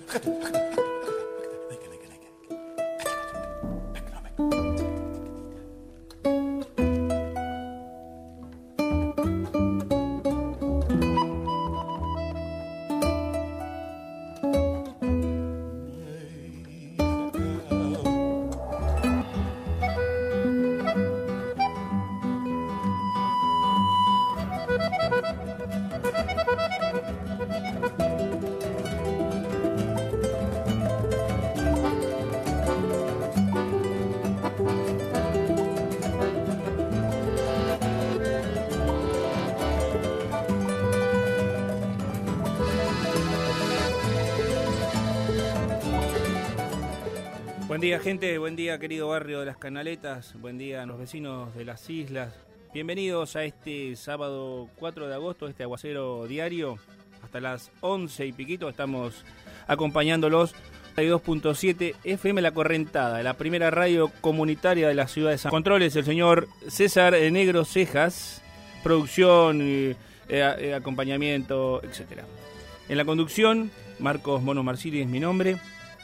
Buen día, gente, buen día, querido barrio de Las Canaletas, buen día a los vecinos de las islas. Bienvenidos a este sábado 4 de agosto, este aguacero diario. Hasta las 11 y piquito estamos acompañándolos. 2.7 FM La Correntada, la primera radio comunitaria de la ciudad de San Juan. Controles, el señor César Negro Cejas, producción, acompañamiento, etc. En la conducción, Marcos Mono Marcili es mi nombre.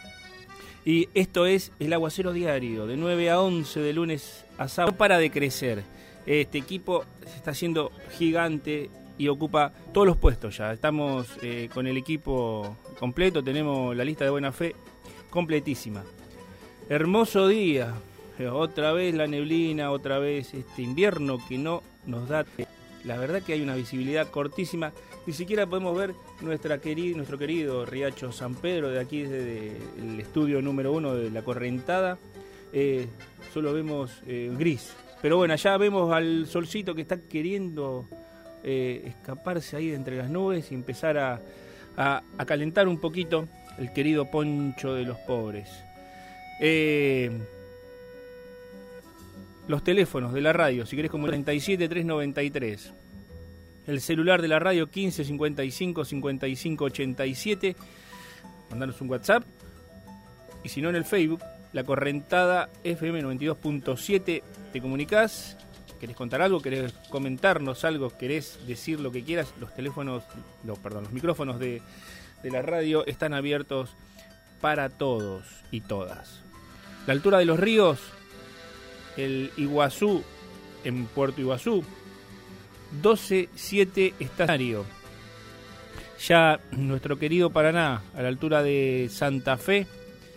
Y esto es el aguacero diario, de 9 a 11 de lunes a sábado. No para de crecer. Este equipo se está haciendo gigante y ocupa todos los puestos ya. Estamos con el equipo completo, tenemos la lista de buena fe completísima. Hermoso día, otra vez la neblina, otra vez este invierno que no nos da. La verdad que hay una visibilidad cortísima. Ni siquiera podemos ver nuestro querido Riacho San Pedro de aquí desde el estudio número 1 de La Correntada. Solo vemos gris. Pero bueno, allá vemos al solcito que está queriendo escaparse ahí de entre las nubes y empezar a calentar un poquito el querido poncho de los pobres. Los teléfonos de la radio, si querés, como 37 393. El celular de la radio 15 55 55 87. Mandanos un WhatsApp. Y si no, en el Facebook, La Correntada FM 92.7. Te comunicás. ¿Querés contar algo? ¿Querés comentarnos algo? ¿Querés decir lo que quieras? Los micrófonos de la radio están abiertos para todos y todas. La altura de los ríos, el Iguazú en Puerto Iguazú, 12.7 estacionario. Ya nuestro querido Paraná, a la altura de Santa Fe,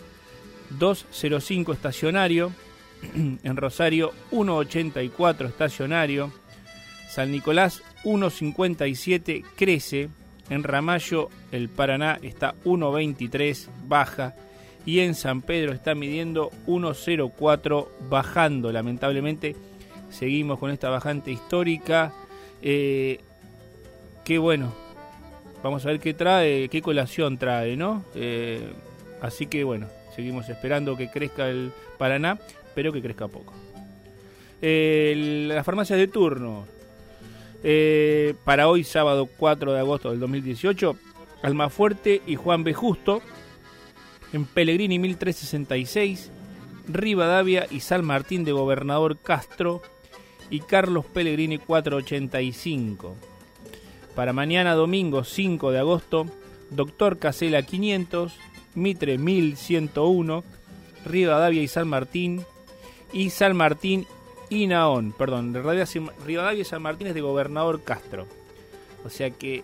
2.05 estacionario. En Rosario, 1.84 estacionario. San Nicolás, 1.57 crece. En Ramallo, el Paraná está 1.23 baja. Y en San Pedro está midiendo 1.04 bajando. Lamentablemente seguimos con esta bajante histórica. Qué bueno, vamos a ver qué trae, qué colación trae, ¿no? Así que bueno, seguimos esperando que crezca el Paraná, pero que crezca poco. Las farmacias de turno, para hoy sábado 4 de agosto del 2018, Almafuerte y Juan B. Justo, en Pellegrini 1366, Rivadavia y San Martín de Gobernador Castro, y Carlos Pellegrini 485. Para mañana domingo 5 de agosto, Doctor Casela 500, Mitre 1101, Rivadavia y San Martín y Naón, perdón, Rivadavia y San Martín es de Gobernador Castro. O sea que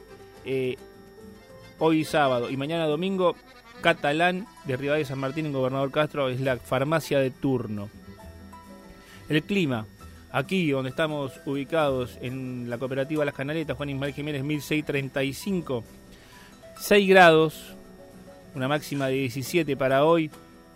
hoy sábado y mañana domingo, Catalán de Rivadavia y San Martín en Gobernador Castro es la farmacia de turno. El clima. Aquí donde estamos ubicados en la cooperativa Las Canaletas, Juan Ismael Jiménez 1635, 6 grados, una máxima de 17 para hoy,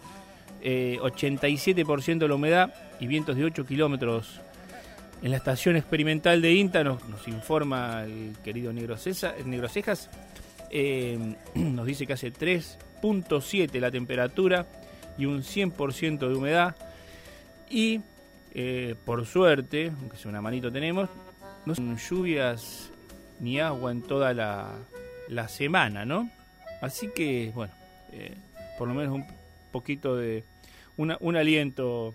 87% de la humedad y vientos de 8 kilómetros. En la estación experimental de INTA nos informa el querido Negro Cejas, nos dice que hace 3.7 la temperatura y un 100% de humedad. Y por suerte, aunque sea una manito tenemos, no son lluvias ni agua en toda la semana, ¿no? Así que, bueno, por lo menos un poquito de un aliento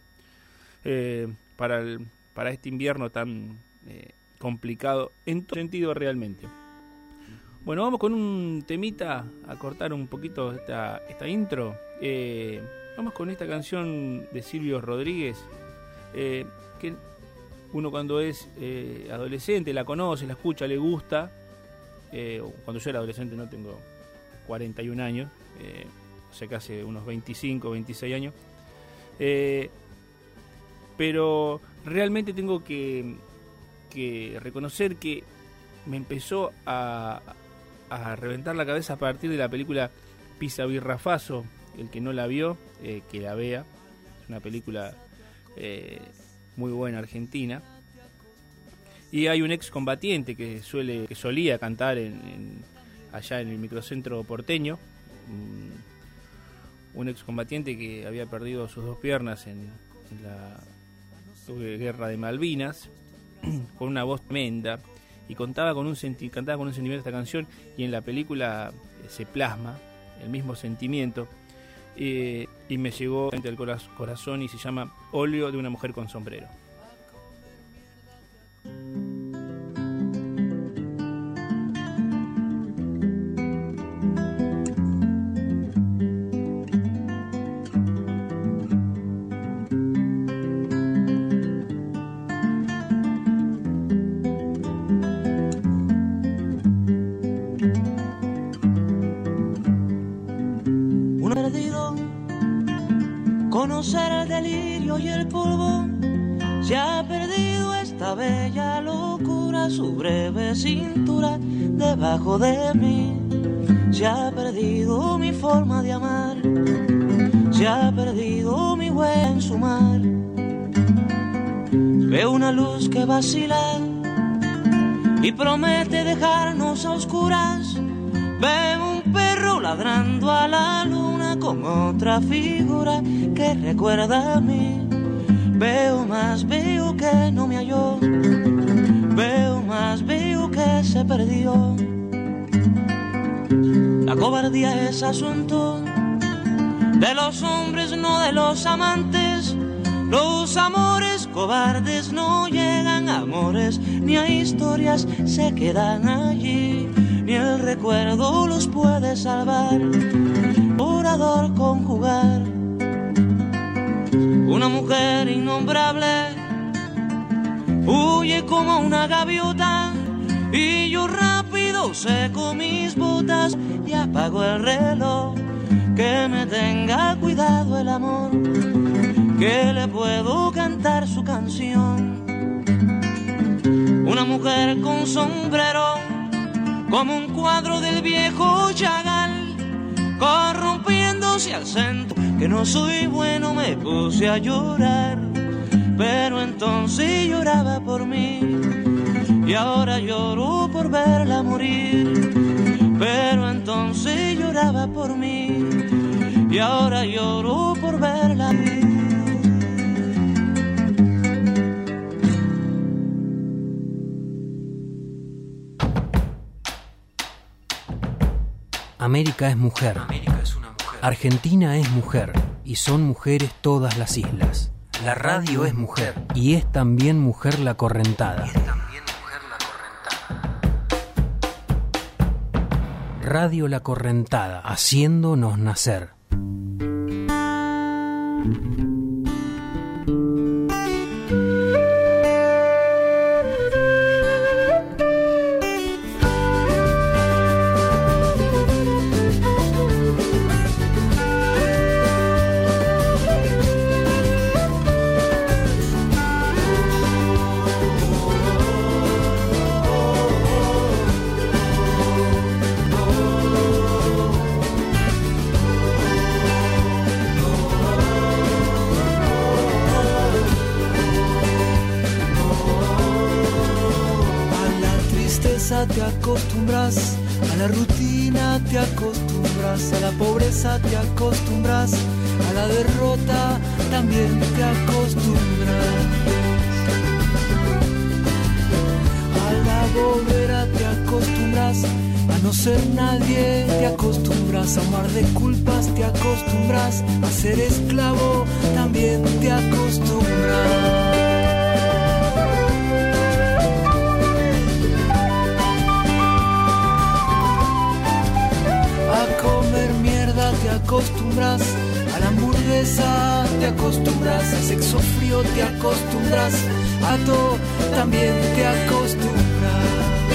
para este invierno tan complicado en todo sentido realmente. Bueno, vamos con un temita a cortar un poquito esta intro. Vamos con esta canción de Silvio Rodríguez, que uno cuando es adolescente la conoce, la escucha, le gusta. Cuando yo era adolescente, no tengo 41 años, o sea que hace unos 25, 26 años. Pero realmente tengo que reconocer que me empezó a reventar la cabeza a partir de la película Pisa Birra Faso. El que no la vio, que la vea. Es una película muy buena, argentina. Y hay un excombatiente que solía cantar allá en el microcentro porteño. Un excombatiente que había perdido sus dos piernas en la guerra de Malvinas, con una voz tremenda, y cantaba con un sentimiento esta canción, y en la película se plasma el mismo sentimiento, y me llegó al corazón, y se llama Óleo de una mujer con sombrero. Conocer el delirio y el polvo, se ha perdido esta bella locura, su breve cintura debajo de mí. Se ha perdido mi forma de amar, se ha perdido mi huella en su mar. Veo una luz que vacila y promete dejarnos a oscuras. Veo un perro ladrando a la luna con otra figura que recuerda a mí. Veo más, veo que no me halló. Veo más, veo que se perdió. La cobardía es asunto de los hombres, no de los amantes. Los amores cobardes no llegan a amores, ni a historias se quedan allí. Ni el recuerdo los puede salvar, orador conjugar. Una mujer innombrable huye como una gaviota, y yo rápido seco mis botas y apago el reloj. Que me tenga cuidado el amor, que le puedo cantar su canción. Una mujer con sombrero, como un cuadro del viejo Chagall, corrompiéndose al centro, que no soy bueno, me puse a llorar. Pero entonces lloraba por mí, y ahora lloro por verla morir. Pero entonces lloraba por mí, y ahora lloro por verla morir. América es mujer. América es una mujer. Argentina es mujer. Y son mujeres todas las islas. La radio es mujer. Y es también mujer la correntada. Radio La Correntada, haciéndonos nacer. Te acostumbras, a la rutina te acostumbras, a la pobreza te acostumbras, a la derrota también te acostumbras, a la bobera te acostumbras, a no ser nadie te acostumbras, a amar de culpas te acostumbras, a ser esclavo también te acostumbras. acostumbras, a la hamburguesa te acostumbras, al sexo frío te acostumbras, a todo también te acostumbras.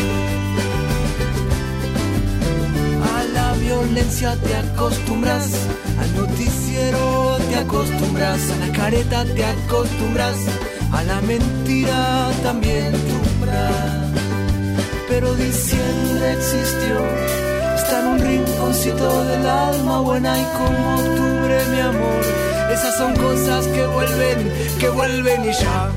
A la violencia te acostumbras, al noticiero te acostumbras, a la careta te acostumbras, a la mentira también te acostumbras. Pero diciembre existió, está en un rinconcito del alma buena, y como octubre, mi amor, esas son cosas que vuelven y ya.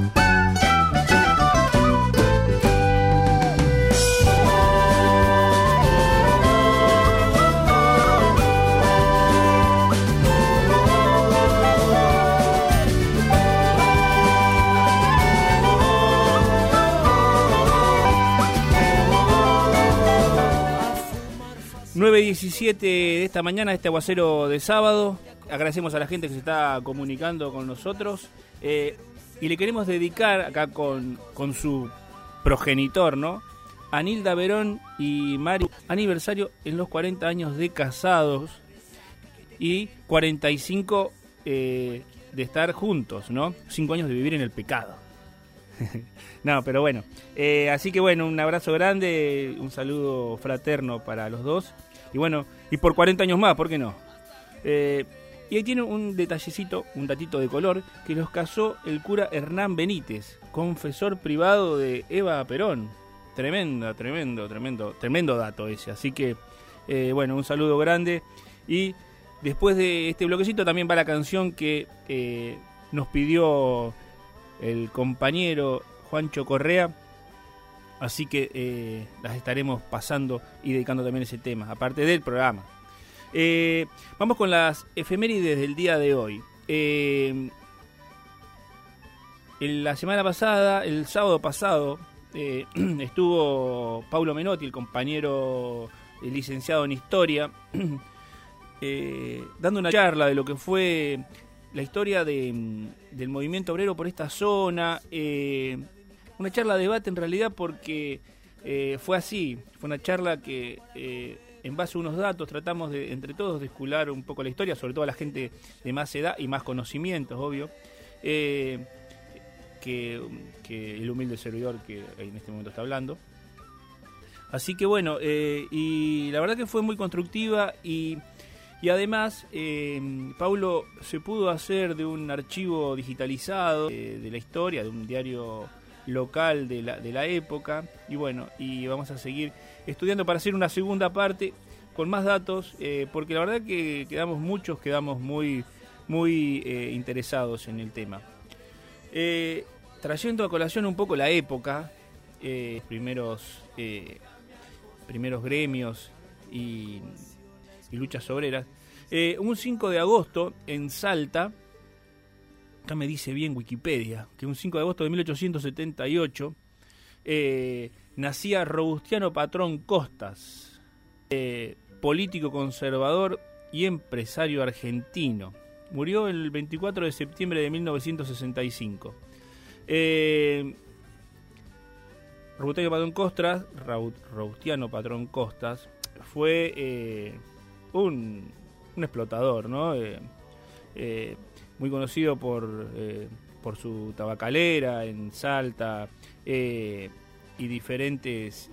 9:17 de esta mañana, este aguacero de sábado. Agradecemos a la gente que se está comunicando con nosotros. Y le queremos dedicar acá con su progenitor, ¿no? A Nilda Verón y Mari, aniversario en los 40 años de casados y 45 de estar juntos, ¿no? 5 años de vivir en el pecado. No, pero bueno. Así que bueno, un abrazo grande, un saludo fraterno para los dos. Y bueno, y por 40 años más, ¿por qué no? Y ahí tiene un detallecito, un datito de color, que los casó el cura Hernán Benítez, confesor privado de Eva Perón. Tremendo dato ese. Así que, bueno, un saludo grande. Y después de este bloquecito también va la canción que nos pidió el compañero Juancho Correa. Así que las estaremos pasando y dedicando también ese tema, aparte del programa. Vamos con las efemérides del día de hoy. En la semana pasada, el sábado pasado, estuvo Paulo Menotti, el compañero licenciado en Historia, dando una charla de lo que fue la historia del movimiento obrero por esta zona. Una charla de debate en realidad, porque fue así, fue una charla que en base a unos datos tratamos de entre todos de escular un poco la historia, sobre todo a la gente de más edad y más conocimientos, obvio, que el humilde servidor que en este momento está hablando. Así que bueno, y la verdad que fue muy constructiva y además Paulo se pudo hacer de un archivo digitalizado de la historia, de un diario local de la época, y bueno, y vamos a seguir estudiando para hacer una segunda parte con más datos, porque la verdad que quedamos muy interesados en el tema. Trayendo a colación un poco la época, primeros gremios y luchas obreras, un 5 de agosto en Salta. Acá me dice bien Wikipedia, que un 5 de agosto de 1878 nacía Robustiano Patrón Costas, político conservador y empresario argentino. Murió el 24 de septiembre de 1965. Robustiano Patrón Costas fue un explotador, ¿no? Muy conocido por su tabacalera en Salta y diferentes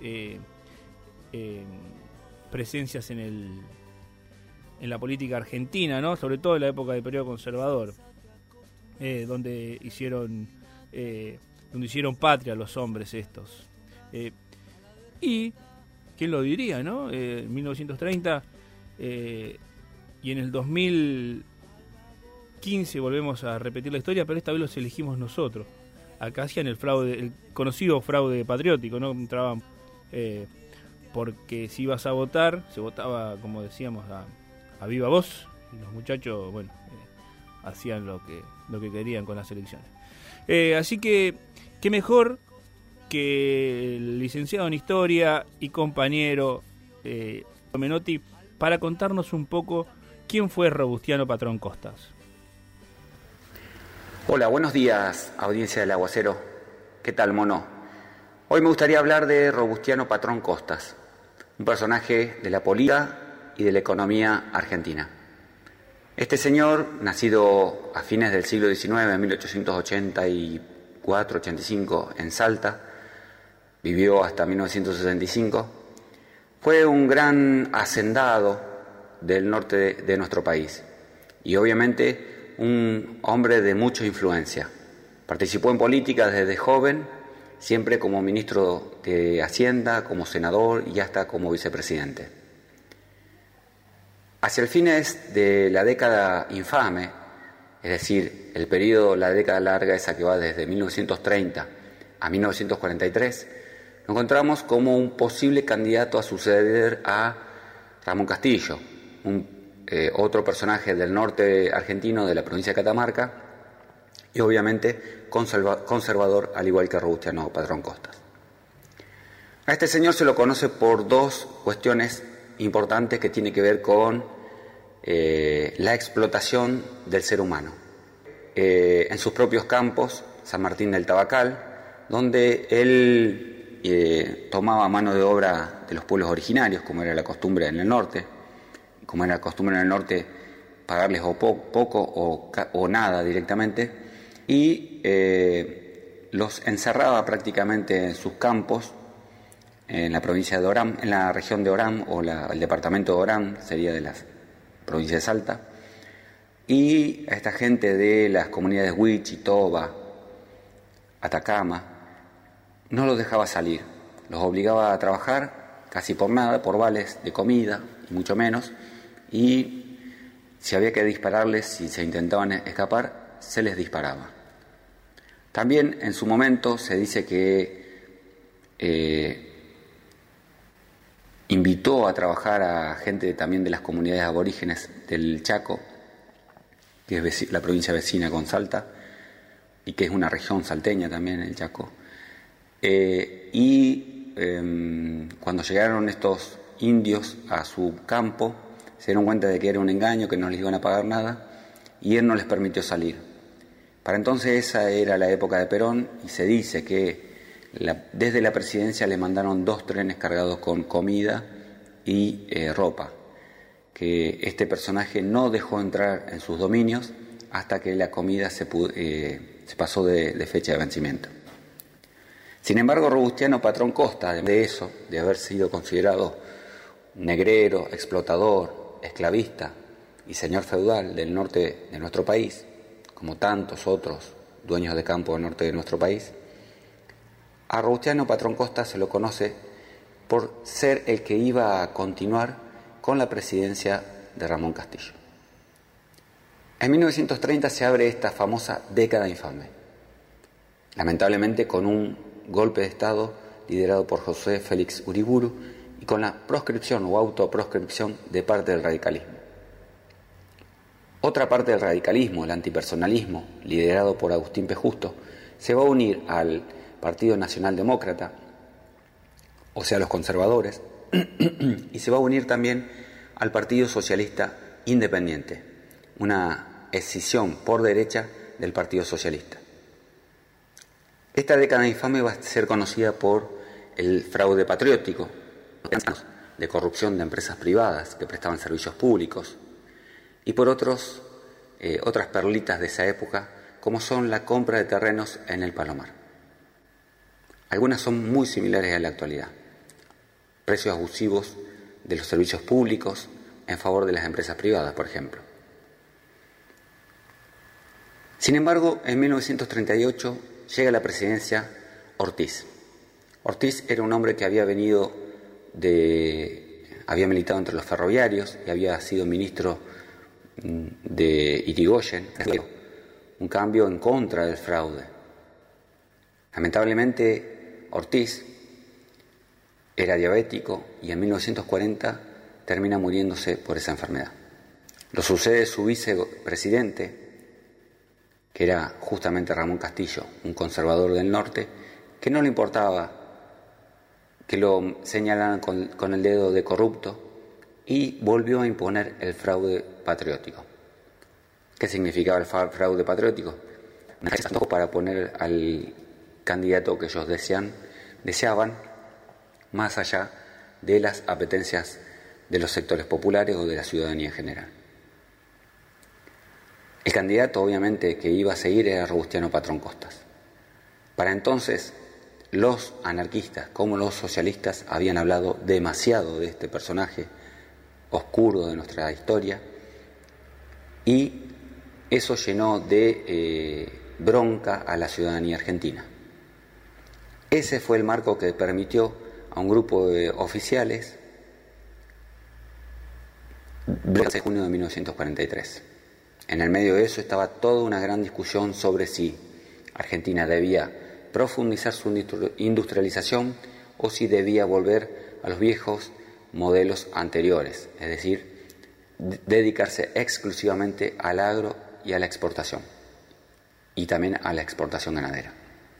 presencias en la política argentina, ¿no? Sobre todo en la época del periodo conservador, donde hicieron patria los hombres estos. Y, ¿quién lo diría, no? En 1930 y en el 2015 volvemos a repetir la historia, pero esta vez los elegimos nosotros. Acá hacían el conocido fraude patriótico, ¿no? Entraban porque si ibas a votar, se votaba, como decíamos, a viva voz, y los muchachos, bueno, hacían lo que querían con las elecciones. Así que, qué mejor que el licenciado en Historia y compañero Menotti para contarnos un poco quién fue Robustiano Patrón Costas. Hola, buenos días, audiencia del Aguacero. ¿Qué tal, mono? Hoy me gustaría hablar de Robustiano Patrón Costas, un personaje de la política y de la economía argentina. Este señor, nacido a fines del siglo XIX, en 1884-85, en Salta, vivió hasta 1965, fue un gran hacendado del norte de nuestro país y obviamente un hombre de mucha influencia. Participó en política desde joven, siempre como ministro de Hacienda, como senador y hasta como vicepresidente. Hacia el fines de la década infame, es decir, el periodo, la década larga, esa que va desde 1930 a 1943, lo encontramos como un posible candidato a suceder a Ramón Castillo, otro personaje del norte argentino, de la provincia de Catamarca, y obviamente conservador, al igual que Robustiano Patrón Costas. A este señor se lo conoce por dos cuestiones importantes que tienen que ver con la explotación del ser humano. En sus propios campos, San Martín del Tabacal, donde él tomaba mano de obra de los pueblos originarios, como era la costumbre en el norte, pagarles o poco o nada directamente, y los encerraba prácticamente en sus campos, en la provincia de Orán, en la región de Orán, o el departamento de Orán, sería de la provincia de Salta, y a esta gente de las comunidades Huichi, Toba, Atacama, no los dejaba salir, los obligaba a trabajar casi por nada, por vales de comida, y mucho menos, y si había que dispararles, si se intentaban escapar, se les disparaba. También en su momento se dice que invitó a trabajar a gente también de las comunidades aborígenes del Chaco, que es la provincia vecina con Salta, y que es una región salteña también, el Chaco. Cuando llegaron estos indios a su campo, se dieron cuenta de que era un engaño, que no les iban a pagar nada, y él no les permitió salir. Para entonces esa era la época de Perón, y se dice que desde la presidencia le mandaron 2 trenes cargados con comida y ropa, que este personaje no dejó entrar en sus dominios hasta que la comida se pasó de fecha de vencimiento. Sin embargo, Robustiano Patrón Costa, de eso, de haber sido considerado negrero, explotador, esclavista y señor feudal del norte de nuestro país, como tantos otros dueños de campo del norte de nuestro país, a Robustiano Patrón Costa se lo conoce por ser el que iba a continuar con la presidencia de Ramón Castillo. En 1930 se abre esta famosa década infame, lamentablemente con un golpe de Estado liderado por José Félix Uriburu y con la proscripción o autoproscripción de parte del radicalismo. Otra parte del radicalismo, el antipersonalismo, liderado por Agustín P. Justo, se va a unir al Partido Nacional Demócrata, o sea, los conservadores, y se va a unir también al Partido Socialista Independiente, una escisión por derecha del Partido Socialista. Esta década infame va a ser conocida por el fraude patriótico, de corrupción de empresas privadas que prestaban servicios públicos, y por otras perlitas de esa época, como son la compra de terrenos en el Palomar. Algunas son muy similares a la actualidad. Precios abusivos de los servicios públicos en favor de las empresas privadas, por ejemplo. Sin embargo, en 1938 llega a la presidencia Ortiz. Ortiz era un hombre que había militado entre los ferroviarios y había sido ministro de Irigoyen, un cambio en contra del fraude. Lamentablemente, Ortiz era diabético y en 1940 termina muriéndose por esa enfermedad. Lo sucede su vicepresidente, que era justamente Ramón Castillo, un conservador del norte, que no le importaba que lo señalaran con el dedo de corrupto, y volvió a imponer el fraude patriótico. ¿Qué significaba el fraude patriótico? Para poner al candidato que ellos deseaban, más allá de las apetencias de los sectores populares o de la ciudadanía en general. El candidato, obviamente, que iba a seguir era Robustiano Patrón Costas. Para entonces, los anarquistas como los socialistas habían hablado demasiado de este personaje oscuro de nuestra historia, y eso llenó de bronca a la ciudadanía argentina. Ese fue el marco que permitió a un grupo de oficiales el 6 de junio de 1943. En el medio de eso estaba toda una gran discusión sobre si Argentina debía profundizar su industrialización o si debía volver a los viejos modelos anteriores, es decir, dedicarse exclusivamente al agro y a la exportación, y también a la exportación ganadera.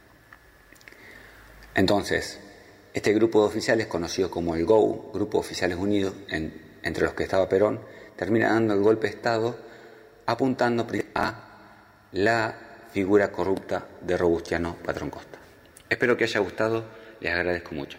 Entonces, este grupo de oficiales, conocido como el GOU, Grupo de Oficiales Unidos, entre los que estaba Perón, termina dando el golpe de Estado, apuntando a la figura corrupta de Robustiano Patrón Costas. Espero que haya gustado, les agradezco mucho.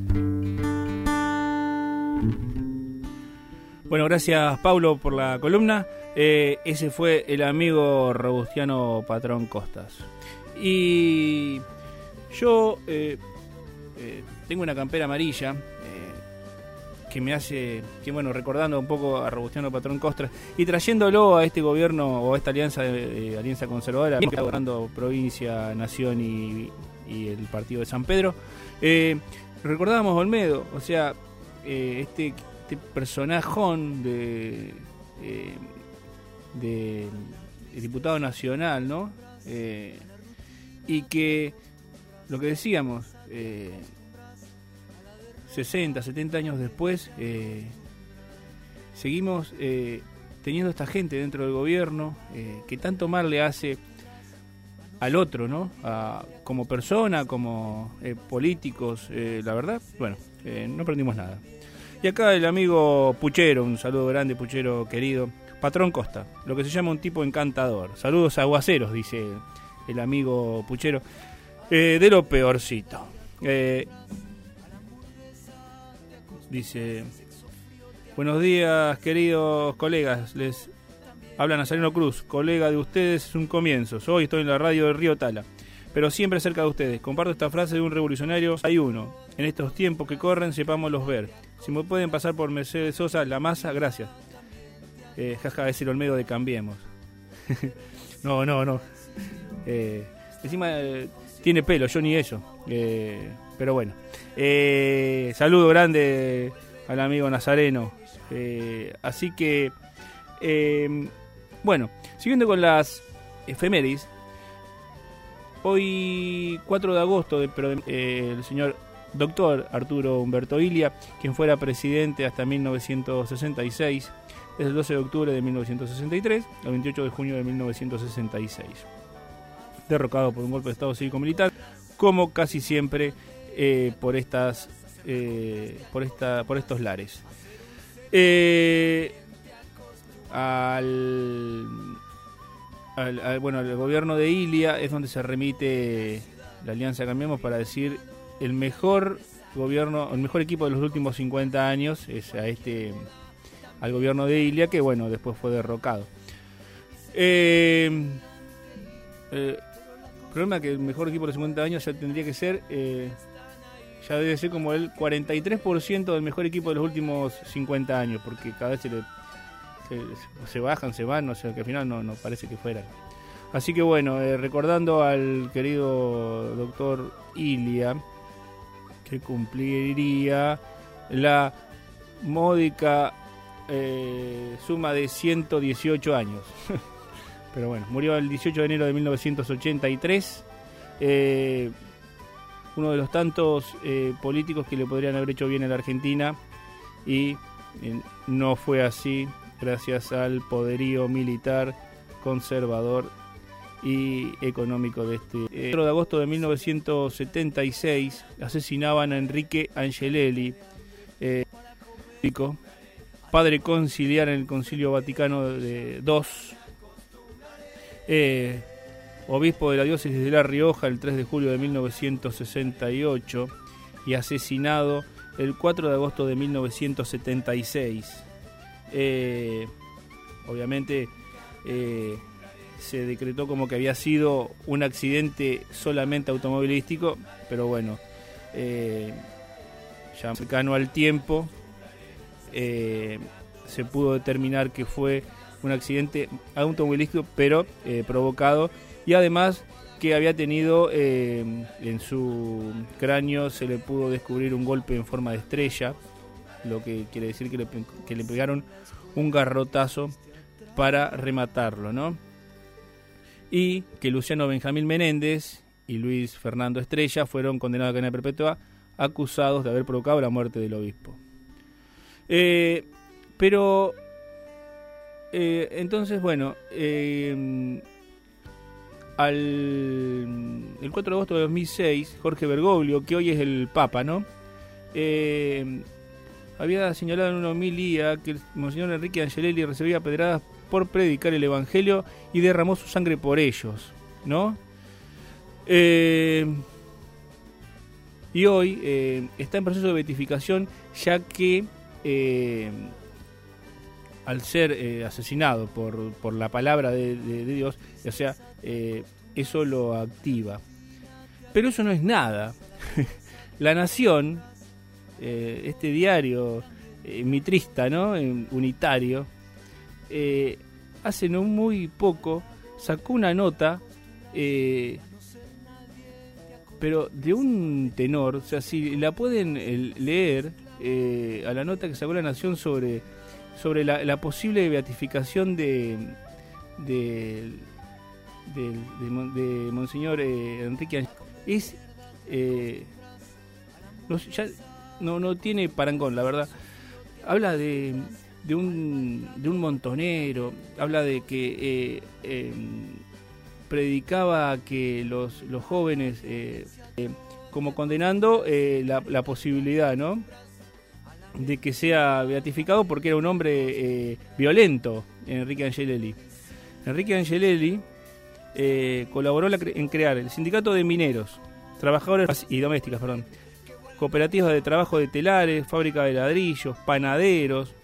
Bueno, gracias Pablo por la columna. Ese fue el amigo Robustiano Patrón Costas. Y yo tengo una campera amarilla que me hace, recordando un poco a Robustiano Patrón Costas y trayéndolo a este gobierno o a esta alianza alianza conservadora, gobernando provincia, nación y el partido de San Pedro. Recordábamos a Olmedo, o sea, este personajón de diputado nacional, ¿no? Y que lo que decíamos, 60, 70 años después, seguimos teniendo esta gente dentro del gobierno que tanto mal le hace al otro, ¿no? Como persona, como políticos, la verdad, no aprendimos nada. Y acá el amigo Puchero, un saludo grande, Puchero querido. Patrón Costa, lo que se llama un tipo encantador. Saludos aguaceros, dice el amigo Puchero. De lo peorcito. Dice: buenos días, queridos colegas. Les habla Nazareno Cruz, colega de ustedes, es un comienzo. Hoy estoy en la radio del Río Tala, pero siempre cerca de ustedes. Comparto esta frase de un revolucionario. Hay uno. En estos tiempos que corren, sepámoslos ver. Si me pueden pasar por Mercedes Sosa, La Masa, gracias. Jaja, es el Olmedo de Cambiemos. No. Encima tiene pelo, yo ni eso. Pero bueno. Saludo grande al amigo Nazareno. Así que, siguiendo con las efemérides. Hoy, 4 de agosto, el señor doctor Arturo Humberto Ilia, quien fuera presidente hasta 1966, desde el 12 de octubre de 1963 al 28 de junio de 1966. Derrocado por un golpe de Estado cívico-militar, como casi siempre por estos lares. Al gobierno de Ilia es donde se remite la Alianza Cambiemos para decir el mejor gobierno, el mejor equipo de los últimos 50 años es al gobierno de Ilia, que después fue derrocado. El problema es que el mejor equipo de los 50 años ya tendría que ser, ya debe ser como el 43% del mejor equipo de los últimos 50 años, porque cada vez se bajan, se van, o sea que al final no parece que fuera. Así que recordando al querido doctor Ilia, que cumpliría la módica suma de 118 años. Pero murió el 18 de enero de 1983. Uno de los tantos políticos que le podrían haber hecho bien a la Argentina, y no fue así, gracias al poderío militar, conservador y económico de este. El 4 de agosto de 1976 asesinaban a Enrique Angelelli, padre conciliar en el Concilio Vaticano II, obispo de la diócesis de La Rioja el 3 de julio de 1968 y asesinado el 4 de agosto de 1976. Obviamente se decretó como que había sido un accidente solamente automovilístico, pero bueno, ya cercano al tiempo se pudo determinar que fue un accidente automovilístico, pero provocado, y además que había tenido en su cráneo se le pudo descubrir un golpe en forma de estrella, lo que quiere decir que le pegaron un garrotazo para rematarlo, ¿no? Y que Luciano Benjamín Menéndez y Luis Fernando Estrella fueron condenados a cadena perpetua, acusados de haber provocado la muerte del obispo. Entonces, bueno, el 4 de agosto de 2006, Jorge Bergoglio, que hoy es el Papa, ¿no? Había señalado en una homilía que el Monseñor Enrique Angelelli recibía pedradas por predicar el Evangelio y derramó su sangre por ellos, ¿no? Y hoy está en proceso de beatificación, ya que al ser asesinado por la palabra de Dios, o sea, eso lo activa. Pero eso no es nada. La Nación, este diario mitrista, ¿no? Unitario, hace no muy poco sacó una nota, pero de un tenor, o sea, si la pueden leer, a la nota que sacó la Nación sobre la posible beatificación de Monseñor Enrique Angelelli, es no tiene parangón, la verdad. Habla de un montonero, habla de que predicaba que los jóvenes, como condenando la posibilidad, ¿no?, de que sea beatificado porque era un hombre violento, Enrique Angelelli. Enrique Angelelli colaboró en crear el Sindicato de Mineros, Trabajadores y Domésticas, cooperativas de trabajo de telares, fábrica de ladrillos, panaderos,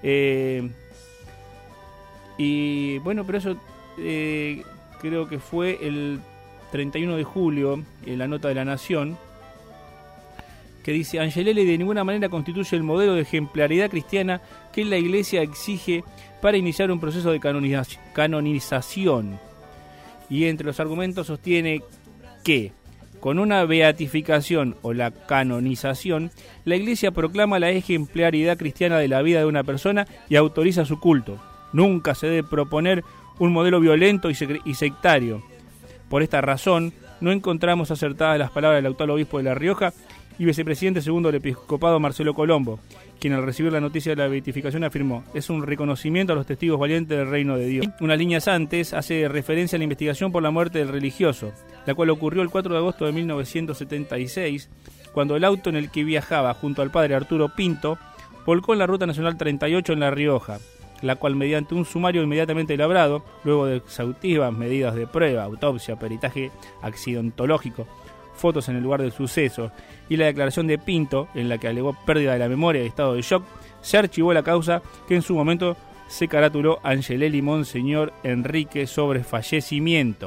y bueno, pero eso creo que fue el 31 de julio, en la nota de La Nación, que dice: Angelelli de ninguna manera constituye el modelo de ejemplaridad cristiana que la Iglesia exige para iniciar un proceso de canonización. Y entre los argumentos sostiene que con una beatificación o la canonización, la Iglesia proclama la ejemplaridad cristiana de la vida de una persona y autoriza su culto. Nunca se debe proponer un modelo violento y sectario. Por esta razón, no encontramos acertadas las palabras del actual obispo de La Rioja y vicepresidente segundo del episcopado Marcelo Colombo, quien al recibir la noticia de la beatificación afirmó: es un reconocimiento a los testigos valientes del reino de Dios. Unas líneas antes hace referencia a la investigación por la muerte del religioso, la cual ocurrió el 4 de agosto de 1976, cuando el auto en el que viajaba junto al padre Arturo Pinto volcó en la Ruta Nacional 38 en La Rioja, la cual, mediante un sumario inmediatamente elaborado, luego de exhaustivas medidas de prueba, autopsia, peritaje accidentológico, fotos en el lugar del suceso y la declaración de Pinto, en la que alegó pérdida de la memoria y estado de shock, se archivó la causa que en su momento se caratuló Angelelli Monseñor Enrique sobre fallecimiento.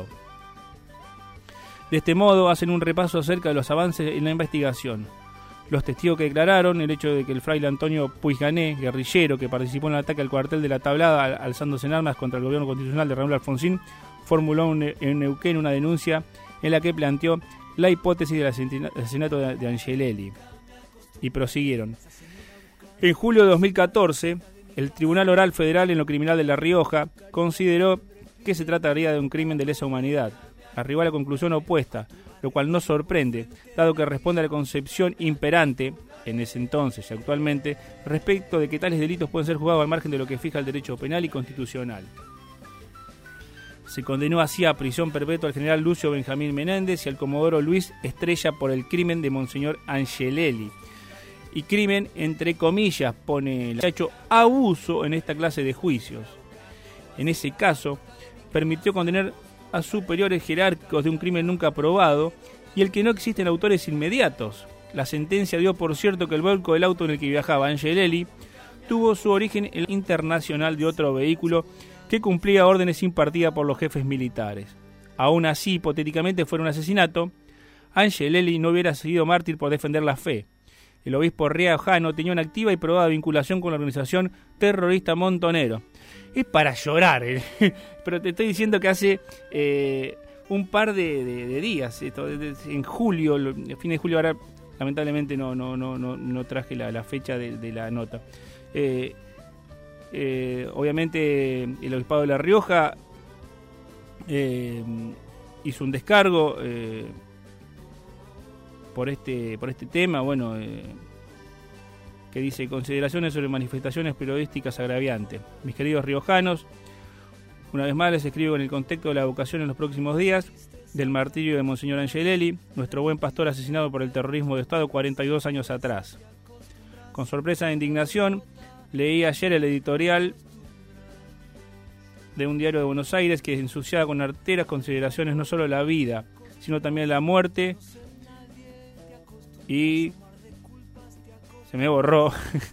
De este modo hacen un repaso acerca de los avances en la investigación. Los testigos que declararon el hecho de que el fraile Antonio Puiggané, guerrillero que participó en el ataque al cuartel de La Tablada alzándose en armas contra el gobierno constitucional de Raúl Alfonsín, formuló en Neuquén una denuncia en la que planteó la hipótesis del asesinato de Angelelli. Y prosiguieron. En julio de 2014, el Tribunal Oral Federal en lo Criminal de La Rioja consideró que se trataría de un crimen de lesa humanidad. Arribó a la conclusión opuesta, lo cual no sorprende, dado que responde a la concepción imperante, en ese entonces y actualmente, respecto de que tales delitos pueden ser juzgados al margen de lo que fija el derecho penal y constitucional. Se condenó así a prisión perpetua al general Lucio Benjamín Menéndez y al comodoro Luis Estrella por el crimen de Monseñor Angelelli. Y crimen, entre comillas, pone el hecho abuso en esta clase de juicios. En ese caso, permitió condenar a superiores jerárquicos de un crimen nunca probado y el que no existen autores inmediatos. La sentencia dio por cierto que el volco del auto en el que viajaba Angelelli tuvo su origen en el internacional de otro vehículo que cumplía órdenes impartidas por los jefes militares. Aún así, hipotéticamente fuera un asesinato, Angelelli no hubiera sido mártir por defender la fe. El obispo riojano tenía una activa y probada vinculación con la organización terrorista Montonero. Es para llorar, pero te estoy diciendo que hace un par de días, en julio, fin de julio, ahora lamentablemente no traje la fecha de la nota. Obviamente el obispado de La Rioja hizo un descargo por este tema, bueno, que dice: consideraciones sobre manifestaciones periodísticas agraviantes. Mis queridos riojanos, una vez más les escribo en el contexto de la vocación en los próximos días del martirio de Monseñor Angelelli, nuestro buen pastor asesinado por el terrorismo de Estado 42 años atrás. Con sorpresa e indignación leí ayer el editorial de un diario de Buenos Aires que ensuciaba con arteras consideraciones no solo la vida, sino también la muerte, y se me borró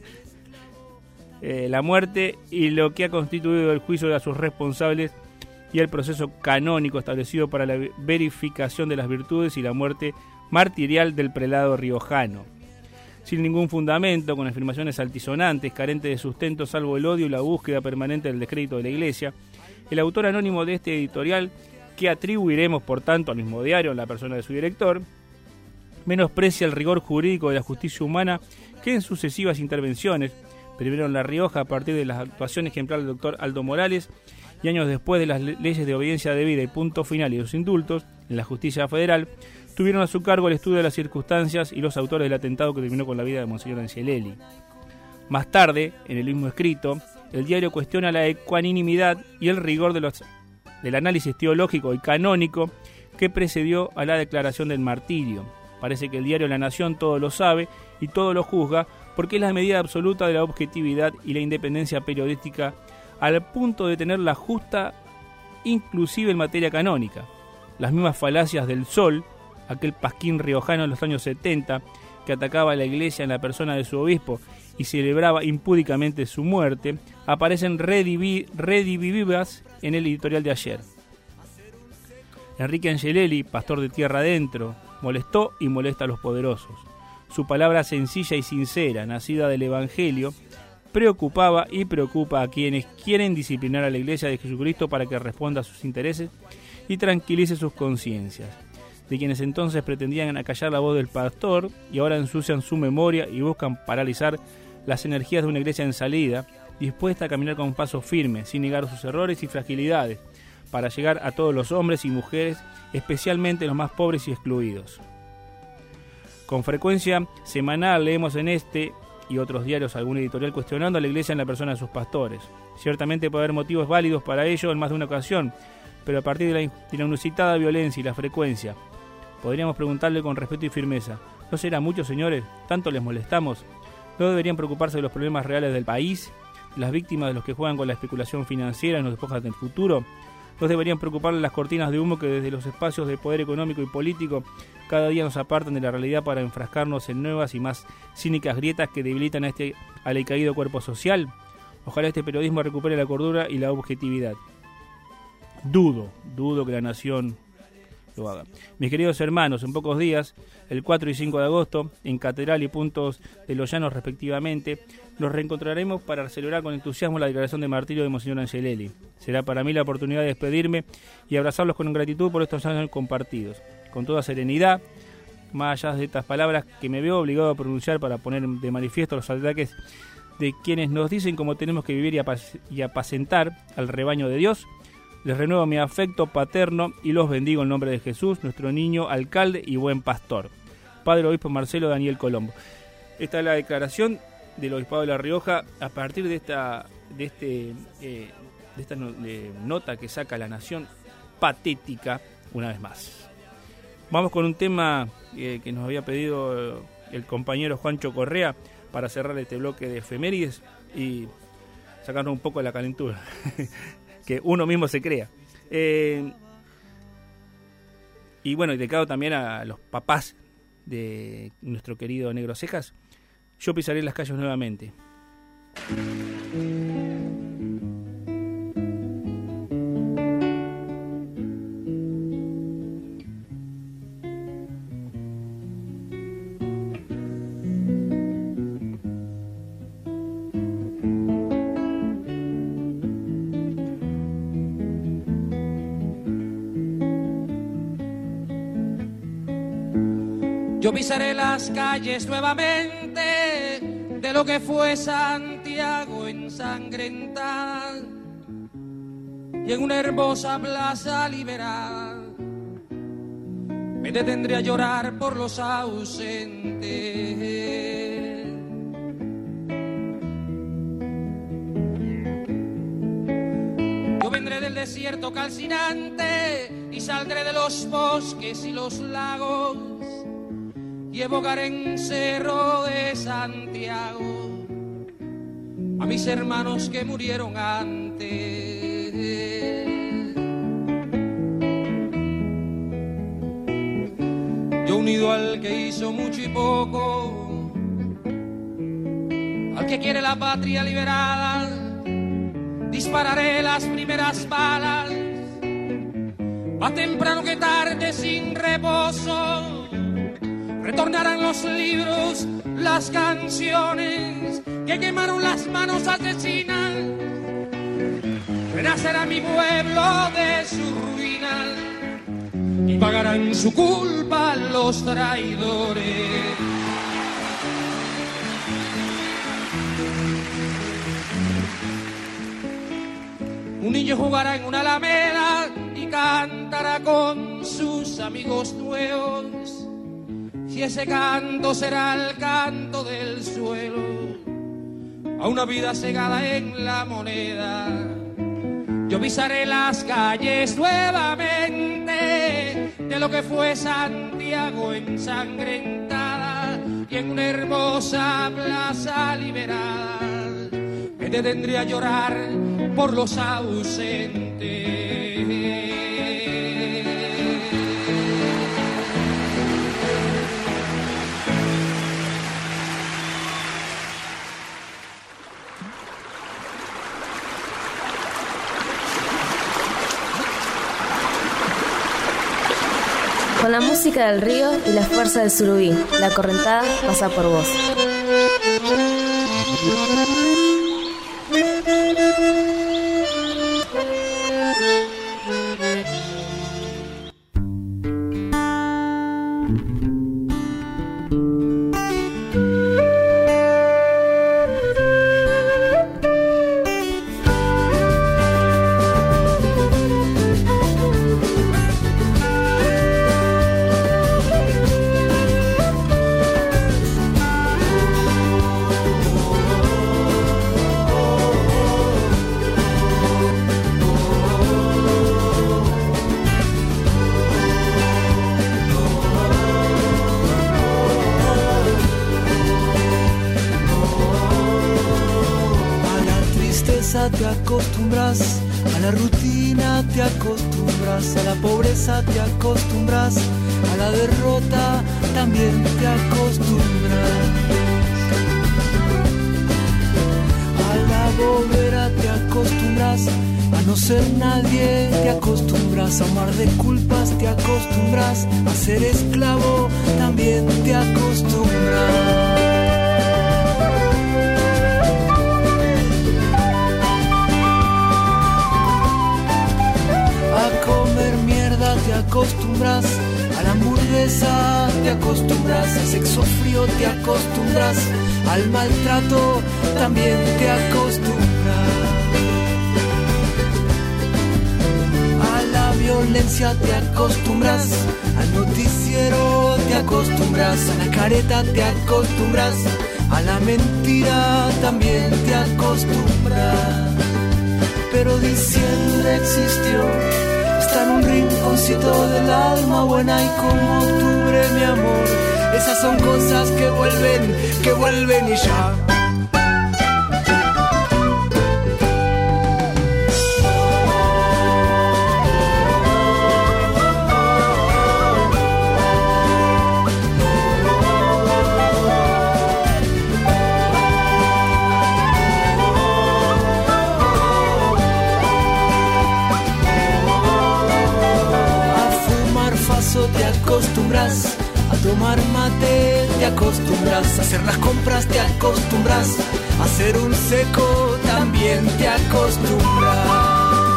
la muerte y lo que ha constituido el juicio de sus responsables y el proceso canónico establecido para la verificación de las virtudes y la muerte martirial del prelado riojano. Sin ningún fundamento, con afirmaciones altisonantes, carentes de sustento salvo el odio y la búsqueda permanente del descrédito de la Iglesia, el autor anónimo de este editorial, que atribuiremos por tanto al mismo diario en la persona de su director, menosprecia el rigor jurídico de la justicia humana que en sucesivas intervenciones, primero en La Rioja a partir de la actuación ejemplar del doctor Aldo Morales y años después de las leyes de obediencia debida y punto final y los indultos, en la justicia federal, tuvieron a su cargo el estudio de las circunstancias y los autores del atentado que terminó con la vida de Monseñor Angelelli. Más tarde, en el mismo escrito, el diario cuestiona la ecuanimidad y el rigor del análisis teológico y canónico que precedió a la declaración del martirio. Parece que el diario La Nación todo lo sabe y todo lo juzga porque es la medida absoluta de la objetividad y la independencia periodística al punto de tener la justa inclusive en materia canónica. Las mismas falacias del Sol, aquel pasquín riojano en los años 70 que atacaba a la iglesia en la persona de su obispo y celebraba impúdicamente su muerte, aparecen redivividas en el editorial de ayer. Enrique Angelelli, pastor de tierra adentro, molestó y molesta a los poderosos. Su palabra sencilla y sincera, nacida del Evangelio, preocupaba y preocupa a quienes quieren disciplinar a la Iglesia de Jesucristo para que responda a sus intereses y tranquilice sus conciencias. De quienes entonces pretendían acallar la voz del pastor y ahora ensucian su memoria y buscan paralizar las energías de una iglesia en salida, dispuesta a caminar con paso firme, sin negar sus errores y fragilidades, para llegar a todos los hombres y mujeres, especialmente los más pobres y excluidos. Con frecuencia semanal leemos en este y otros diarios algún editorial cuestionando a la iglesia en la persona de sus pastores. Ciertamente puede haber motivos válidos para ello en más de una ocasión, pero a partir de la inusitada violencia y la frecuencia, podríamos preguntarle con respeto y firmeza: ¿no será mucho, señores? ¿Tanto les molestamos? ¿No deberían preocuparse de los problemas reales del país? ¿De las víctimas de los que juegan con la especulación financiera y nos despojan del futuro? ¿No deberían preocuparles las cortinas de humo que desde los espacios de poder económico y político cada día nos apartan de la realidad para enfrascarnos en nuevas y más cínicas grietas que debilitan a este alicaído cuerpo social? Ojalá este periodismo recupere la cordura y la objetividad. Dudo que la nación lo haga. Mis queridos hermanos, en pocos días, el 4 y 5 de agosto, en Catedral y Puntos de los Llanos respectivamente, nos reencontraremos para celebrar con entusiasmo la declaración de martirio de Monseñor Angelelli. Será para mí la oportunidad de despedirme y abrazarlos con gratitud por estos años compartidos. Con toda serenidad, más allá de estas palabras que me veo obligado a pronunciar para poner de manifiesto los ataques de quienes nos dicen cómo tenemos que vivir y apacentar al rebaño de Dios, les renuevo mi afecto paterno y los bendigo en nombre de Jesús, nuestro niño alcalde y buen pastor. Padre Obispo Marcelo Daniel Colombo. Esta es la declaración del Obispado de La Rioja a partir de esta nota que saca La Nación, patética una vez más. Vamos con un tema que nos había pedido el compañero Juancho Correa para cerrar este bloque de efemérides y sacarnos un poco de la calentura que uno mismo se crea. Y bueno, y dedicado también a los papás de nuestro querido Negro Cejas. Yo pisaré las calles nuevamente. Yo pisaré las calles nuevamente de lo que fue Santiago ensangrentada, y en una hermosa plaza liberada me detendré a llorar por los ausentes. Yo vendré del desierto calcinante y saldré de los bosques y los lagos y evocaré en Cerro de Santiago a mis hermanos que murieron antes. Yo unido al que hizo mucho y poco, al que quiere la patria liberada, dispararé las primeras balas, más temprano que tarde sin reposo. Retornarán los libros, las canciones que quemaron las manos asesinas. Renacerá mi pueblo de su ruina y pagarán su culpa los traidores. Un niño jugará en una alameda y cantará con sus amigos nuevos. Si ese canto será el canto del suelo, a una vida cegada en la moneda. Yo pisaré las calles nuevamente de lo que fue Santiago ensangrentada, y en una hermosa plaza liberada me detendré a llorar por los ausentes. Con la música del río y la fuerza del surubí, la correntada pasa por vos. Te acostumbras, a la rutina te acostumbras, a la pobreza te acostumbras, a la derrota también te acostumbras, a la bobera te acostumbras, a no ser nadie te acostumbras, a un mar de culpas te acostumbras, a ser esclavo también te acostumbras. Te acostumbras, a la hamburguesa te acostumbras, al sexo frío te acostumbras, al maltrato también te acostumbras, a la violencia te acostumbras, al noticiero te acostumbras, a la careta te acostumbras, a la mentira también te acostumbras. Pero diciembre existió, está en un rinconcito del alma buena, y como octubre, mi amor, esas son cosas que vuelven y ya. Te acostumbras, a tomar mate te acostumbras, a hacer las compras te acostumbras, a hacer un seco también te acostumbras,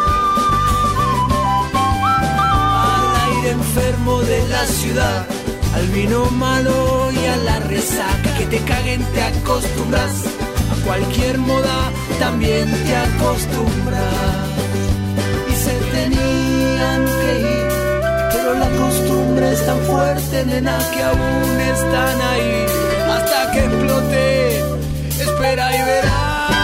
al aire enfermo de la ciudad, al vino malo y a la resaca. Que te caguen te acostumbras, a cualquier moda también te acostumbras. Y se tenían que ir, pero la costumbre es tan fuerte, nena, que aún están ahí. Hasta que explote, espera y verás.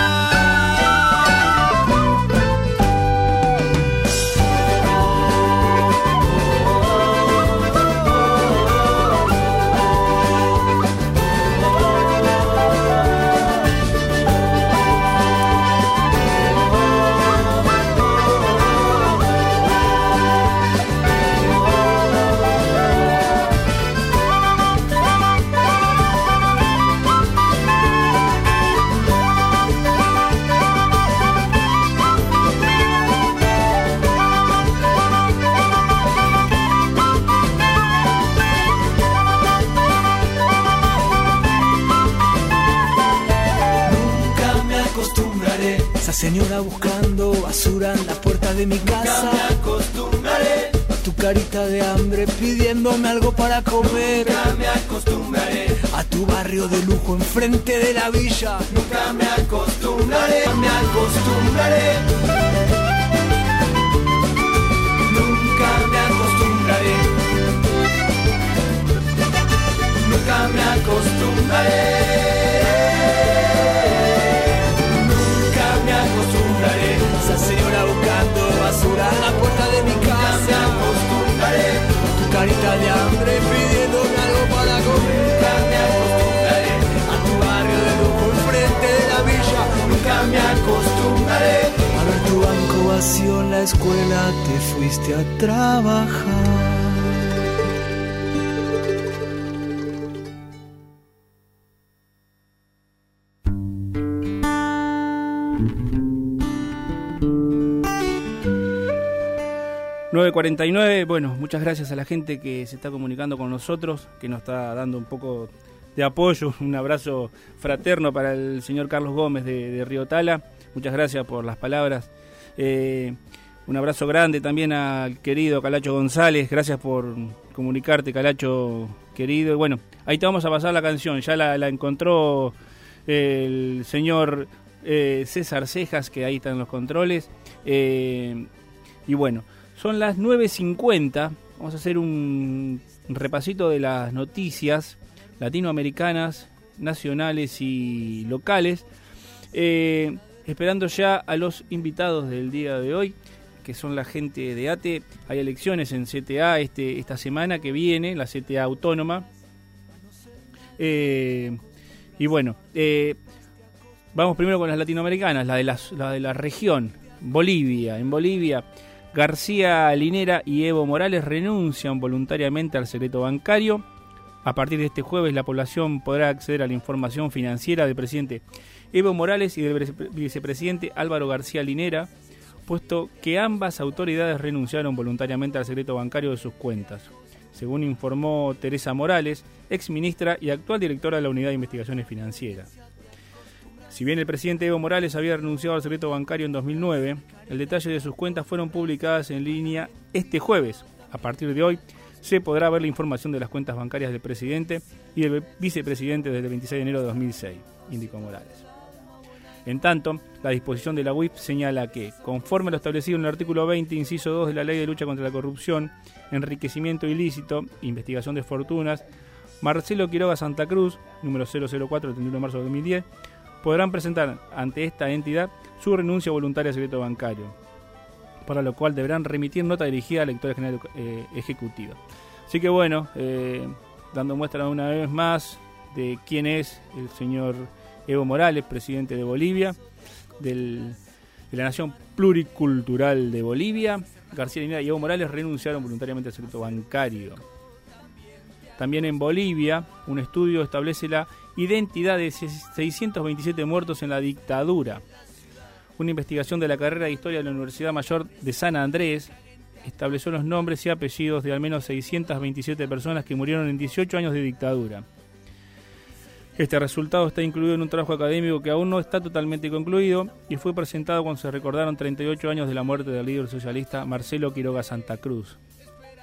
Señora buscando basura en la puerta de mi casa. Nunca me acostumbraré a tu carita de hambre pidiéndome algo para comer. Nunca me acostumbraré a tu barrio de lujo enfrente de la villa. Nunca me acostumbraré, me acostumbraré. Nunca me acostumbraré. Nunca me acostumbraré. Esa señora buscando basura en la puerta de mi casa. Nunca me acostumbraré a tu carita de hambre pidiéndome algo para comer. Nunca me acostumbraré a tu barrio de lujo enfrente de la villa. Nunca me acostumbraré a ver tu banco vacío en la escuela. Te fuiste a trabajar. 9:49, bueno, muchas gracias a la gente que se está comunicando con nosotros, que nos está dando un poco de apoyo, un abrazo fraterno para el señor Carlos Gómez de Río Tala, muchas gracias por las palabras, un abrazo grande también al querido Calacho González, gracias por comunicarte, Calacho querido, y bueno, ahí te vamos a pasar la canción, ya la encontró el señor César Cejas, que ahí están los controles, y bueno, son las 9:50, vamos a hacer un repasito de las noticias latinoamericanas, nacionales y locales, esperando ya a los invitados del día de hoy, que son la gente de ATE. Hay elecciones en CTA esta semana que viene, la CTA autónoma, y bueno, vamos primero con las latinoamericanas, la de la región, Bolivia. En Bolivia, García Linera y Evo Morales renuncian voluntariamente al secreto bancario. A partir de este jueves, la población podrá acceder a la información financiera del presidente Evo Morales y del vicepresidente Álvaro García Linera, puesto que ambas autoridades renunciaron voluntariamente al secreto bancario de sus cuentas, según informó Teresa Morales, exministra y actual directora de la Unidad de Investigaciones Financieras. Si bien el presidente Evo Morales había renunciado al secreto bancario en 2009, el detalle de sus cuentas fueron publicadas en línea este jueves. A partir de hoy, se podrá ver la información de las cuentas bancarias del presidente y del vicepresidente desde el 26 de enero de 2006, indicó Morales. En tanto, la disposición de la UIF señala que, conforme a lo establecido en el artículo 20, inciso 2 de la Ley de Lucha contra la Corrupción, Enriquecimiento Ilícito, Investigación de Fortunas, Marcelo Quiroga Santa Cruz, número 004 del 31 de marzo de 2010, podrán presentar ante esta entidad su renuncia voluntaria al secreto bancario, para lo cual deberán remitir nota dirigida a la directora general ejecutiva. Así que bueno, dando muestra una vez más de quién es el señor Evo Morales, presidente de Bolivia, de la Nación Pluricultural de Bolivia. García Linera y Evo Morales renunciaron voluntariamente al secreto bancario. También en Bolivia, un estudio establece la identidad de 627 muertos en la dictadura. Una investigación de la carrera de Historia de la Universidad Mayor de San Andrés estableció los nombres y apellidos de al menos 627 personas que murieron en 18 años de dictadura. Este resultado está incluido en un trabajo académico que aún no está totalmente concluido y fue presentado cuando se recordaron 38 años de la muerte del líder socialista Marcelo Quiroga Santa Cruz.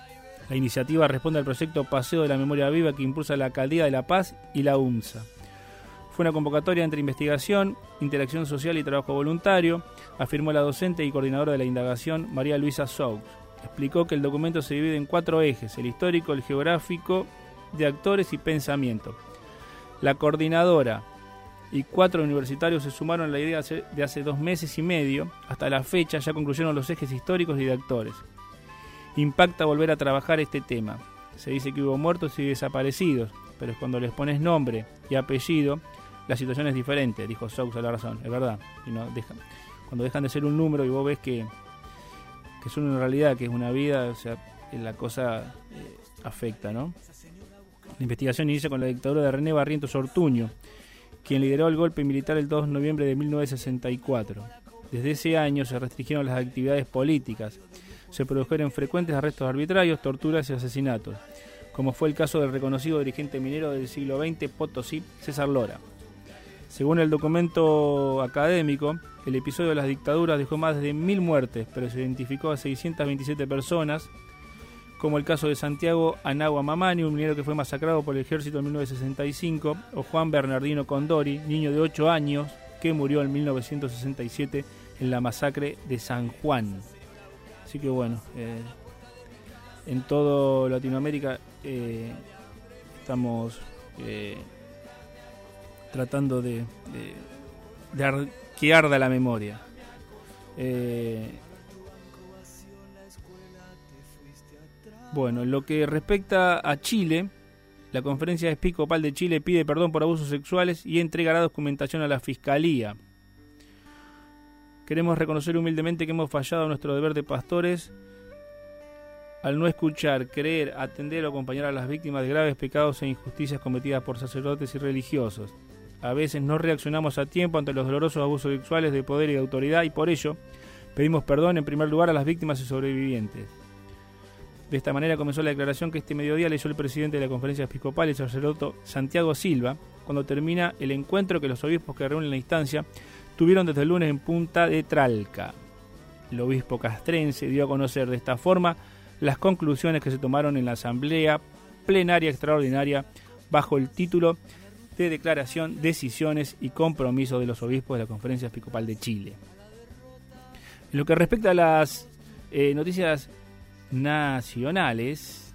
La iniciativa responde al proyecto Paseo de la Memoria Viva que impulsa la Alcaldía de La Paz y la UNSA. Fue una convocatoria entre investigación, interacción social y trabajo voluntario, afirmó la docente y coordinadora de la indagación, María Luisa Saux. Explicó que el documento se divide en 4 ejes: el histórico, el geográfico, de actores y pensamiento. La coordinadora y 4 universitarios se sumaron a la idea de hace 2 meses y medio. Hasta la fecha ya concluyeron los ejes históricos y de actores. Impacta volver a trabajar este tema. Se dice que hubo muertos y desaparecidos, pero cuando les pones nombre y apellido, la situación es diferente, dijo Saux a La Razón. Es verdad. Y no cuando dejan de ser un número y vos ves que son una realidad, que es una vida, o sea, la cosa afecta, ¿no? La investigación inicia con la dictadura de René Barrientos Ortuño, quien lideró el golpe militar el 2 de noviembre de 1964. Desde ese año se restringieron las actividades políticas. Se produjeron frecuentes arrestos arbitrarios, torturas y asesinatos, como fue el caso del reconocido dirigente minero del siglo XX Potosí, César Lora. Según el documento académico, el episodio de las dictaduras dejó más de 1000 muertes, pero se identificó a 627 personas, como el caso de Santiago Anagua Mamani, un minero que fue masacrado por el ejército en 1965, o Juan Bernardino Condori, niño de 8 años, que murió en 1967 en la masacre de San Juan. Así que bueno, en todo Latinoamérica estamos tratando de que arda la memoria. Bueno, en lo que respecta a Chile, la Conferencia Episcopal de Chile pide perdón por abusos sexuales y entregará documentación a la Fiscalía. Queremos reconocer humildemente que hemos fallado nuestro deber de pastores al no escuchar, creer, atender o acompañar a las víctimas de graves pecados e injusticias cometidas por sacerdotes y religiosos. A veces no reaccionamos a tiempo ante los dolorosos abusos sexuales de poder y de autoridad, y por ello pedimos perdón en primer lugar a las víctimas y sobrevivientes. De esta manera comenzó la declaración que este mediodía leyó el presidente de la Conferencia Episcopal, el sacerdote Santiago Silva, cuando termina el encuentro que los obispos que reúnen la instancia tuvieron desde el lunes en Punta de Tralca. El obispo castrense dio a conocer de esta forma las conclusiones que se tomaron en la asamblea plenaria extraordinaria bajo el título de Declaración, Decisiones y Compromisos de los Obispos de la Conferencia Episcopal de Chile. En lo que respecta a las noticias nacionales,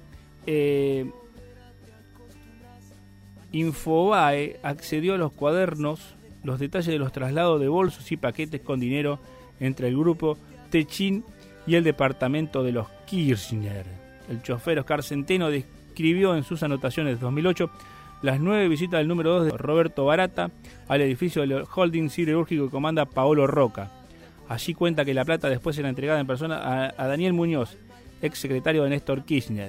Infobae accedió a los cuadernos, los detalles de los traslados de bolsos y paquetes con dinero entre el grupo Techin y el departamento de los Kirchner. El chofer Oscar Centeno describió en sus anotaciones de 2008 las 9 visitas del número 2 de Roberto Barata al edificio del holding siderúrgico que comanda Paolo Roca. Allí cuenta que la plata después era entregada en persona a Daniel Muñoz, ex secretario de Néstor Kirchner.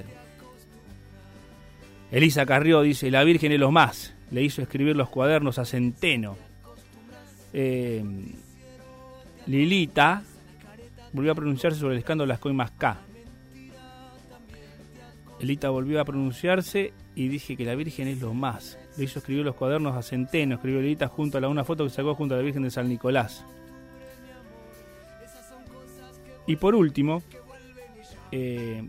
Elisa Carrió dice: la Virgen es lo más. Le hizo escribir los cuadernos a Centeno. Lilita volvió a pronunciarse sobre el escándalo de las coimas K. Elita volvió a pronunciarse y dije que la Virgen es lo más. Le hizo escribir los cuadernos a Centeno. Escribió Elita junto a una foto que sacó junto a la Virgen de San Nicolás. Y por último, de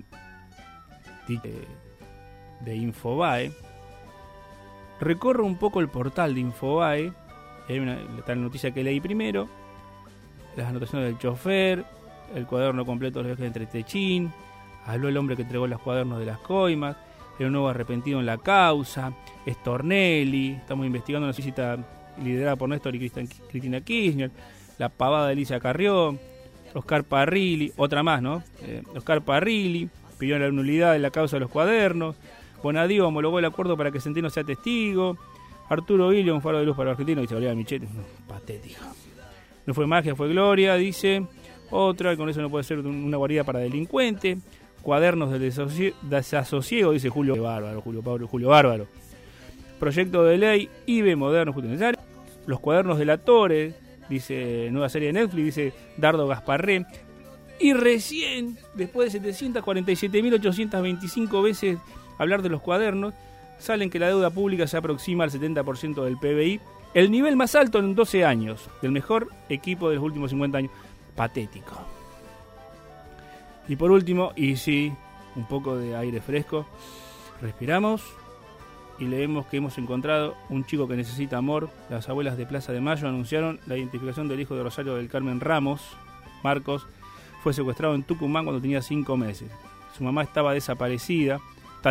Infobae, recorro un poco el portal de Infobae. Hay la noticia que leí primero, las anotaciones del chofer, el cuaderno completo de los viajes entre Techín, habló el hombre que entregó los cuadernos de las coimas, el nuevo arrepentido en la causa, Stornelli, estamos investigando una visita liderada por Néstor y Cristina Kirchner, la pavada de Elisa Carrió, Oscar Parrilli, otra más, ¿no? Oscar Parrilli pidió la nulidad de la causa de los cuadernos. Bonadío homologó el acuerdo para que Centeno sea testigo. Arturo Ilio, un faro de luz para los argentinos, dice Bolívar Michel. Patético. No fue magia, fue gloria, dice. Otra, con eso no puede ser una guarida para delincuente. Cuadernos del desasosiego, dice Julio Bárbaro. Proyecto de ley IBE moderno, justo y necesario. Los cuadernos de la Torre, dice nueva serie de Netflix, dice Dardo Gasparré. Y recién, después de 747.825 veces hablar de los cuadernos, salen que la deuda pública se aproxima al 70% del PBI, el nivel más alto en 12 años, del mejor equipo de los últimos 50 años. Patético. Y por último, y sí, un poco de aire fresco. Respiramos y leemos que hemos encontrado un chico que necesita amor. Las abuelas de Plaza de Mayo anunciaron la identificación del hijo de Rosario del Carmen Ramos. Marcos fue secuestrado en Tucumán cuando tenía 5 meses. Su mamá está desaparecida.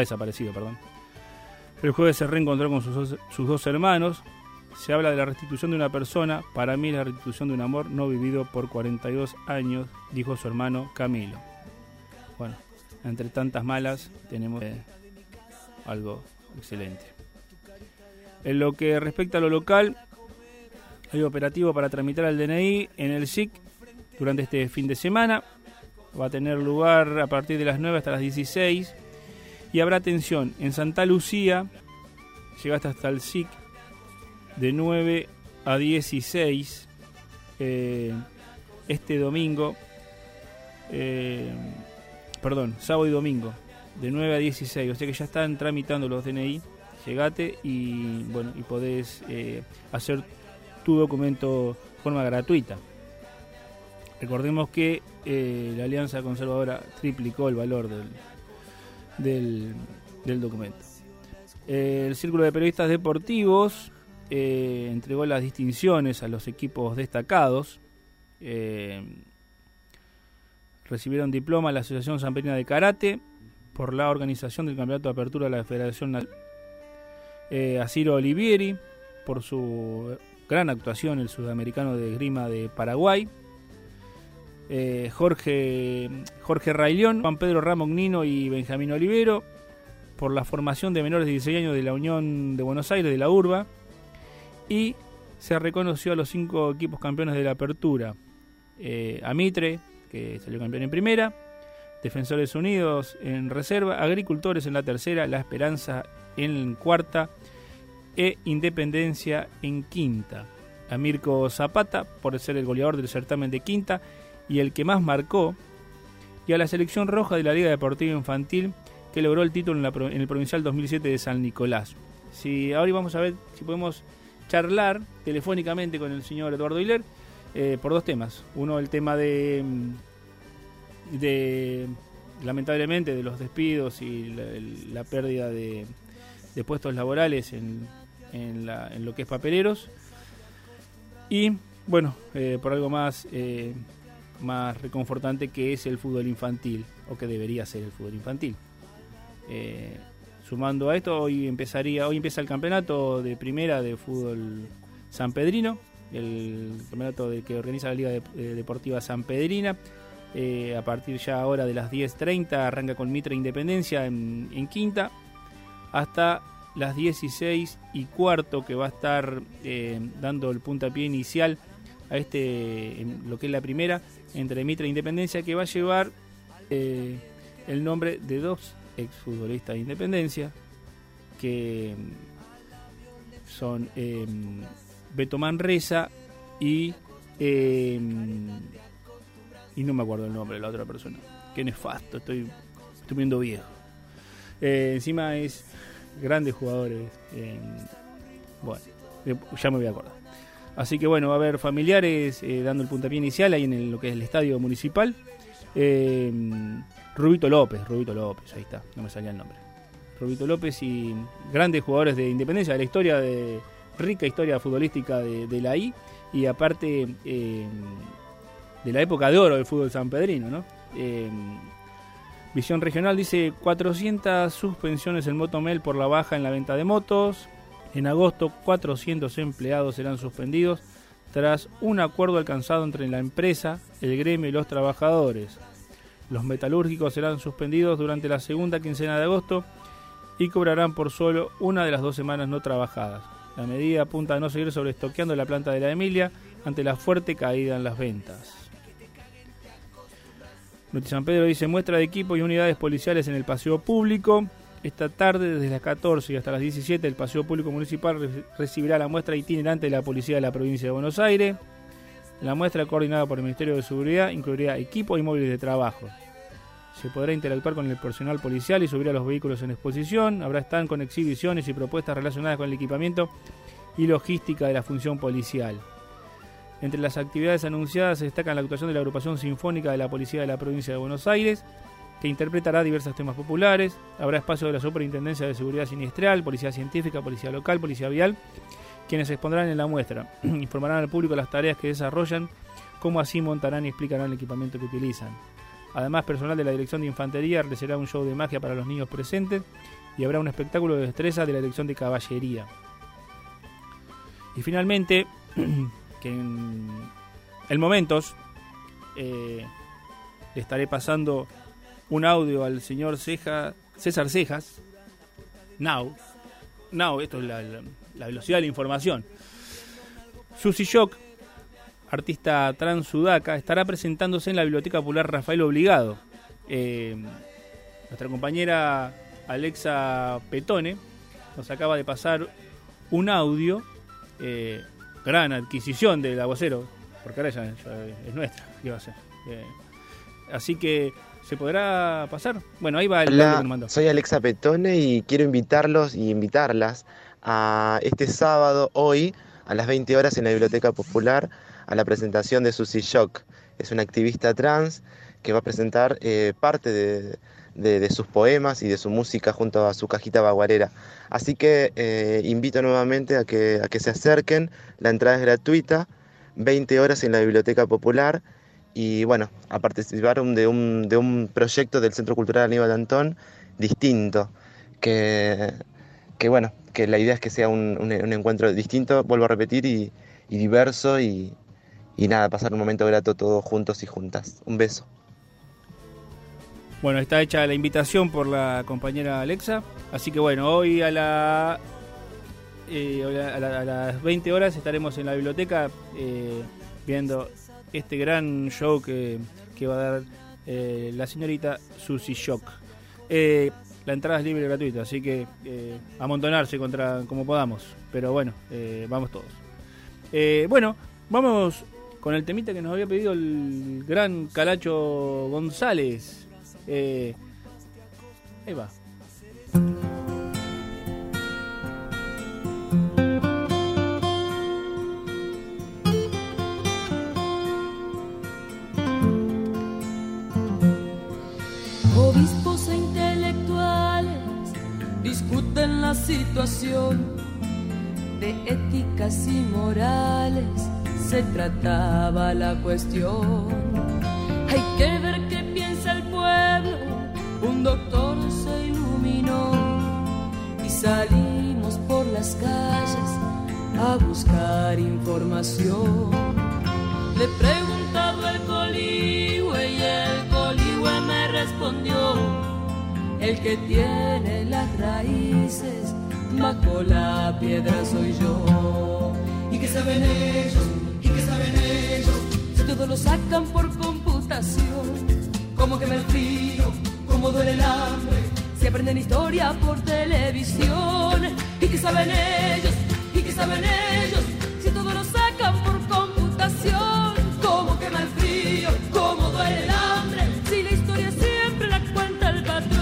El jueves se reencontró con sus dos hermanos. Se habla de la restitución de una persona. Para mí la restitución de un amor no vivido por 42 años, dijo su hermano Camilo. Bueno, entre tantas malas tenemos algo excelente. En lo que respecta a lo local, hay operativo para tramitar el DNI en el SIC durante este fin de semana. Va a tener lugar a partir de las 9 hasta las 16 y habrá atención en Santa Lucía. Llegaste hasta el SIC de 9 a 16 este domingo, sábado y domingo, de 9 a 16, o sea que ya están tramitando los DNI. Llegate y bueno, y podés hacer tu documento de forma gratuita. Recordemos que la Alianza Conservadora triplicó el valor del documento. El Círculo de Periodistas Deportivos entregó las distinciones a los equipos destacados. Recibieron diploma la Asociación Sanpedraina de Karate por la organización del Campeonato de Apertura de la Federación Nacional. A Ciro Olivieri por su gran actuación, el sudamericano de esgrima de Paraguay. Jorge Raylión, Juan Pedro Ramognino y Benjamín Olivero por la formación de menores de 16 años de la Unión de Buenos Aires, de la URBA. Y se reconoció a los 5 equipos campeones de la Apertura. A Mitre, que salió campeón en primera, Defensores Unidos en reserva, Agricultores en la tercera, La Esperanza en cuarta e Independencia en quinta. A Mirko Zapata por ser el goleador del certamen de quinta y el que más marcó, y a la selección roja de la Liga Deportiva Infantil que logró el título en el Provincial 2007 de San Nicolás. Ahora vamos a ver si podemos charlar telefónicamente con el señor Eduardo Hiler por 2 temas. Uno, el tema de lamentablemente de los despidos y la pérdida de puestos laborales en lo que es papeleros, y bueno, por algo más reconfortante, que es el fútbol infantil, o que debería ser el fútbol infantil. Sumando a esto, hoy empieza el campeonato de primera de fútbol sanpedrino, el campeonato que organiza la Liga Deportiva Sanpedrina. A partir ya ahora de las 10:30 arranca con Mitre Independencia en quinta, hasta las 16:15, que va a estar dando el puntapié inicial a en lo que es la primera, entre Mitre e Independencia, que va a llevar el nombre de 2 exfutbolistas de Independencia, que son Beto Manresa y no me acuerdo el nombre de la otra persona. Qué nefasto, estoy viendo viejo. Encima es grandes jugadores. Bueno, ya me voy a acordar. Así que bueno, va a haber familiares dando el puntapié inicial ahí en lo que es el estadio municipal. Rubito López, ahí está, no me salía el nombre. Rubito López y grandes jugadores de Independencia, de la historia, rica historia futbolística de la I, y aparte de la época de oro del fútbol sanpedrino, ¿no? Visión Regional dice 400 suspensiones en Motomel por la baja en la venta de motos. En agosto 400 empleados serán suspendidos tras un acuerdo alcanzado entre la empresa, el gremio y los trabajadores. Los metalúrgicos serán suspendidos durante la segunda quincena de agosto y cobrarán por solo una de las 2 semanas no trabajadas. La medida apunta a no seguir sobreestoqueando la planta de la Emilia ante la fuerte caída en las ventas. Noti San Pedro dice muestra de equipo y unidades policiales en el paseo público. Esta tarde, desde las 14 y hasta las 17, el paseo público municipal recibirá la muestra itinerante de la policía de la provincia de Buenos Aires. La muestra, coordinada por el Ministerio de Seguridad, incluirá equipo y móviles de trabajo. Se podrá interactuar con el personal policial y subir a los vehículos en exposición. Habrá stand con exhibiciones y propuestas relacionadas con el equipamiento y logística de la función policial. Entre las actividades anunciadas se destacan la actuación de la agrupación sinfónica de la Policía de la Provincia de Buenos Aires, que interpretará diversos temas populares. Habrá espacio de la Superintendencia de Seguridad Siniestral, Policía Científica, Policía Local, Policía Vial, quienes se expondrán en la muestra. Informarán al público las tareas que desarrollan, cómo así montarán y explicarán el equipamiento que utilizan. Además, personal de la Dirección de Infantería realizará un show de magia para los niños presentes y habrá un espectáculo de destreza de la Dirección de Caballería. Y finalmente, que en momentos le estaré pasando un audio al señor César Cejas. Now, esto es la velocidad de la información. Susi Shock, artista trans sudaca, estará presentándose en la Biblioteca Popular Rafael Obligado. Nuestra compañera Alexa Petone nos acaba de pasar un audio, gran adquisición del Aguacero, porque ahora ya es nuestra, ¿qué va a ser? Así que, ¿se podrá pasar? Bueno, ahí va el audio que nos mandó. Soy Alexa Petone y quiero invitarlos y invitarlas a este sábado, hoy, a las 20 horas en la Biblioteca Popular, a la presentación de Susi Shock. Es una activista trans que va a presentar parte de sus poemas y de su música junto a su cajita baguarera. Así que invito nuevamente a que se acerquen. La entrada es gratuita, 20 horas en la Biblioteca Popular, y bueno, a participar de un proyecto del Centro Cultural Aníbal Antón distinto, que la idea es que sea un encuentro distinto, vuelvo a repetir, y diverso, y nada, pasar un momento grato todos juntos y juntas. Un beso. Bueno, está hecha la invitación por la compañera Alexa, así que bueno, hoy a las 20 horas estaremos en la biblioteca viendo este gran show que va a dar la señorita Susi Shock. La entrada es libre y gratuita, así que amontonarse como podamos, pero bueno, vamos todos. Bueno, vamos con el temita que nos había pedido el gran Calacho González. Ahí va. Obispos e intelectuales discuten la situación de éticas y morales. Se trataba la cuestión. Hay que ver qué piensa el pueblo. Un doctor se iluminó y salimos por las calles a buscar información. Le he preguntado al coligüe y el coligüe me respondió: el que tiene las raíces bajo la piedra soy yo. ¿Y qué saben ellos? ¿Y qué saben ellos? Si todo lo sacan por computación. Cómo quema el frío, cómo duele el hambre. Si aprenden historia por televisión. ¿Y qué saben ellos? ¿Y qué saben ellos? Si todo lo sacan por computación. Cómo quema el frío, cómo duele el hambre. Si la historia siempre la cuenta el patrón.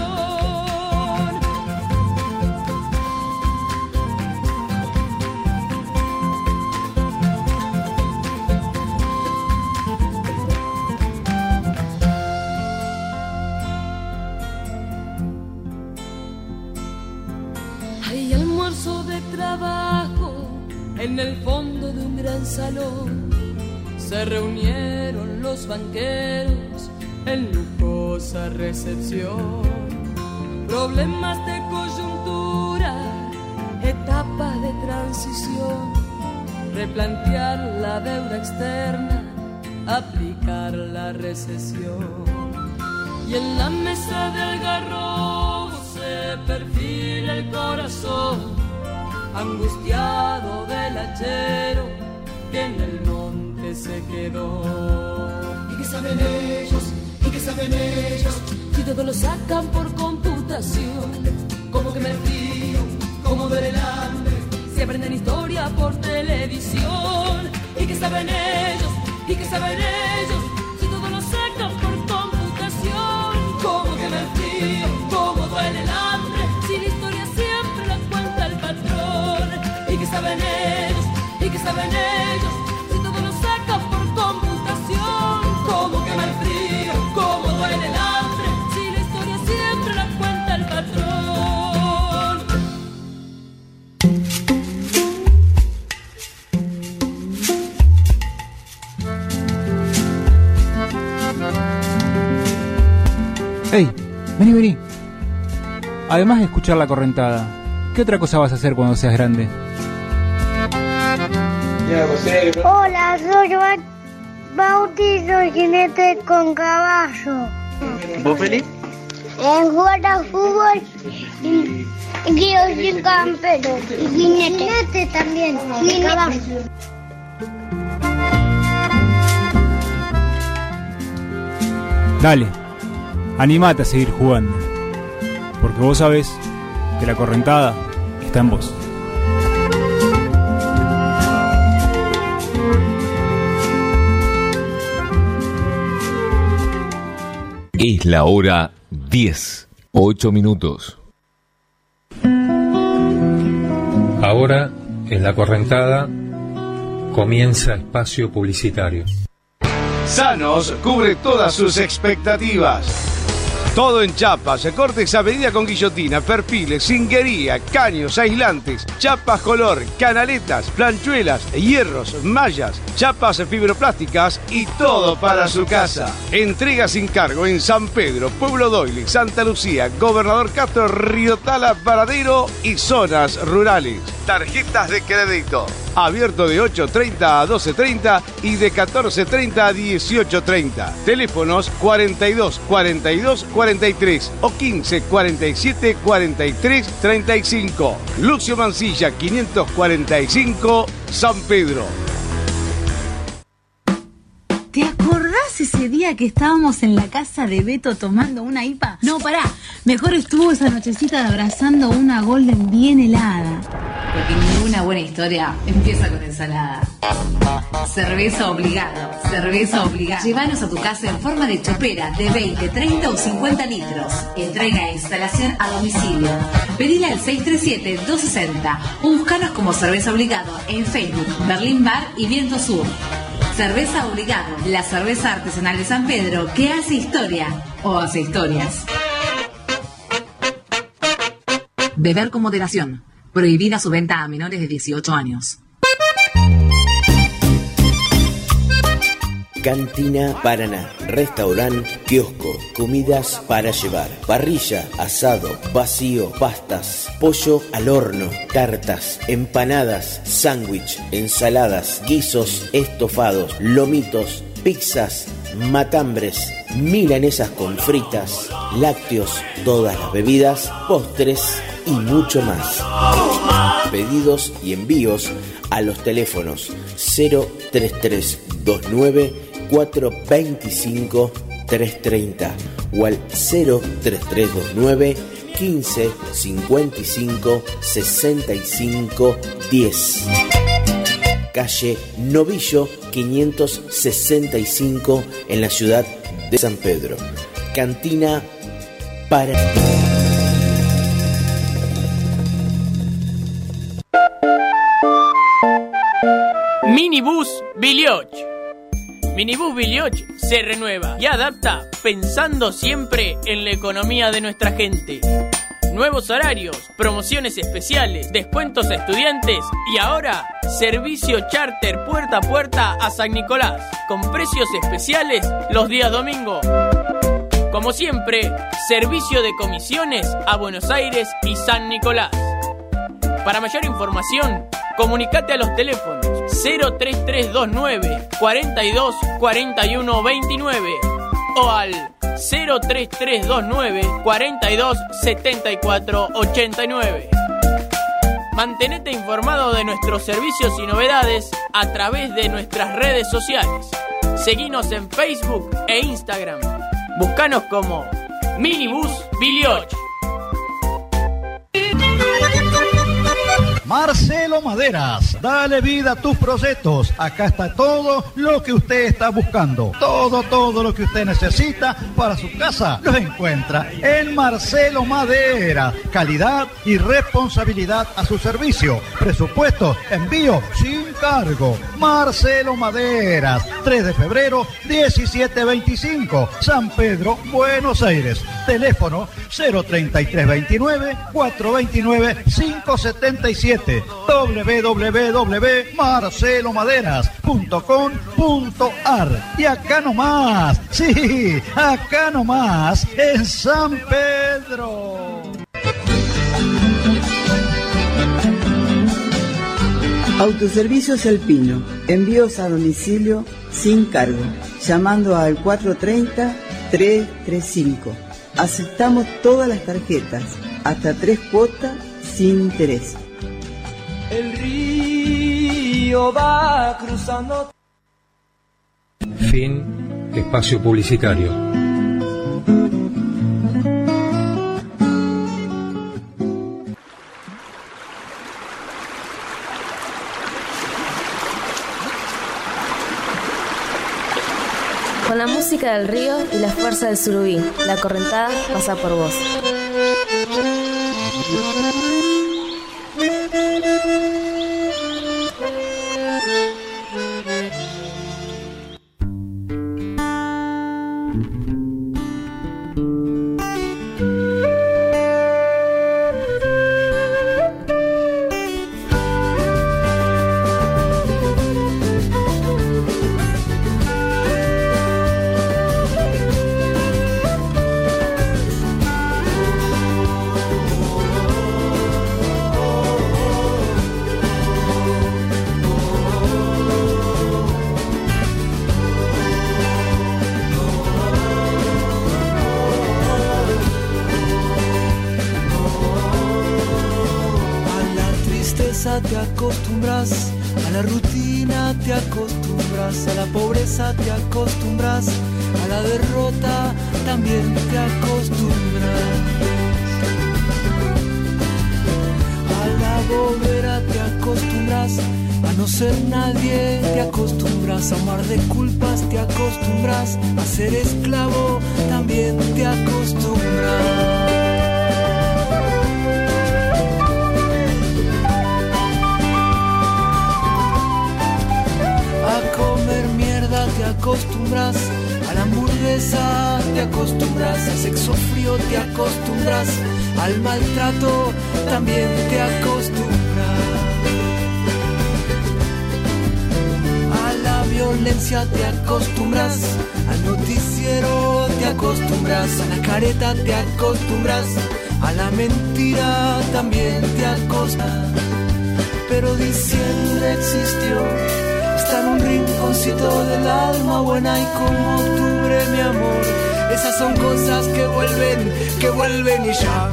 Hay almuerzo de trabajo en el fondo de un gran salón. Se reunieron los banqueros en lujosa recepción. Problemas de coyuntura, etapas de transición, replantear la deuda externa, aplicar la recesión. Y en la mesa del algarrobo se perfila el corazón, angustiado del hachero que en el monte se quedó. ¿Y qué saben ellos? ¿Y qué saben ellos? Si todo lo sacan por computación. Cómo quema el frío, cómo duele el hambre. Si aprenden historia por televisión. ¿Y qué saben ellos? ¿Y qué saben ellos? Si todo lo sacan por computación. Cómo quema el frío, cómo duele el hambre. Si la historia siempre la cuenta el patrón. ¿Y qué saben ellos? ¿Y qué saben ellos? Si todo lo sacan por computación. Cómo quema el frío, cómo duele el hambre. Si la Hey, vení. Además de escuchar La Correntada, ¿qué otra cosa vas a hacer cuando seas grande? Hola, soy Bauti, soy jinete con caballo. ¿Vos, Feli? Jugar a fútbol y yo soy campero. Y jinete también, y caballo. Dale, animate a seguir jugando, porque vos sabés que La Correntada está en vos. Es la hora 10, 8 minutos. Ahora, en La Correntada, comienza espacio publicitario. Sanos cubre todas sus expectativas. Todo en chapas, cortes a medida con guillotina, perfiles, cinguería, caños, aislantes, chapas color, canaletas, planchuelas, hierros, mallas, chapas fibroplásticas y todo para su casa. Entrega sin cargo en San Pedro, Pueblo Doyle, Santa Lucía, Gobernador Castro, Río Tala, Varadero y zonas rurales. Tarjetas de crédito. Abierto de 8:30 a 12:30 y de 14:30 a 18:30. Teléfonos 42 42 43 o 15 47 43 35. Lucio Mancilla 545, San Pedro. ¿Te acordás ese día que estábamos en la casa de Beto tomando una IPA? No, pará. Mejor estuvo esa nochecita de abrazando una Golden bien helada. Porque ninguna buena historia empieza con ensalada. Cerveza obligado, cerveza obligado. Llévanos a tu casa en forma de chopera de 20, 30 o 50 litros. Entrega e instalación a domicilio. Pedila al 637-260 o buscanos como Cerveza Obligado en Facebook, Berlín Bar y Viento Sur. Cerveza Obligado, la cerveza artesanal de San Pedro que hace historia o hace historias. Beber con moderación. Prohibida su venta a menores de 18 años. Cantina Paraná, restaurante, kiosco, comidas para llevar, parrilla, asado, vacío, pastas, pollo al horno, tartas, empanadas, sándwich, ensaladas, guisos, estofados, lomitos, pizzas, matambres, milanesas con fritas, lácteos, todas las bebidas, postres y mucho más. Pedidos y envíos a los teléfonos 03329 425 330 o al 03329 15 55 65 10. Calle Novillo 565 en la ciudad de San Pedro. Cantina Paraná. Minibús Bilioch. Minibús Bilioch se renueva y adapta pensando siempre en la economía de nuestra gente. Nuevos horarios, promociones especiales, descuentos a estudiantes y ahora servicio charter puerta a puerta a San Nicolás con precios especiales los días domingo. Como siempre, servicio de comisiones a Buenos Aires y San Nicolás. Para mayor información, comunicate a los teléfonos 03329 42 41 29 o al 03329 42 74 89. Mantenete informado de nuestros servicios y novedades a través de nuestras redes sociales. Seguinos en Facebook e Instagram. Búscanos como Minibús Bilioch. Marcelo Maderas, dale vida a tus proyectos. Acá está todo lo que usted está buscando. Todo lo que usted necesita para su casa lo encuentra en Marcelo Maderas. Calidad y responsabilidad a su servicio. Presupuesto, envío sin cargo. Marcelo Maderas, 3 de febrero, 1725, San Pedro, Buenos Aires. Teléfono 03329 429 577. 7 www.marcelomaderas.com.ar. Y acá nomás, sí, acá nomás, en San Pedro. Autoservicios El Pino, envíos a domicilio sin cargo, llamando al 430-335. Aceptamos todas las tarjetas, hasta 3 cuotas sin interés. El río va cruzando. Fin espacio publicitario. Con la música del río y la fuerza del surubí, la correntada pasa por vos. Te acostumbras, a la rutina te acostumbras, a la pobreza te acostumbras, a la derrota también te acostumbras, a la bobera te acostumbras, a no ser nadie te acostumbras, a amar de culpas te acostumbras, a ser esclavo también te acostumbras. Te acostumbras, a la hamburguesa te acostumbras, al sexo frío te acostumbras, al maltrato también te acostumbras, a la violencia te acostumbras, al noticiero te acostumbras, a la careta te acostumbras, a la mentira también te acostumbras. Pero diciembre existió, está en un rinconcito del alma buena, y como octubre, mi amor, esas son cosas que vuelven y ya.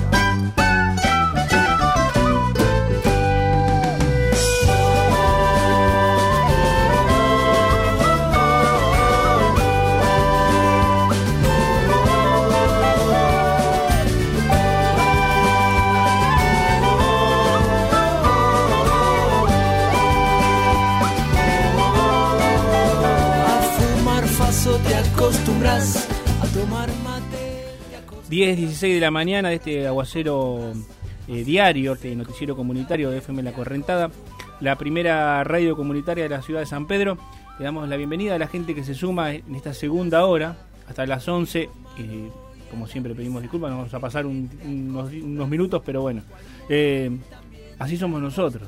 Te acostumbras a tomar mate. 10:16 de la mañana de este aguacero diario, este noticiero comunitario de FM La Correntada, la primera radio comunitaria de la ciudad de San Pedro. Le damos la bienvenida a la gente que se suma en esta segunda hora hasta las 11. Como siempre pedimos disculpas, nos vamos a pasar unos minutos, pero bueno, así somos nosotros.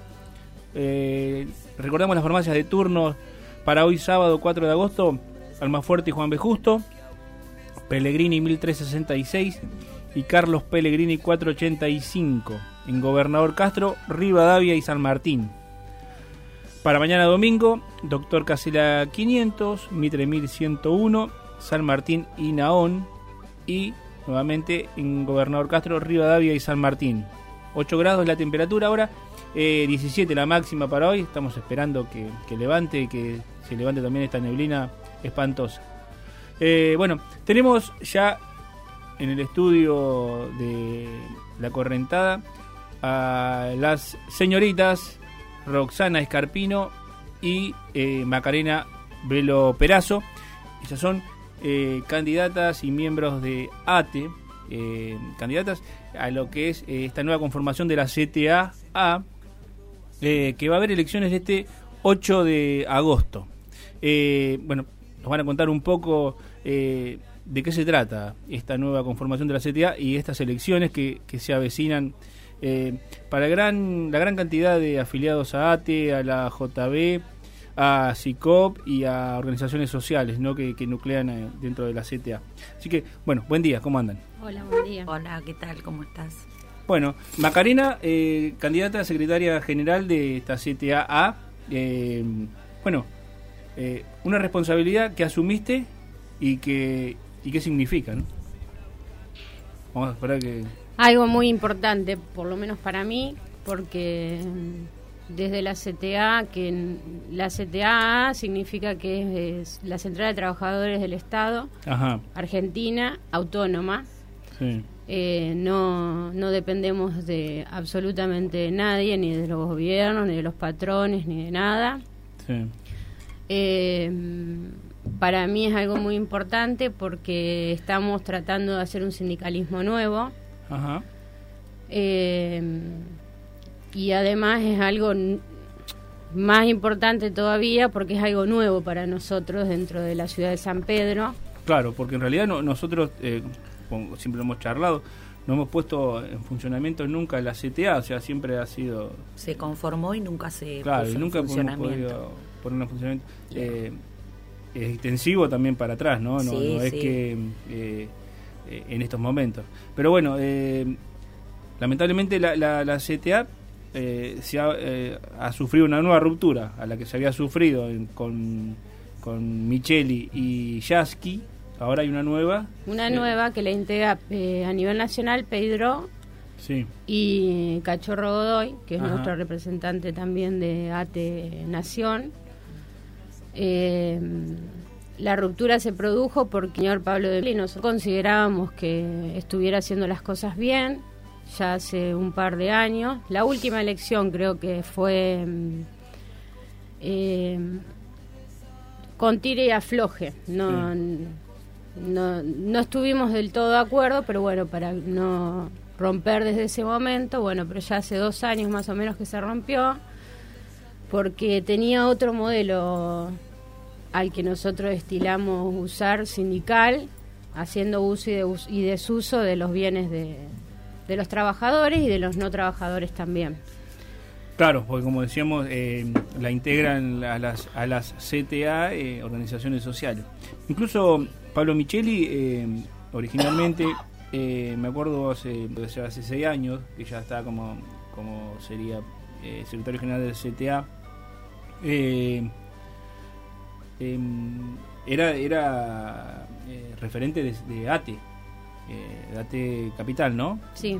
Recordamos las farmacias de turno para hoy sábado 4 de agosto. Almafuerte y Juan B. Justo, Pellegrini 1366 y Carlos Pellegrini 485, en Gobernador Castro, Rivadavia y San Martín. Para mañana domingo, Doctor Casela 500, Mitre 1101, San Martín y Naón, y nuevamente en Gobernador Castro, Rivadavia y San Martín. 8 grados la temperatura ahora, 17 la máxima para hoy. Estamos esperando que se levante también esta neblina espantosa. Bueno, tenemos ya en el estudio de La Correntada a las señoritas Roxana Escarpino y Macarena Velo Perazo. Ellas son candidatas y miembros de ATE, candidatas a lo que es esta nueva conformación de la CTA-A, que va a haber elecciones este 8 de agosto. Bueno, nos van a contar un poco de qué se trata esta nueva conformación de la CTA y estas elecciones que se avecinan Para la gran cantidad de afiliados a ATE, a la JB, a CICOP y a organizaciones sociales, ¿no? que nuclean dentro de la CTA. Así que, bueno, buen día, ¿cómo andan? Hola, buen día. Hola, ¿qué tal? ¿Cómo estás? Bueno, Macarena, candidata a secretaria general de esta CTA-A, una responsabilidad que asumiste y qué significa, ¿no? Vamos a esperar que... Algo muy importante, por lo menos para mí, porque desde la CTA, que la CTA significa que es la Central de Trabajadores del Estado, Ajá. Argentina, autónoma. Sí. No dependemos de absolutamente nadie, ni de los gobiernos, ni de los patrones, ni de nada. Sí. Para mí es algo muy importante porque estamos tratando de hacer un sindicalismo nuevo. Ajá. Y además es algo más importante todavía porque es algo nuevo para nosotros dentro de la ciudad de San Pedro. Claro, porque en realidad nosotros, como siempre lo hemos charlado, no hemos puesto en funcionamiento nunca la CTA, o sea, siempre ha sido... Se conformó y nunca se claro, puso y nunca en funcionamiento. Hemos podido poner en funcionamiento. Es extensivo también para atrás, ¿no? No, sí, no es sí. que en estos momentos. Pero bueno, lamentablemente la CTA ha sufrido una nueva ruptura a la que se había sufrido con Micheli y Yasky. Ahora hay una nueva. Una nueva que la integra a nivel nacional Pedro sí. y Cachorro Godoy, que es Ajá. nuestro representante también de ATE Nación. La ruptura se produjo porque el señor Pablo de Lino considerábamos que estuviera haciendo las cosas bien ya hace un par de años. La última elección creo que fue con tire y afloje. No estuvimos del todo de acuerdo, pero bueno, para no romper desde ese momento, bueno, pero ya hace 2 años más o menos que se rompió, porque tenía otro modelo al que nosotros estilamos usar sindical, haciendo uso y desuso de los bienes de los trabajadores y de los no trabajadores también. Claro, porque como decíamos, la integran a las CTA, organizaciones sociales. Incluso Pablo Micheli, originalmente, me acuerdo hace 6 años, que ya está como sería secretario general del CTA, era referente de ATE, de ATE Capital, ¿no? Sí.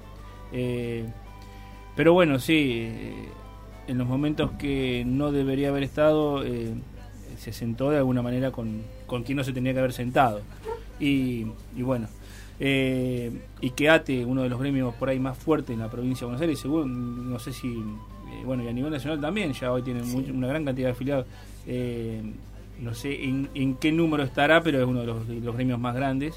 Pero bueno, sí, en los momentos que no debería haber estado, se sentó de alguna manera con quien no se tenía que haber sentado. Y bueno, y que ATE, uno de los gremios por ahí más fuertes en la provincia de Buenos Aires, seguro, no sé si, bueno, y a nivel nacional también, ya hoy tienen una gran cantidad de afiliados. No sé en qué número estará, pero es uno de los gremios más grandes.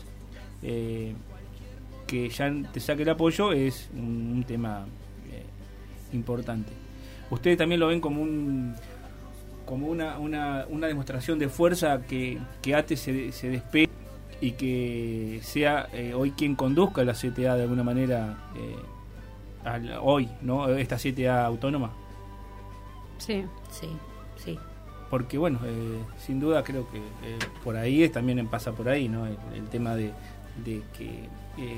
Que ya te saque el apoyo es un tema importante. Ustedes también lo ven como una demostración de fuerza que ATE se despegue y que sea hoy quien conduzca la CTA de alguna manera hoy, ¿no? Esta CTA autónoma. Sí. Porque bueno, sin duda creo que por ahí también pasa por ahí, ¿no? El tema de que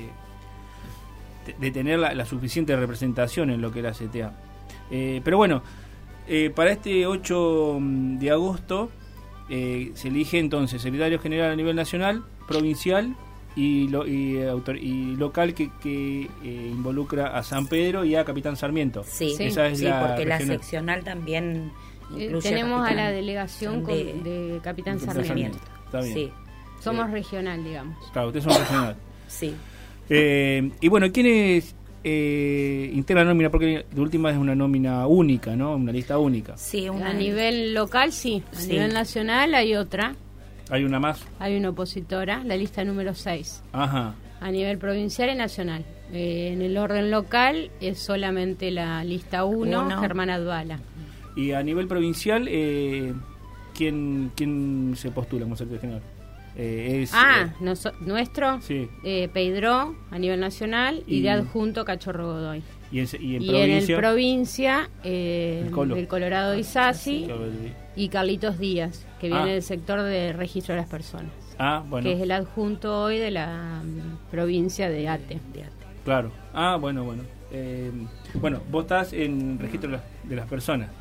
de tener la suficiente representación en lo que es la CTA. Pero bueno, para este 8 de agosto se elige entonces secretario general a nivel nacional, provincial y local que involucra a San Pedro y a Capitán Sarmiento. Sí, esa es porque la seccional también tenemos a la delegación de Capitán Sarmiento. Está bien. Sí, somos regional, digamos. Claro, ustedes son regional. Sí. Y bueno, ¿quiénes integran la nómina? Porque de última es una nómina única, ¿no? Una lista única. Sí, a nivel local sí, a nivel nacional hay otra. ¿Hay una más? Hay una opositora, la lista número 6. Ajá. A nivel provincial y nacional. En el orden local es solamente la lista 1, Germán Advala. Y a nivel provincial, ¿quién se postula como secretario general? Nuestro, sí. Pedro a nivel nacional y de adjunto Cachorro Godoy. Y en en provincia, el provincia el Colorado Isasi y Carlitos Díaz, que viene del sector de registro de las personas. Bueno. Que es el adjunto hoy de la provincia de Ate. Claro. Bueno. Bueno, vos estás en registro de las personas.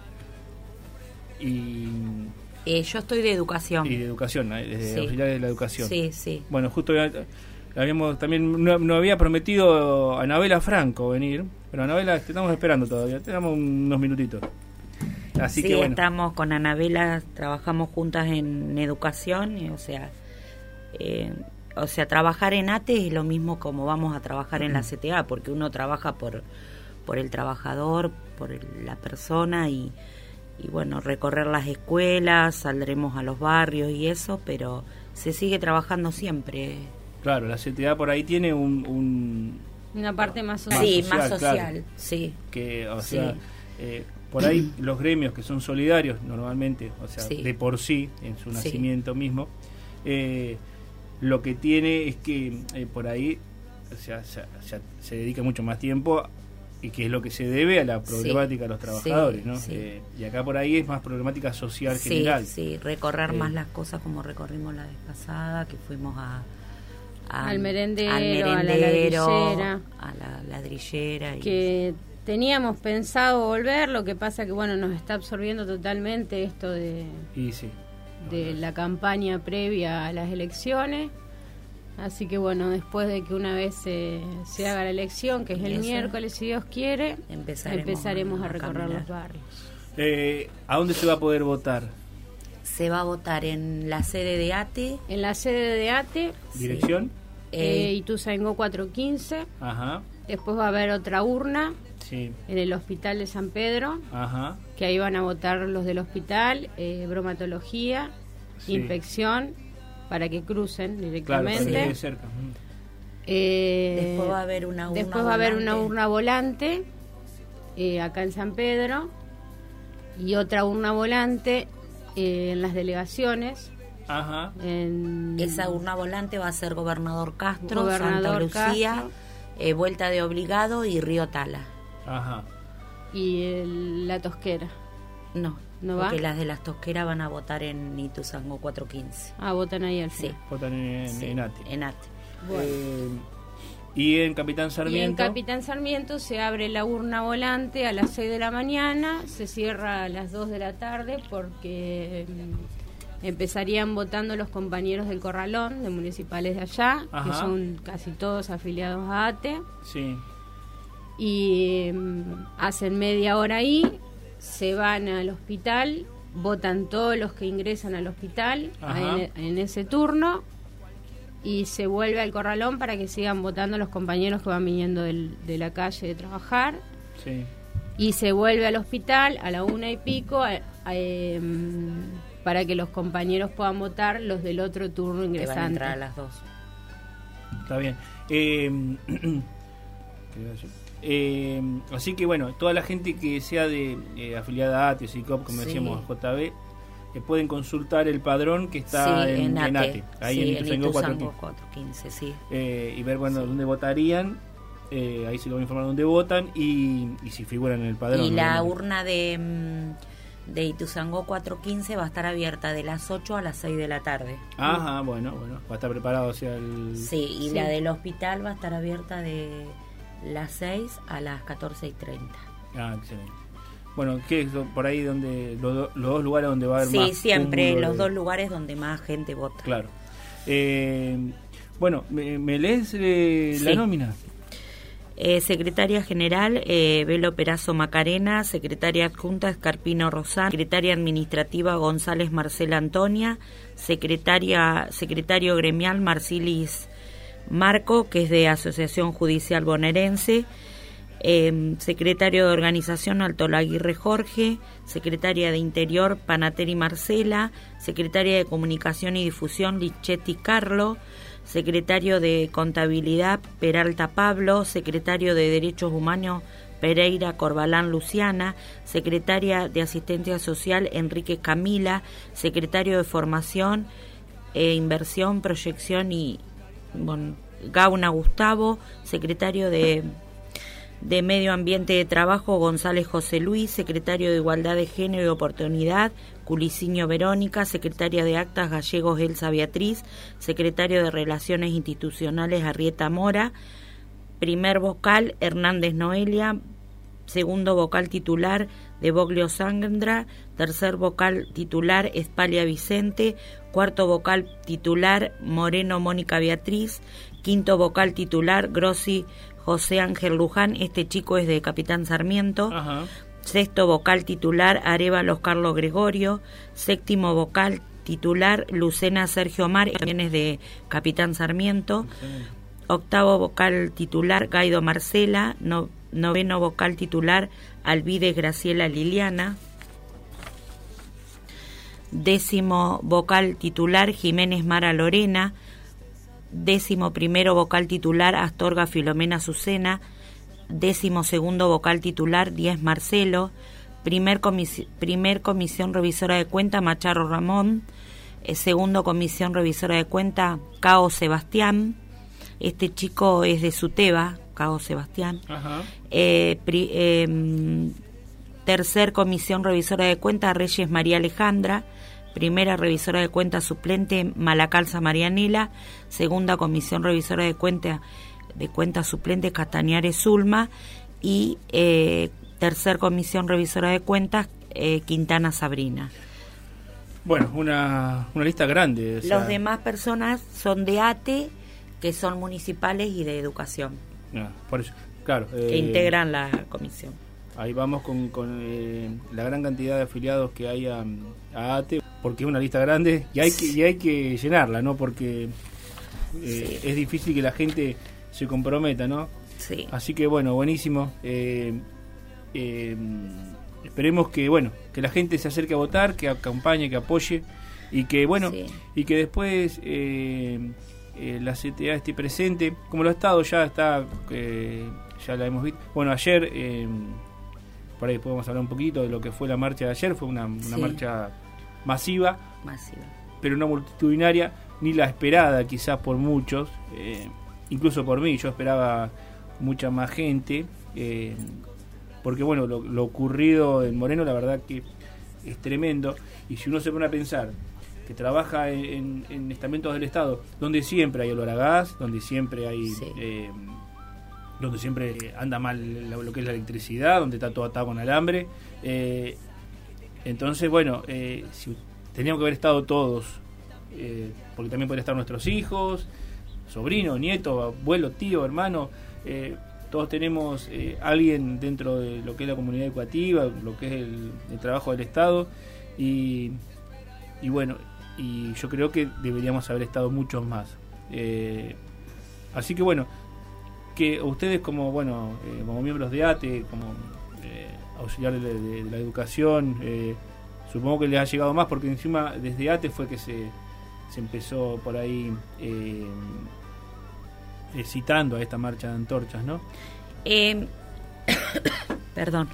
Y yo estoy de educación. Y de educación, desde auxiliar de la educación. Sí. Bueno, justo habíamos también nos había prometido Anabela Franco venir, pero Anabela te estamos esperando todavía, tenemos unos minutitos. Así que bueno. Estamos con Anabela, trabajamos juntas en educación, o sea, trabajar en ATE es lo mismo como vamos a trabajar en la CTA, porque uno trabaja por el trabajador, por la persona y bueno, recorrer las escuelas, saldremos a los barrios y eso, pero se sigue trabajando siempre. Claro, la CTA por ahí tiene una parte más social. Sí, más social, claro. Sí. Que, o sea, por ahí los gremios que son solidarios normalmente, o sea, de por sí, en su nacimiento mismo, lo que tiene es que por ahí se dedica mucho más tiempo y que es lo que se debe a la problemática de los trabajadores, ¿no? Y acá por ahí es más problemática social general. Sí, recorrer más las cosas como recorrimos la vez pasada, que fuimos al merendero, a la ladrillera. Que teníamos pensado volver, lo que pasa que bueno, nos está absorbiendo totalmente esto de la campaña previa a las elecciones. Así que bueno, después de que una vez se haga la elección, que es el miércoles, si Dios quiere, empezaremos a recorrer los barrios. ¿A dónde se va a poder votar? Se va a votar en la sede de ATE. En la sede de ATE. ¿Dirección? Ituzaingó 415. Ajá. Después va a haber otra urna en el Hospital de San Pedro. Ajá. Que ahí van a votar los del hospital, bromatología, inspección, para que crucen directamente. Claro, cerca. Después va a haber una urna volante acá en San Pedro y otra urna volante en las delegaciones. Ajá. Esa urna volante va a ser Gobernador Castro, Santa Lucía, Vuelta de Obligado y Río Tala. Ajá. ¿Y la Tosquera? No va. Porque las de las Tosqueras van a votar en Ituzaingó 415. Votan ahí al final. Votan en ATE. En ATE. Bueno. ¿Y en Capitán Sarmiento? Y en Capitán Sarmiento se abre la urna volante a las 6 de la mañana, se cierra a las 2 de la tarde porque empezarían votando los compañeros del Corralón, de municipales de allá, que son casi todos afiliados a ATE. Sí. Y hacen media hora ahí, se van al hospital, votan todos los que ingresan al hospital en ese turno y se vuelve al Corralón para que sigan votando los compañeros que van viniendo de la calle de trabajar. Sí. Y se vuelve al hospital a la 1:00 para que los compañeros puedan votar los del otro turno ingresantes. Que van a entrar a las 2. Está bien. Así que bueno, toda la gente que sea de afiliada a ATE, SICOP, como decíamos, JB, pueden consultar el padrón que está en ATE, ahí en Ituzaingó 415, y ver dónde votarían, ahí se lo van a informar dónde votan y si figuran en el padrón. Y la urna de Ituzaingó 415 va a estar abierta de las 8 a las 6 de la tarde. Ajá, bueno, va a estar preparado hacia el... Sí, y la del hospital va a estar abierta de las 6 a las 14:30. Excelente. Bueno, ¿qué es por ahí donde los dos lugares donde va a haber más? Sí, siempre los dos lugares donde más gente vota. Claro. Bueno, ¿me lees la nómina? Secretaria General, Belo Perazo Macarena. Secretaria Adjunta, Escarpino Rosán. Secretaria Administrativa, González Marcela Antonia. Secretario Gremial, Marcilis Marco, que es de Asociación Judicial Bonaerense. Secretario de Organización, Altolaguirre Jorge. Secretaria de Interior, Panateri Marcela. Secretaria de Comunicación y Difusión, Lichetti Carlo. Secretario de Contabilidad, Peralta Pablo. Secretario de Derechos Humanos, Pereira Corbalán Luciana. Secretaria de Asistencia Social, Enrique Camila. Secretario de Formación, Inversión, Proyección y Gauna Gustavo. Secretario de de Medio Ambiente de Trabajo, González José Luis. Secretario de Igualdad de Género y Oportunidad, Culiciño Verónica. Secretaria de Actas, Gallegos Elsa Beatriz. Secretario de Relaciones Institucionales, Arrieta Mora. Primer vocal, Hernández Noelia. Segundo vocal titular, de Boglio Sandra. Tercer vocal titular, Espalia Vicente. Cuarto vocal titular, Moreno Mónica Beatriz. Quinto vocal titular, Grossi José Ángel Luján. Este chico es de Capitán Sarmiento. Ajá. Sexto vocal titular, Arévalos Carlos Gregorio. Séptimo vocal titular, Lucena Sergio Mar, también es de Capitán Sarmiento. Octavo vocal titular, Gaido Marcela. Noveno vocal titular, Alvides Graciela Liliana. Décimo vocal titular, Jiménez Mara Lorena. Décimo primero vocal titular, Astorga Filomena Azucena. Décimo segundo vocal titular, Díez Marcelo. Primer comisión revisora de cuenta, Macharro Ramón. Segundo comisión revisora de cuenta, Cao Sebastián. Este chico es de Suteba, Cao Sebastián. Ajá. Tercer comisión revisora de cuenta, Reyes María Alejandra. Primera revisora de cuenta suplente, Malacalza Marianela. Segunda comisión revisora de cuenta suplente, Castañares Zulma. Y tercer comisión revisora de cuentas, Quintana Sabrina. Bueno, una lista grande. O sea... Los demás personas son de ATE, que son municipales, y de educación. Por eso, claro. Que integran la comisión. Ahí vamos con la gran cantidad de afiliados que hay a ATE, porque es una lista grande y hay que llenarla, ¿no? Porque Sí. Es difícil que la gente se comprometa, ¿no? Sí. Así que bueno, buenísimo. Esperemos que la gente se acerque a votar, que acompañe, que apoye y que Sí. y que después la CTA esté presente, como lo ha estado, ya está, ya la hemos visto. Bueno, ayer por ahí podemos hablar un poquito de lo que fue la marcha de ayer. Fue una marcha masiva, pero no multitudinaria, ni la esperada quizás por muchos, incluso por mí. Yo esperaba mucha más gente, porque bueno, lo ocurrido en Moreno, la verdad que es tremendo. Y si uno se pone a pensar que trabaja en estamentos del Estado, donde siempre hay olor a gas, donde siempre hay donde siempre anda mal lo que es la electricidad, donde está todo atado con alambre, entonces bueno, si teníamos que haber estado todos, porque también podrían estar nuestros hijos, sobrinos, nietos, abuelos, tíos, hermanos, todos tenemos alguien dentro de lo que es la comunidad educativa, lo que es el trabajo del Estado, y bueno, y yo creo que deberíamos haber estado muchos más. Así que bueno, que ustedes como como miembros de ATE, como auxiliares de la educación, supongo que les ha llegado más, porque encima desde ATE fue que se empezó por ahí citando a esta marcha de antorchas, ¿no? Perdón.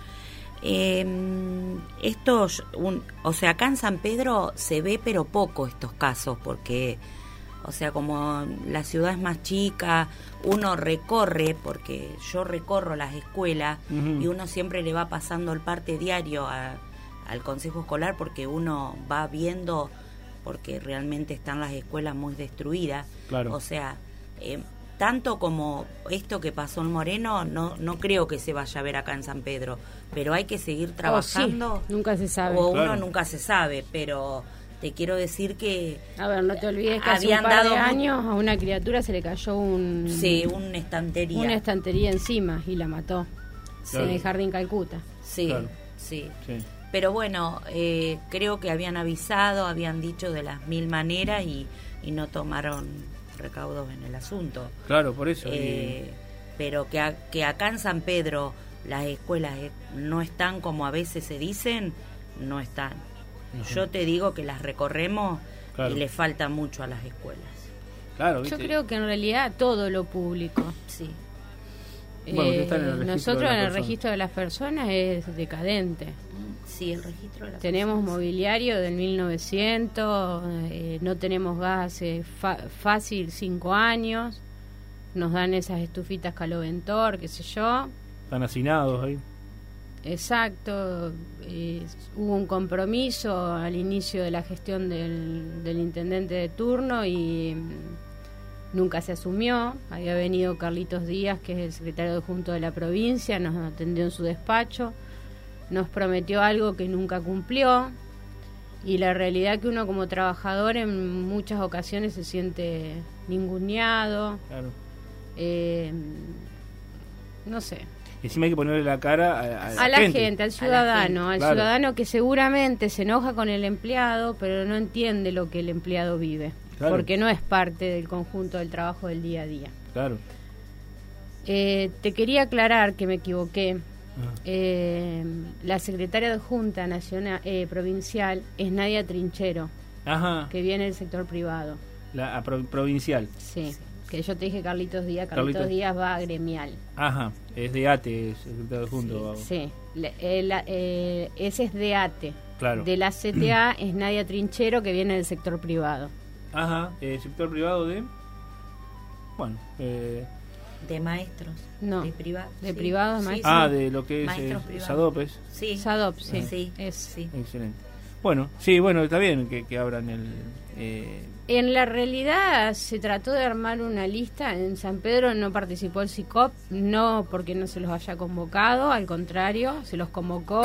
Acá en San Pedro se ve pero poco estos casos, porque como la ciudad es más chica, uno recorre, porque yo recorro las escuelas, y uno siempre le va pasando el parte diario al consejo escolar, porque uno va viendo, porque realmente están las escuelas muy destruidas. Claro. Tanto como esto que pasó en Moreno, no creo que se vaya a ver acá en San Pedro, pero hay que seguir trabajando. Sí, nunca se sabe. Uno nunca se sabe, pero te quiero decir que... A ver, no te olvides que hace un par de años a una criatura se le cayó una estantería encima y la mató. Claro. En el Jardín Calcuta. Sí. Pero bueno, creo que habían avisado, habían dicho de las 1000 maneras y no tomaron recaudos en el asunto. Claro, por eso. Pero que acá en San Pedro las escuelas no están como a veces se dicen, no están. Yo te digo que las recorremos y le falta mucho a las escuelas. Claro, yo creo que en realidad todo lo público. Sí. Nosotros en el registro de las personas es decadente. Sí, el registro de las tenemos personas. Mobiliario del 1900, no tenemos gas hace fácil 5 años, nos dan esas estufitas Caloventor, qué sé yo. Están hacinados ahí. Exacto, hubo un compromiso al inicio de la gestión del intendente de turno y nunca se asumió. Había venido Carlitos Díaz, que es el secretario adjunto de la provincia, nos atendió en su despacho, nos prometió algo que nunca cumplió, y la realidad que uno como trabajador en muchas ocasiones se siente ninguneado. Claro. No sé. Encima hay que ponerle la cara a la gente, al ciudadano, al claro. ciudadano que seguramente se enoja con el empleado, pero no entiende lo que el empleado vive, claro. Porque no es parte del conjunto del trabajo del día a día. Claro. Te quería aclarar que me equivoqué. La secretaria de Junta Nacional Provincial es Nadia Trinchero, Ajá. que viene del sector privado. La provincial. Sí. Que yo te dije Carlitos Díaz Díaz va a gremial. Ajá, es de ATE, es secretario adjunto. Sí, ese es de ATE. Claro. De la CTA es Nadia Trinchero, que viene del sector privado. Ajá, sector privado de... Bueno, de maestros. No, de privado. De privado, sí, maestros. Ah, de lo que es SADOPES. Sí. SADOP, sí. Sí, sí. Excelente. Bueno, sí, bueno, está bien que abran el... En la realidad se trató de armar una lista. En San Pedro no participó el SICOP, no porque no se los haya convocado, al contrario, se los convocó.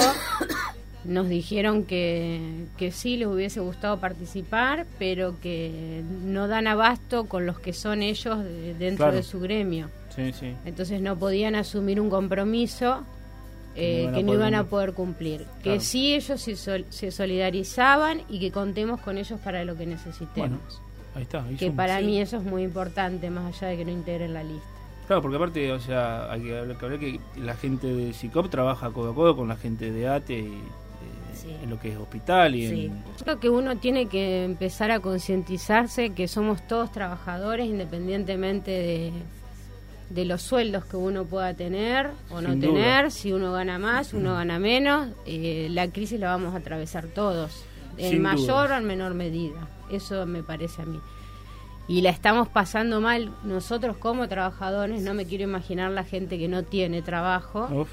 Nos dijeron que sí les hubiese gustado participar, pero que no dan abasto con los que son ellos dentro claro. de su gremio. Sí, sí. Entonces no podían asumir un compromiso que no iban a poder cumplir. Claro. Que sí ellos se solidarizaban y que contemos con ellos para lo que necesitemos. Bueno, ahí está. Ahí que para mí eso es muy importante, más allá de que no integren la lista. Claro, porque aparte, o sea, hay que hablar que la gente de SICOP trabaja codo a codo con la gente de ATE y en lo que es hospital y en... Creo que uno tiene que empezar a concientizarse que somos todos trabajadores independientemente de los sueldos que uno pueda tener o no tener, si uno gana más, uno gana menos, la crisis la vamos a atravesar todos, en mayor o en menor medida, eso me parece a mí. Y la estamos pasando mal nosotros como trabajadores, no me quiero imaginar la gente que no tiene trabajo. Uf.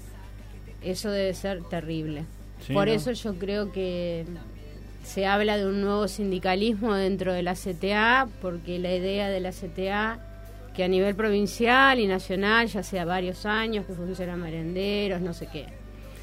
Eso debe ser terrible. Sí, por eso yo creo que se habla de un nuevo sindicalismo dentro de la CTA, porque la idea de la CTA, que a nivel provincial y nacional ya hace varios años que funcionan merenderos, no sé qué.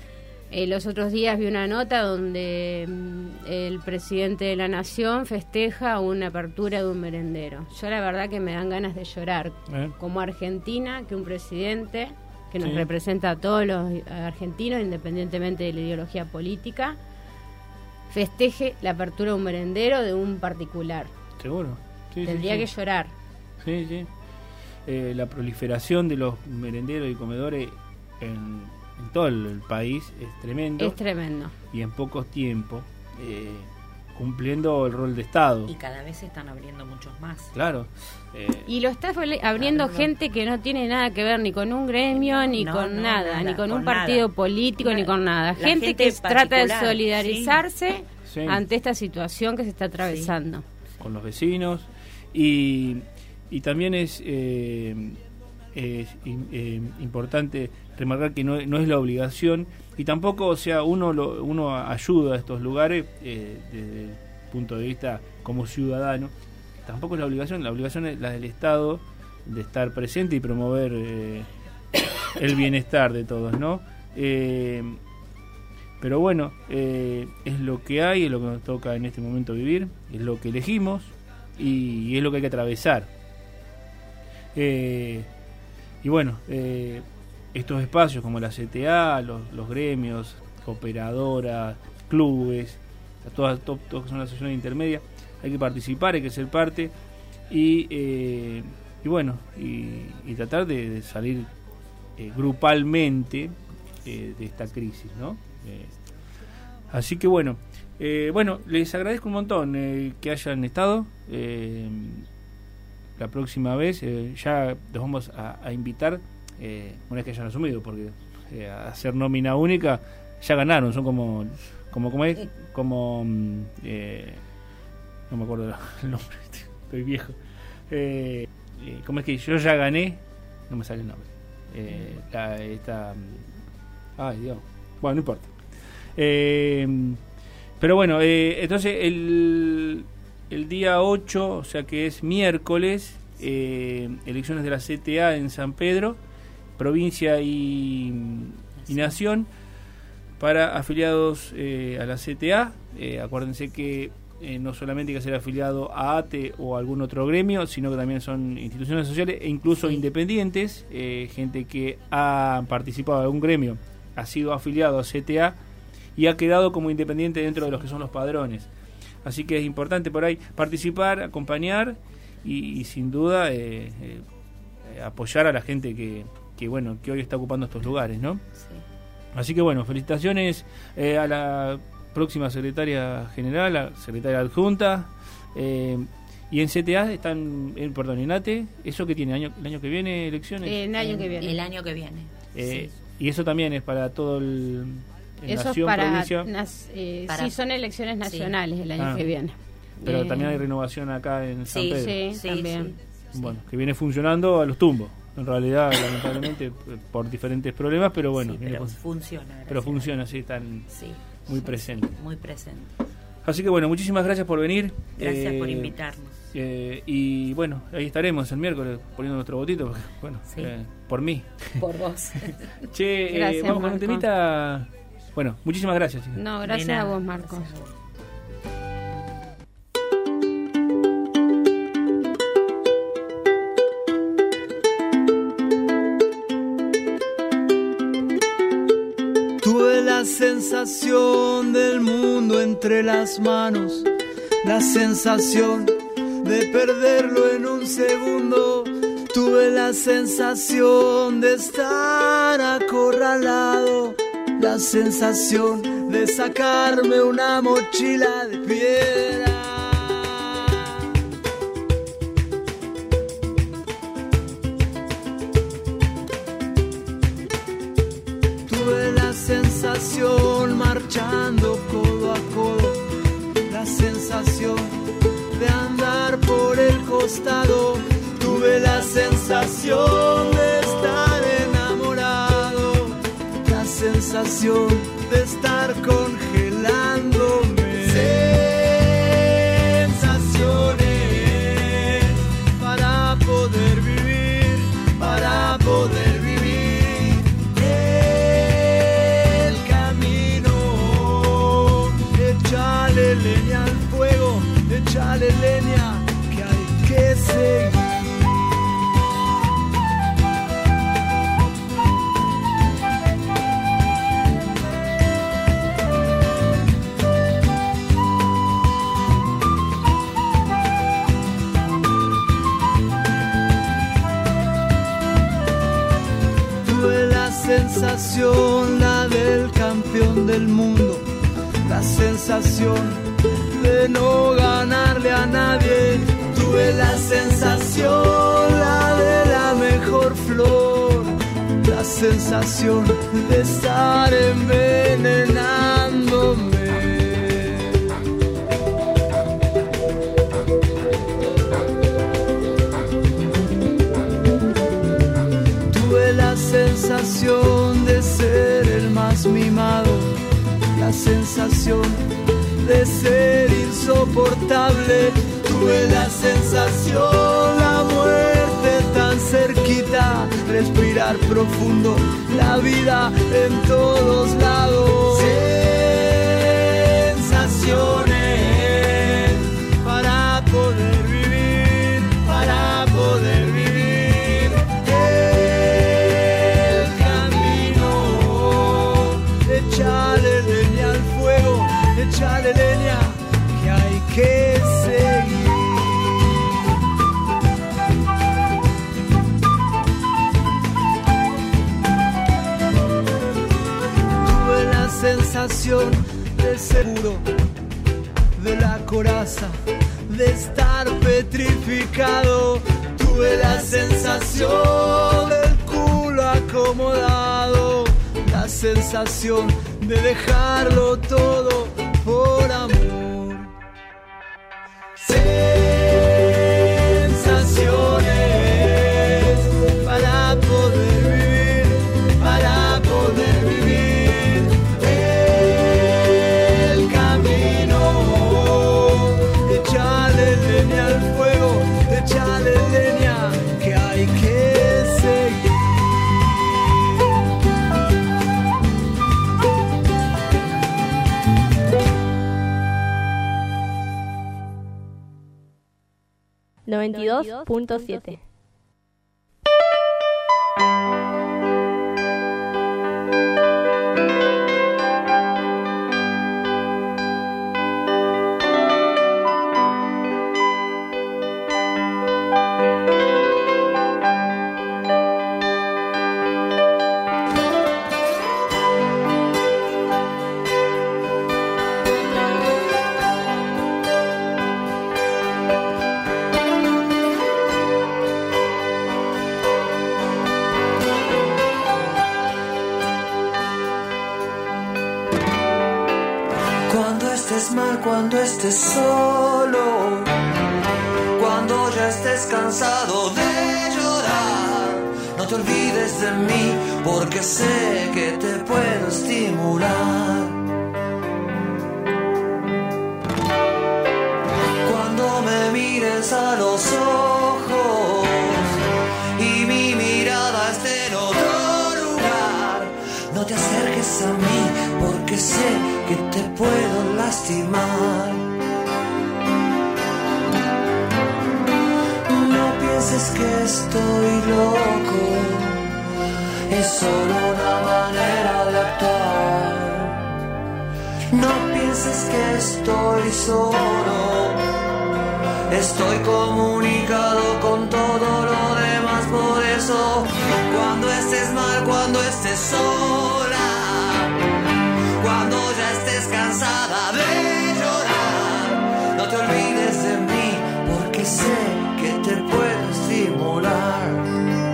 Los otros días vi una nota donde el presidente de la Nación festeja una apertura de un merendero. Yo la verdad que me dan ganas de llorar como argentina, que un presidente que nos representa a todos los argentinos, independientemente de la ideología política, festeje la apertura de un merendero de un particular. Seguro. Sí, Tendría que llorar. Sí, sí. La proliferación de los merenderos y comedores en todo el país es tremendo. Es tremendo. Y en pocos tiempos, cumpliendo el rol de Estado. Y cada vez se están abriendo muchos más. Claro. Y lo está abriendo gente que no tiene nada que ver ni con un gremio, ni con nada, ni con un partido político, ni con nada. Gente que trata de solidarizarse ante esta situación que se está atravesando. Con los vecinos. Y también es importante remarcar que no es la obligación, y tampoco, o sea, uno ayuda a estos lugares desde el punto de vista como ciudadano. Tampoco es la obligación es la del Estado de estar presente y promover el bienestar de todos, ¿no? Pero bueno, es lo que hay, es lo que nos toca en este momento vivir, es lo que elegimos y es lo que hay que atravesar. Y bueno, estos espacios como la CTA, los gremios, operadoras, clubes, todas son las asociaciones intermedias, hay que participar, hay que ser parte y bueno, y tratar de salir grupalmente de esta crisis, ¿no? Así que bueno, les agradezco un montón que hayan estado. La próxima vez ya los vamos a invitar, una vez que hayan asumido, porque hacer nómina única ya ganaron, son como no me acuerdo el nombre, estoy viejo. ¿Cómo es que yo ya gané? No me sale el nombre. Ay, Dios. Bueno, no importa. Pero bueno, entonces el día 8, o sea que es miércoles, elecciones de la CTA en San Pedro, provincia y nación, para afiliados a la CTA. Acuérdense que no solamente hay que ser afiliado a ATE o a algún otro gremio, sino que también son instituciones sociales e incluso independientes, gente que ha participado en algún gremio, ha sido afiliado a CTA y ha quedado como independiente dentro de los que son los padrones. Así que es importante por ahí participar, acompañar y sin duda apoyar a la gente que hoy está ocupando estos lugares, ¿no? Sí. Así que bueno, felicitaciones a la próxima secretaria general, la secretaria adjunta, y en CTA están, en ATE, ¿eso que tiene? ¿El año que viene elecciones? El año que viene. El año que viene. Sí. Y eso también es para todo el... Eso nación, es para, provincia. Sí, son elecciones nacionales el año que viene. Pero también hay renovación acá en San Pedro. Sí, también. Bueno, que viene funcionando a los tumbos. En realidad, lamentablemente, por diferentes problemas, pero bueno. Pero funciona. Pero funciona, sí, están muy presentes. Muy presentes. Así que bueno, muchísimas gracias por venir. Gracias por invitarnos. Y bueno, ahí estaremos el miércoles poniendo nuestro votito, porque, bueno, por mí. Por vos. Che, gracias, vamos con Marco. un temita. Bueno, muchísimas gracias, chicos. No, gracias a vos, Marcos. Tuve la sensación del mundo entre las manos, la sensación de perderlo en un segundo. Tuve la sensación de estar acorralado, la sensación de sacarme una mochila de piedra. Tuve la sensación marchando codo a codo, la sensación de andar por el costado. Tuve la sensación de estar enamorado, la sensación de estar congelándome. Sensaciones para poder vivir, para poder vivir el camino. Échale leña al fuego, échale leña que hay que seguir. Sensación, la del campeón del mundo, la sensación de no ganarle a nadie. Tuve la sensación, la de la mejor flor, la sensación de estar envenenándome. Sensación de ser el más mimado, la sensación de ser insoportable. Tuve la sensación, la muerte tan cerquita, respirar profundo, la vida en todos lados. Sensaciones para poder vivir, para poder vivir. Échale leña al fuego, échale leña que hay que seguir. Tuve la sensación del seguro, de la coraza, de estar petrificado. Tuve la sensación del culo acomodado, la sensación de dejarlo todo por amor. Sensaciones para poder vivir. 92.7. Cuando estés solo, cuando ya estés cansado de llorar, no te olvides de mí, porque sé que te puedo estimular. Cuando me mires a los ojos y mi mirada esté en otro lugar, no te acerques a mí, porque sé que te puedo lastimar. No pienses que estoy loco, es solo una manera de actuar. No pienses que estoy solo, estoy comunicado con todo lo demás. Por eso, cuando estés mal, cuando estés sola, cuando ya estés cansada de llorar, no te olvides de mí, porque sé que te puedo estimular.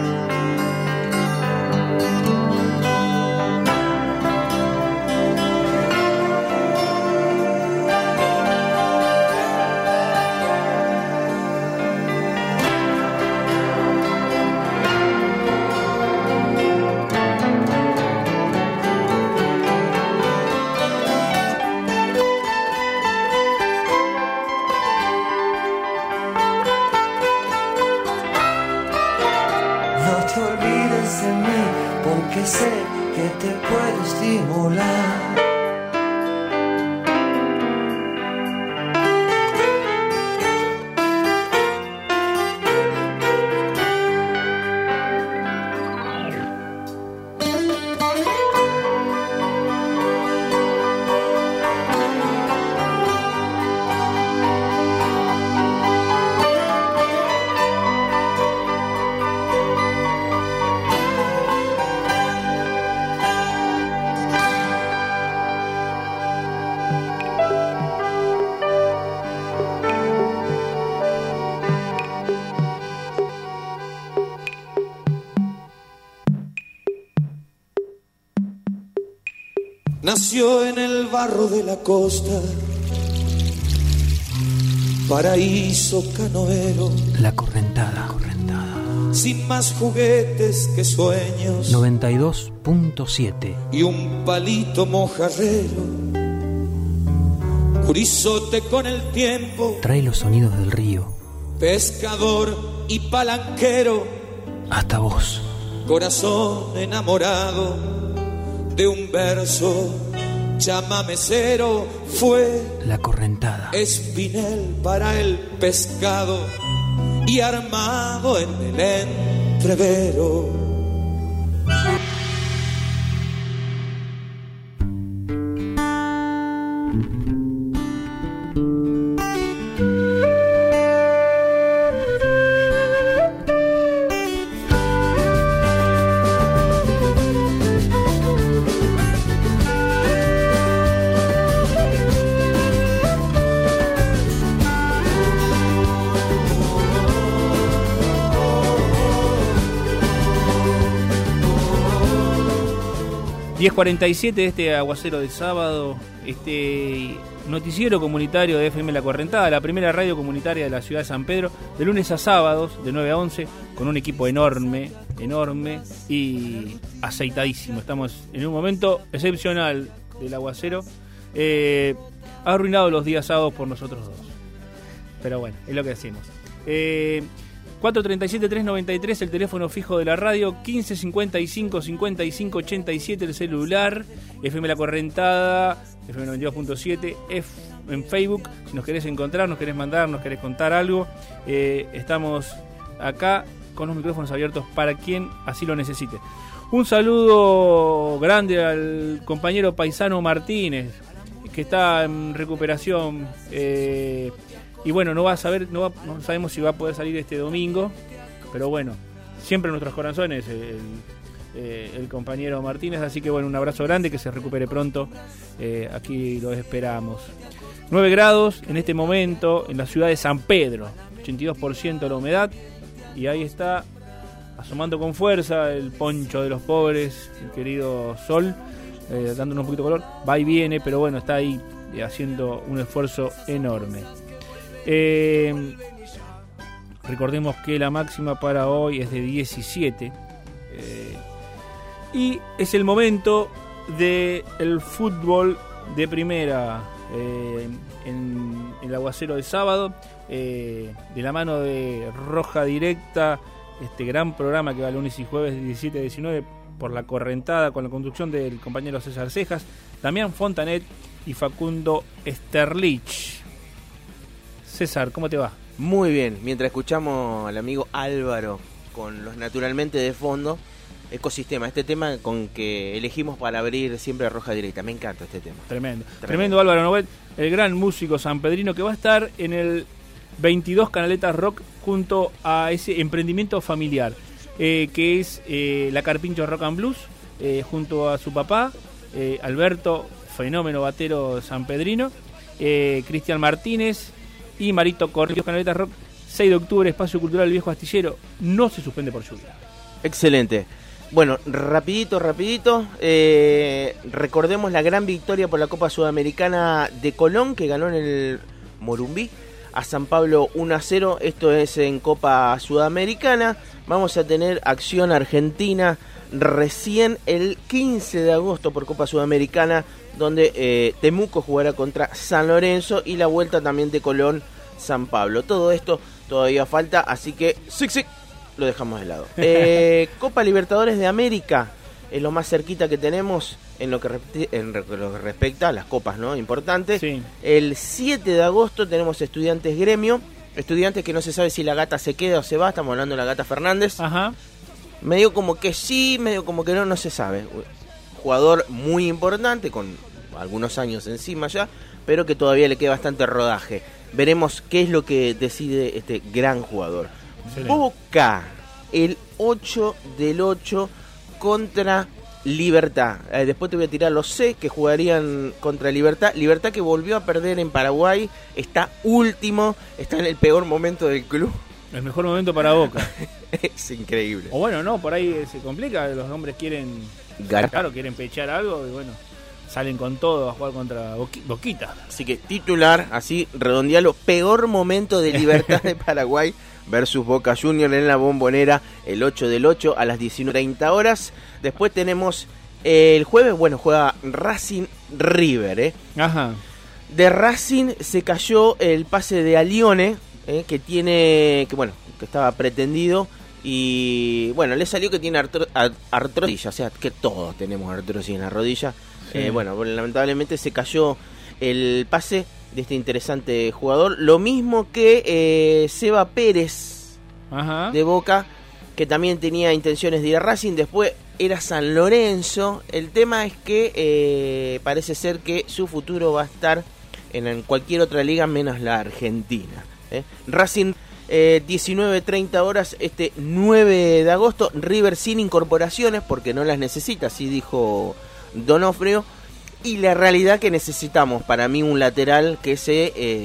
Que sé que te puedo estimular. Nació en el barro de la costa, paraíso canoero. La Correntada. Sin más juguetes que sueños. 92.7. Y un palito mojarrero. Curizote con el tiempo. Trae los sonidos del río. Pescador y palanquero. Hasta vos. Corazón enamorado de un verso chamamecero, fue La Correntada. espinel para el pescado y armado en el entrevero. ...10:47 de este aguacero de sábado, este noticiero comunitario de FM La Correntada, la primera radio comunitaria de la ciudad de San Pedro, de lunes a sábados, de 9 a 11, con un equipo enorme y aceitadísimo. Estamos en un momento excepcional del aguacero. Ha arruinado los días sábados por nosotros dos, pero bueno, es lo que decimos. 437-393, el teléfono fijo de la radio, 1555-5587, el celular, FM La Correntada, FM 92.7, en Facebook. Si nos querés encontrar, nos querés mandar, nos querés contar algo, estamos acá con los micrófonos abiertos para quien así lo necesite. Un saludo grande al compañero paisano Martínez, que está en recuperación, y bueno, no sabemos si va a poder salir este domingo, pero bueno, siempre en nuestros corazones el compañero Martínez, así que bueno, un abrazo grande, que se recupere pronto, aquí lo esperamos. 9 grados en este momento en la ciudad de San Pedro, 82% la humedad, y ahí está asomando con fuerza el poncho de los pobres, el querido sol, dándonos un poquito de color, va y viene, pero bueno, está ahí haciendo un esfuerzo enorme. Recordemos que la máxima para hoy es de 17, y es el momento del fútbol de primera, en el aguacero de sábado, de la mano de Roja Directa, este gran programa que va lunes y jueves de 17 a 19 por La Correntada, con la conducción del compañero César Cejas, Damián Fontanet y Facundo Sterlich. César, ¿cómo te va? Muy bien, mientras escuchamos al amigo Álvaro con los Naturalmente de fondo, Ecosistema, este tema con que elegimos para abrir siempre Roja Directa. Me encanta este tema. Tremendo Álvaro Novet, el gran músico sanpedrino que va a estar en el 22 Canaletas Rock junto a ese emprendimiento familiar, que es la Carpincho Rock and Blues, junto a su papá, Alberto, fenómeno batero sanpedrino, Cristian Martínez y Marito Corrillos. Canaletas Rock, 6 de octubre, Espacio Cultural Viejo Astillero, no se suspende por lluvia. Excelente. Bueno, rapidito, recordemos la gran victoria por la Copa Sudamericana de Colón, que ganó en el Morumbí a San Pablo 1-0, esto es en Copa Sudamericana. Vamos a tener acción argentina recién el 15 de agosto por Copa Sudamericana, donde Temuco jugará contra San Lorenzo, y la vuelta también de Colón, San Pablo. Todo esto todavía falta, así que sí, lo dejamos de lado. Copa Libertadores de América es lo más cerquita que tenemos en lo que respecta a las copas, ¿no? Importantes. Sí. El 7 de agosto tenemos Estudiantes Gremio. Estudiantes que no se sabe si la Gata se queda o se va. Estamos hablando de la Gata Fernández. Ajá. Medio como que sí, medio como que no se sabe. Jugador muy importante, con algunos años encima ya, pero que todavía le queda bastante rodaje. Veremos qué es lo que decide este gran jugador. Excelente. Boca, el 8 del 8 contra Libertad. Después te voy a tirar los C que jugarían contra Libertad. Libertad que volvió a perder en Paraguay. Está último. Está en el peor momento del club. El mejor momento para Boca. Es increíble. O bueno, no, por ahí se complica. Los hombres quieren claro, quieren pechar algo y bueno, salen con todo a jugar contra Boquita. Así que titular, así redondealo. Peor momento de Libertad de Paraguay versus Boca Juniors en la Bombonera el 8 del 8 a las 19:30 horas. Después tenemos el jueves, bueno, juega Racing River, Ajá. De Racing se cayó el pase de Alione, que estaba pretendido, y bueno, le salió que tiene artrosis, o sea, que todos tenemos artrosis en la rodilla. Sí. Bueno, lamentablemente se cayó el pase de este interesante jugador. Lo mismo que Seba Pérez, ajá, de Boca, que también tenía intenciones de ir a Racing. Después era San Lorenzo. El tema es que parece ser que su futuro va a estar en cualquier otra liga menos la Argentina. Racing, 19:30 horas este 9 de agosto. River sin incorporaciones porque no las necesita, así dijo Donofrio. Y la realidad que necesitamos, para mí, un lateral que es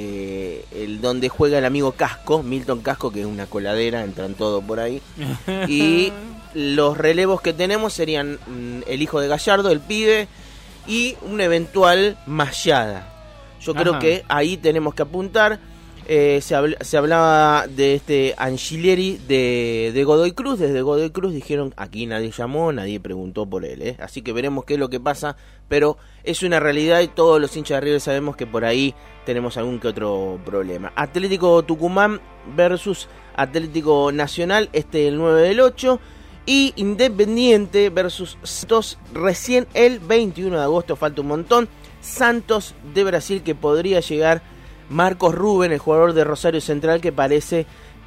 el donde juega el amigo Casco, Milton Casco, que es una coladera, entran todos por ahí. Y los relevos que tenemos serían el hijo de Gallardo, el pibe, y un eventual Mayada. Yo creo que ahí tenemos que apuntar. Se hablaba de este Angileri de Godoy Cruz. Desde Godoy Cruz dijeron, aquí nadie llamó, nadie preguntó por él, Así que veremos qué es lo que pasa, pero es una realidad y todos los hinchas de River sabemos que por ahí tenemos algún que otro problema. Atlético Tucumán versus Atlético Nacional, el 9 del 8, y Independiente versus Santos recién el 21 de agosto, falta un montón. Santos de Brasil, que podría llegar Marcos Rubén, el jugador de Rosario Central, que parece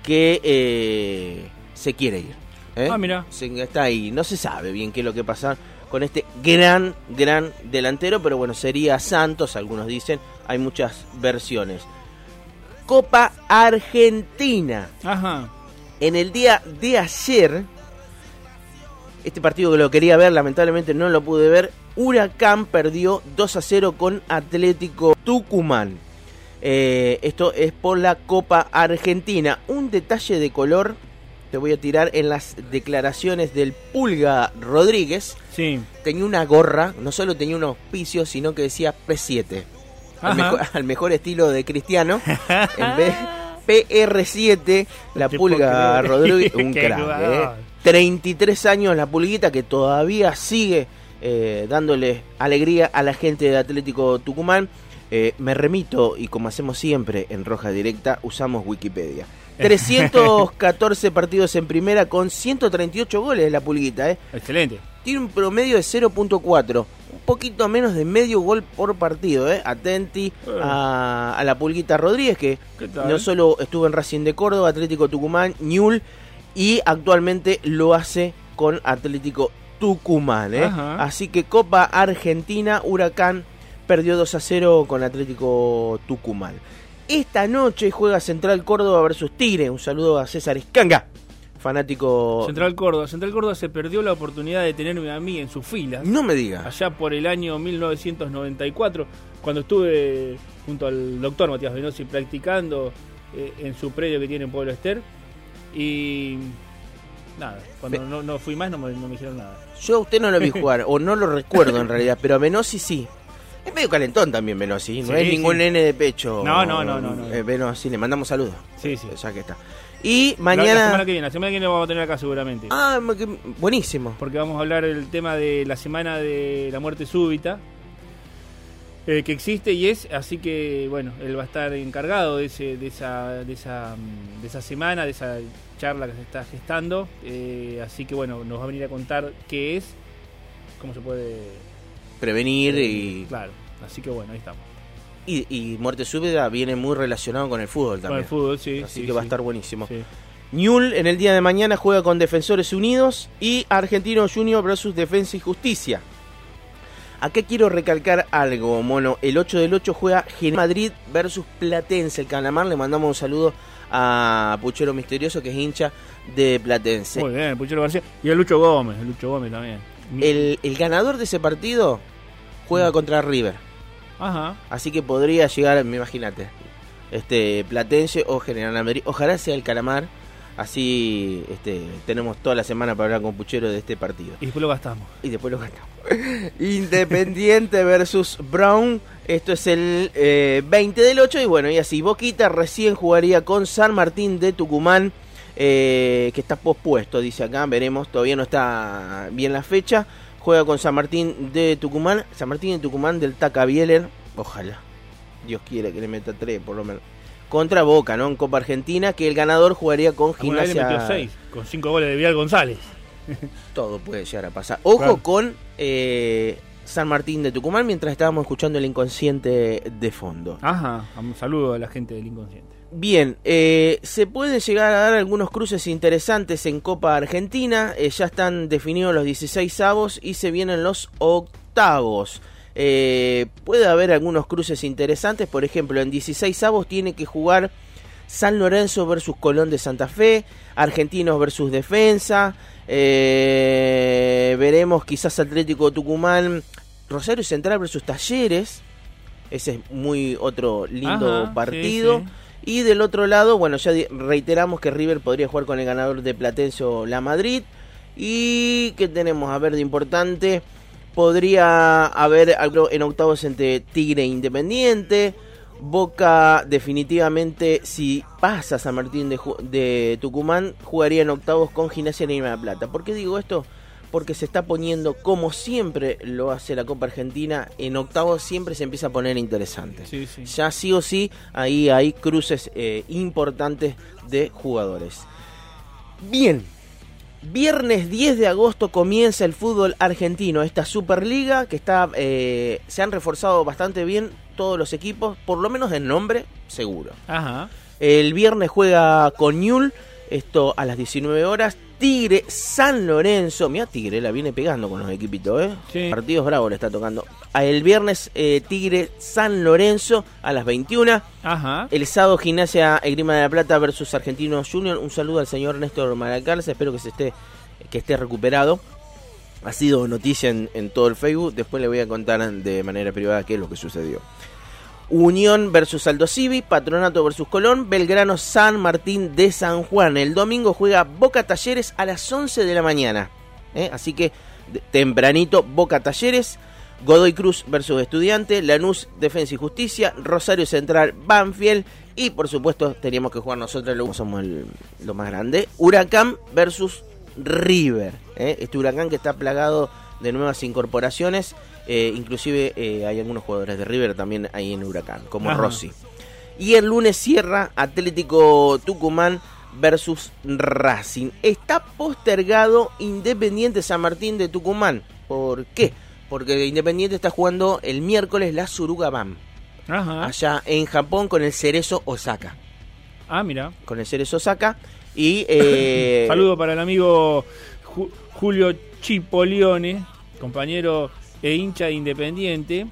que se quiere ir. Mira. Está ahí, no se sabe bien qué es lo que pasa con este gran delantero, pero bueno, sería Santos, algunos dicen, hay muchas versiones. Copa Argentina. Ajá. En el día de ayer, este partido que lo quería ver, lamentablemente no lo pude ver, Huracán perdió 2-0 con Atlético Tucumán. Esto es por la Copa Argentina. Un detalle de color te voy a tirar en las declaraciones del Pulga Rodríguez. Sí. Tenía una gorra, no solo tenía un auspicio, sino que decía P7. Al mejor estilo de Cristiano. En vez PR7, la Pulga Rodríguez, un crack. 33 años la Pulguita, que todavía sigue dándole alegría a la gente de Atlético Tucumán. Me remito, y como hacemos siempre en Roja Directa, usamos Wikipedia. 314 partidos en primera con 138 goles la Pulguita. Excelente. Tiene un promedio de 0.4, un poquito menos de medio gol por partido. Atenti a la Pulguita Rodríguez, que no solo estuvo en Racing de Córdoba, Atlético Tucumán, Ñul, y actualmente lo hace con Atlético Tucumán. Así que Copa Argentina, Huracán perdió 2-0 con Atlético Tucumán. Esta noche juega Central Córdoba versus Tigre. Un saludo a César Escanga, fanático. Central Córdoba se perdió la oportunidad de tenerme a mí en sus filas. No me diga. Allá por el año 1994, cuando estuve junto al doctor Matías Venosi practicando en su predio que tiene en Pueblo Ester. Y nada, cuando no fui más no me dijeron nada. Yo a usted no lo vi jugar, o no lo recuerdo en realidad, pero a Venosi sí. Es medio calentón también Venosi, no es ningún nene de pecho. No. Venosi, le mandamos saludos. Sí. Ya que está. Y mañana... La semana que viene lo vamos a tener acá seguramente. Buenísimo. Porque vamos a hablar del tema de la semana de la muerte súbita, que existe y es, así que bueno, él va a estar encargado de esa semana, de esa charla que se está gestando, así que bueno, nos va a venir a contar qué es, cómo se puede prevenir y... Claro, así que bueno, ahí estamos. Y muerte súbita viene muy relacionado con el fútbol también. Con el fútbol, sí. Así que va a estar buenísimo. Sí. Ñul en el día de mañana juega con Defensores Unidos y Argentino Junior versus Defensa y Justicia. Acá quiero recalcar algo, mono. El 8 del 8 juega Madrid versus Platense, el Calamar. Le mandamos un saludo a Puchero Misterioso, que es hincha de Platense. Muy bien, Puchero García. Y a Lucho Gómez también. El ganador de ese partido juega contra River. Ajá. Así que podría llegar, imagínate, Platense o General Madrid. Ojalá sea el Calamar. Así tenemos toda la semana para hablar con Puchero de este partido. Y después lo gastamos. Independiente versus Brown. Esto es el 20 del 8. Y bueno, y así Boquita recién jugaría con San Martín de Tucumán, que está pospuesto, dice acá. Veremos, todavía no está bien la fecha. Juega con San Martín de Tucumán. San Martín de Tucumán del Taca Bieler. Ojalá, Dios quiera que le meta 3 por lo menos. Contra Boca, ¿no? En Copa Argentina, que el ganador jugaría con Gimnasia. Le metió 6, con 5 goles de Vidal González. Todo puede llegar a pasar. Ojo con San Martín de Tucumán, mientras estábamos escuchando el Inconsciente de fondo. Ajá, un saludo a la gente del Inconsciente. Bien, se pueden llegar a dar algunos cruces interesantes en Copa Argentina. Ya están definidos los 16avos y se vienen los octavos. Puede haber algunos cruces interesantes. Por ejemplo, en 16avos tiene que jugar San Lorenzo versus Colón de Santa Fe, Argentinos versus Defensa, veremos quizás Atlético Tucumán, Rosario Central versus Talleres. Ese es muy otro lindo partido. Sí. Y del otro lado, bueno, ya reiteramos que River podría jugar con el ganador de Platense o La Madrid. Y ¿qué tenemos a ver de importante? Podría haber algo en octavos entre Tigre e Independiente. Boca definitivamente, si pasa San Martín de Tucumán, jugaría en octavos con Gimnasia de Lima de Plata. ¿Por qué digo esto? Porque se está poniendo, como siempre lo hace la Copa Argentina, en octavos siempre se empieza a poner interesante. Sí, sí. Ya sí o sí, ahí hay cruces importantes de jugadores. Bien, Viernes 10 de agosto comienza el fútbol argentino, esta Superliga que está, se han reforzado bastante bien todos los equipos, por lo menos en nombre, seguro. Ajá. El viernes juega con Newell's, esto a las 19 horas. Tigre San Lorenzo, mira Tigre, la viene pegando con los equipitos, Sí. Partidos bravos le está tocando. El viernes Tigre San Lorenzo a las 21. Ajá. El sábado Gimnasia Esgrima de la Plata versus Argentinos Junior. Un saludo al señor Néstor Maracalza, espero que esté recuperado. Ha sido noticia en todo el Facebook, después le voy a contar de manera privada qué es lo que sucedió. Unión versus Aldo Civi, Patronato versus Colón, Belgrano San Martín de San Juan. El domingo juega Boca Talleres a las 11 de la mañana. Así que tempranito Boca Talleres, Godoy Cruz versus Estudiante, Lanús Defensa y Justicia, Rosario Central Banfield y por supuesto teníamos que jugar nosotros, luego somos lo más grande, Huracán versus River. Este Huracán que está plagado de nuevas incorporaciones. Inclusive hay algunos jugadores de River también ahí en Huracán, como Ajá. Rossi. Y el lunes cierra Atlético Tucumán versus Racing. Está postergado Independiente San Martín de Tucumán. ¿Por qué? Porque Independiente está jugando el miércoles la Suruga BAM. Ajá. Allá en Japón con el Cerezo Osaka. Ah, mira. Con el Cerezo Osaka. Y saludo para el amigo Julio Chipolione, compañero e hincha de Independiente,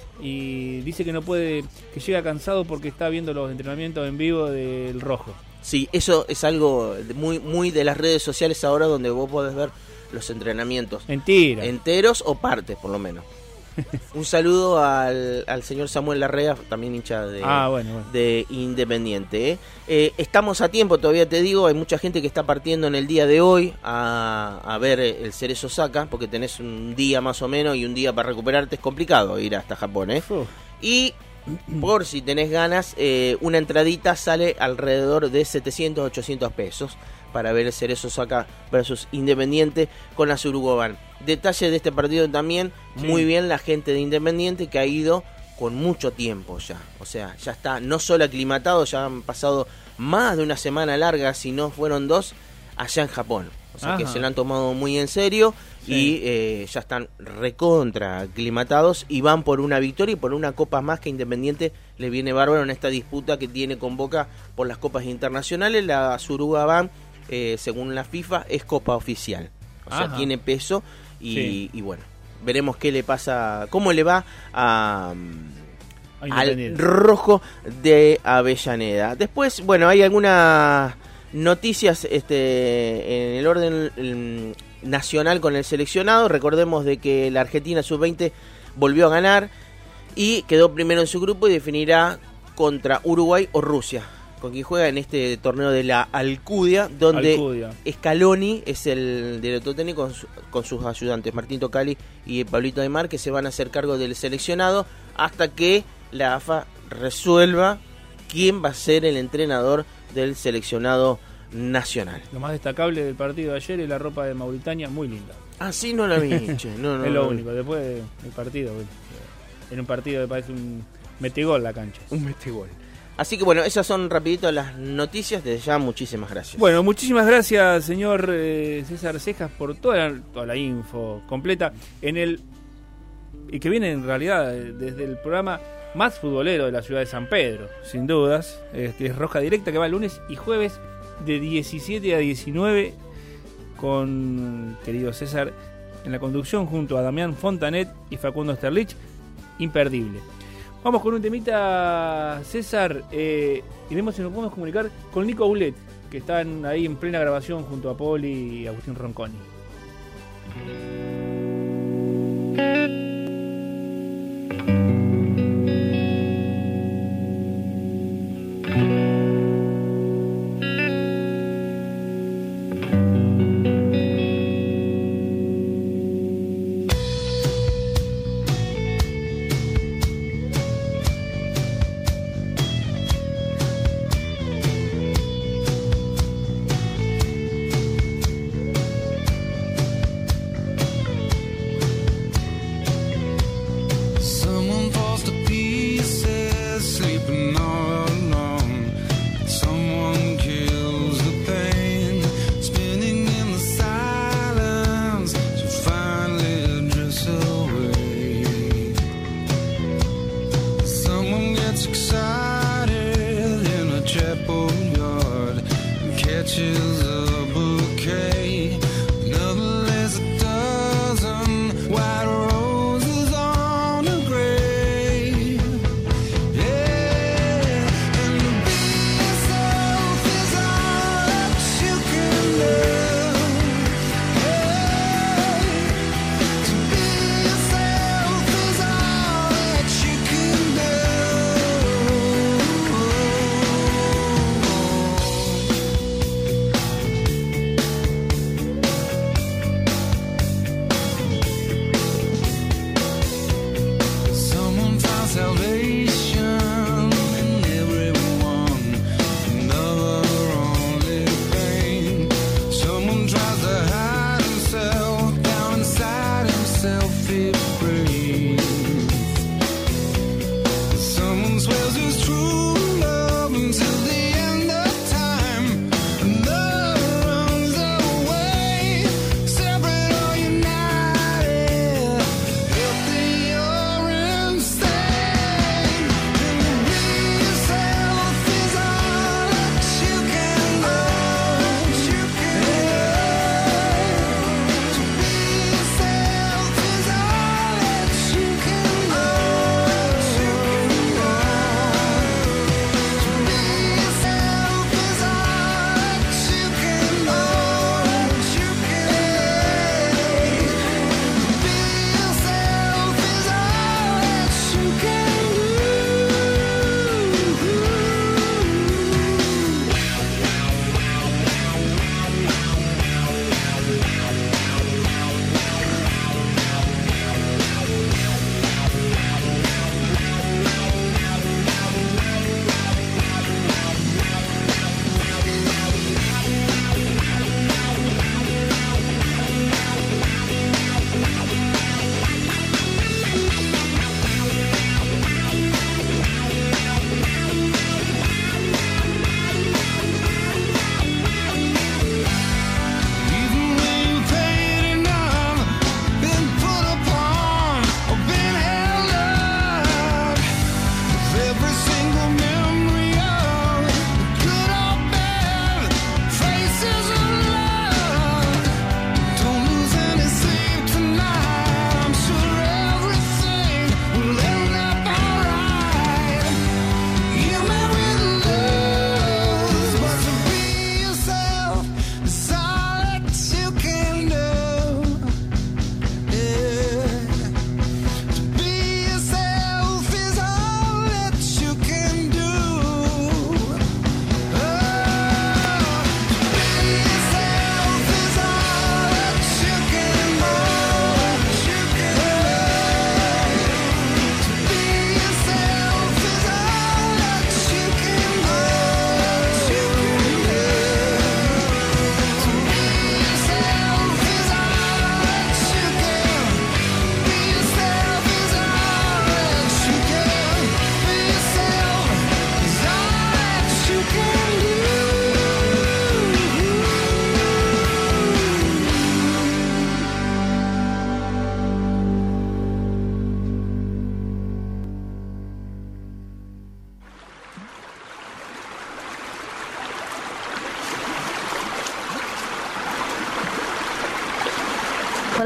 y dice que no puede, que llega cansado porque está viendo los entrenamientos en vivo del Rojo. Sí, eso es algo muy, muy de las redes sociales ahora, donde vos podés ver los entrenamientos. Mentira. Enteros o partes, por lo menos. Un saludo al señor Samuel Larrea, también hincha de Independiente. Estamos a tiempo, todavía te digo, hay mucha gente que está partiendo en el día de hoy a ver el Cerezo Osaka, porque tenés un día más o menos y un día para recuperarte. Es complicado ir hasta Japón, Y por si tenés ganas, una entradita sale alrededor de 700, 800 pesos para ver el Cerezo Osaka versus Independiente con la Surugoban. Detalle de este partido también, muy bien la gente de Independiente que ha ido con mucho tiempo ya. O sea, ya está no solo aclimatado, ya han pasado más de una semana larga, si no fueron 2, allá en Japón. O sea, que se lo han tomado muy en serio y ya están recontra aclimatados y van por una victoria y por una copa más que Independiente le viene bárbaro en esta disputa que tiene con Boca por las copas internacionales. La Suruga Ban, según la FIFA, es copa oficial. O sea, tiene peso y bueno, veremos qué le pasa, cómo le va al Rojo de Avellaneda. Después, bueno, hay algunas noticias en el orden nacional con el seleccionado. Recordemos de que la Argentina sub-20 volvió a ganar y quedó primero en su grupo y definirá contra Uruguay o Rusia, con quien juega en este torneo de la Alcudia, donde Scaloni es el director técnico con sus ayudantes Martín Tocali y Pablito Aymar, que se van a hacer cargo del seleccionado hasta que la AFA resuelva quién va a ser el entrenador del seleccionado nacional. Lo más destacable del partido de ayer es la ropa de Mauritania, muy linda. Ah, sí, no la vi, che. No, es lo único. Después del partido, en un partido que parece un metegol la cancha. Un metegol. Así que bueno, esas son rapidito las noticias. Desde ya, muchísimas gracias. Bueno, muchísimas gracias, señor César Cejas, por toda la info completa y que viene en realidad desde el programa más futbolero de la ciudad de San Pedro, sin dudas, que es Roja Directa, que va lunes y jueves de 17 a 19 con querido César en la conducción junto a Damián Fontanet y Facundo Sterlich. Imperdible. Vamos con un temita, César, y vemos si nos podemos comunicar con Nico Boulet, que están ahí en plena grabación junto a Poli y Agustín Ronconi.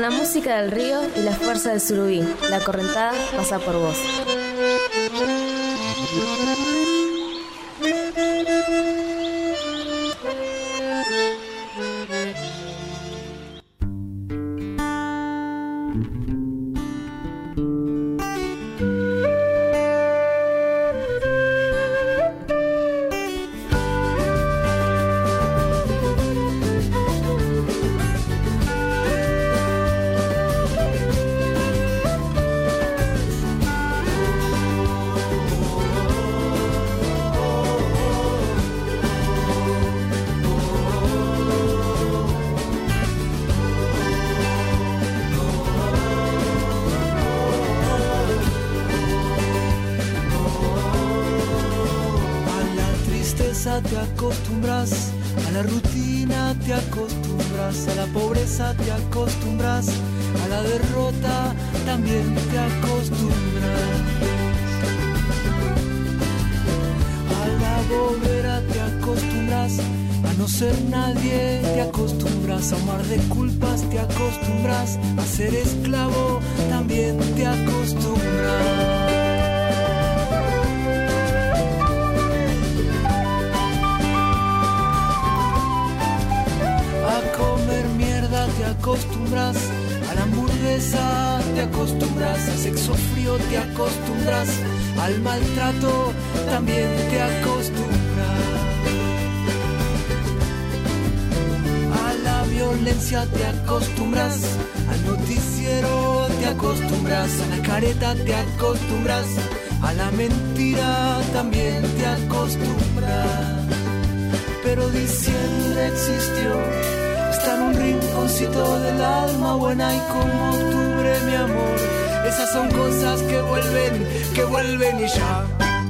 Con la música del río y la fuerza del surubí, la correntada pasa por vos. Te acostumbras, a la rutina te acostumbras, a la pobreza te acostumbras, a la derrota también te acostumbras, a la bobera te acostumbras, a no ser nadie te acostumbras, a un mar de culpas te acostumbras, a ser esclavo también te acostumbras. Te acostumbras, a la hamburguesa te acostumbras, al sexo frío te acostumbras, al maltrato también te acostumbras, a la violencia te acostumbras, al noticiero te acostumbras, a la careta te acostumbras, a la mentira también te acostumbras. Pero diciembre existió, está en un rinconcito del alma buena y como octubre, mi amor, esas son cosas que vuelven y ya.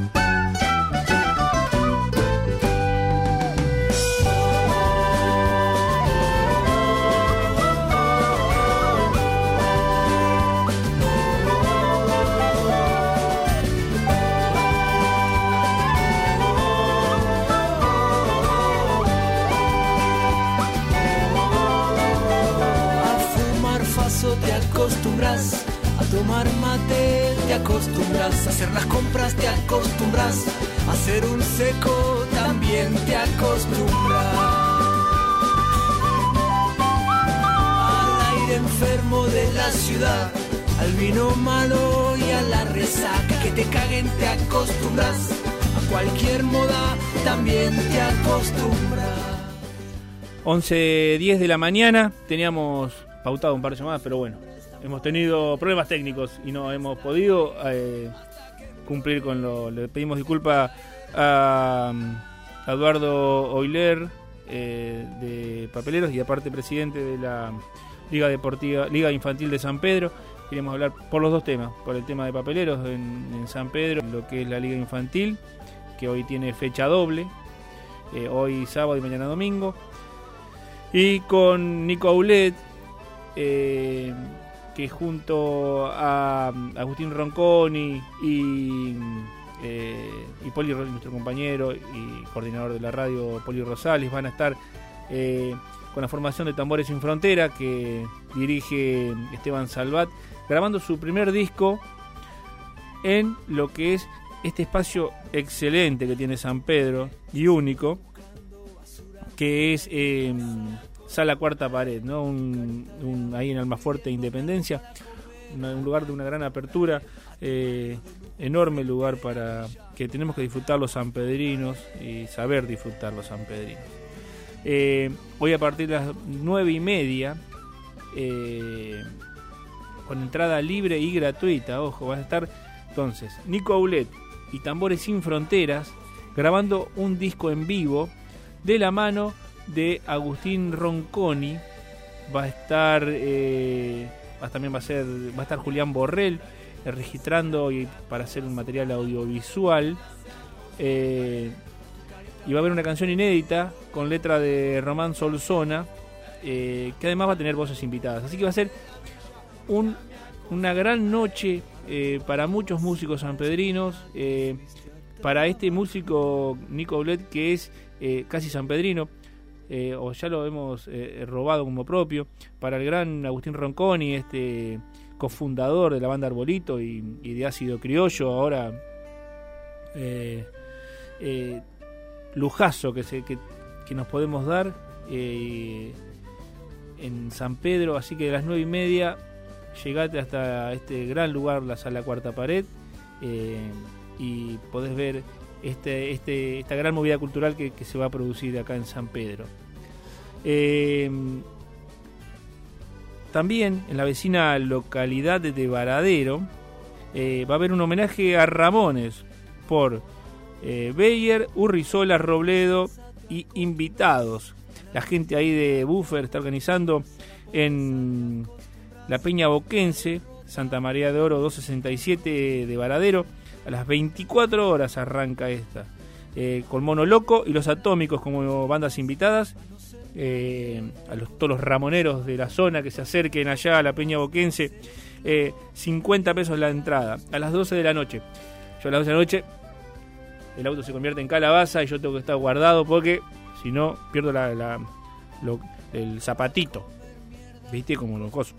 Te acostumbras, a tomar mate te acostumbras, a hacer las compras te acostumbras, a hacer un seco también te acostumbras, al aire enfermo de la ciudad, al vino malo y a la resaca, que te caguen te acostumbras, a cualquier moda también te acostumbras. 11:10 de la mañana, teníamos pautado un par de llamadas, pero bueno, hemos tenido problemas técnicos y no hemos podido cumplir con lo. Le pedimos disculpas a Eduardo Oiler de Papeleros y aparte presidente de la Liga Infantil de San Pedro. Queremos hablar por los dos temas, por el tema de Papeleros en San Pedro, lo que es la Liga Infantil, que hoy tiene fecha doble, hoy sábado y mañana domingo, y con Nico Aulet, que junto a Agustín Ronconi y Poli, nuestro compañero y coordinador de la radio, Poli Rosales, van a estar con la formación de Tambores Sin Frontera que dirige Esteban Salvat, grabando su primer disco en lo que es este espacio excelente que tiene San Pedro y único, que es Sala Cuarta Pared, ¿no? Ahí en Almafuerte, Independencia, un lugar de una gran apertura, enorme lugar para que tenemos que disfrutar los sanpedrinos y saber disfrutar los sanpedrinos. Hoy a partir de las 9:30, con entrada libre y gratuita, ojo, va a estar entonces Nico Aulet y Tambores Sin Fronteras grabando un disco en vivo de la mano de Agustín Ronconi. Va a estar también va a estar Julián Borrell registrando y para hacer un material audiovisual, y va a haber una canción inédita con letra de Román Solsona, que además va a tener voces invitadas, así que va a ser una gran noche para muchos músicos sanpedrinos, para este músico Nico Aulet, que es casi sanpedrino. o ya lo hemos robado como propio, para el gran Agustín Ronconi, cofundador de la banda Arbolito y de Ácido Criollo, ahora lujazo que nos podemos dar en San Pedro. Así que a las 9:30 llegate hasta este gran lugar, la Sala Cuarta Pared, y podés ver esta gran movida cultural que se va a producir acá en San Pedro. También en la vecina localidad de Varadero va a haber un homenaje a Ramones por Beyer, Urrizola, Robledo y invitados. La gente ahí de Buffer está organizando en la Peña Boquense, Santa María de Oro 267 de Varadero. A las 24 horas arranca esta, con Mono Loco y Los Atómicos como bandas invitadas. Todos los ramoneros de la zona que se acerquen allá a la Peña Boquense, 50 pesos la entrada, a las 12 de la noche. Yo a las 12 de la noche el auto se convierte en calabaza y yo tengo que estar guardado porque si no pierdo el zapatito, viste, como locoso.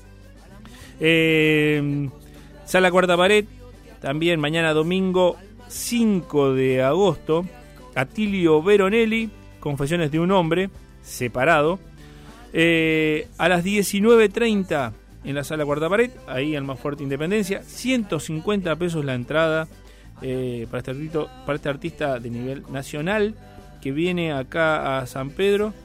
Sala Cuarta Pared, también mañana domingo 5 de agosto, Atilio Veronelli, Confesiones de un hombre, separado, a las 19:30 en la Sala Cuarta Pared, ahí en Almafuerte Independencia, 150 pesos la entrada para este artista de nivel nacional que viene acá a San Pedro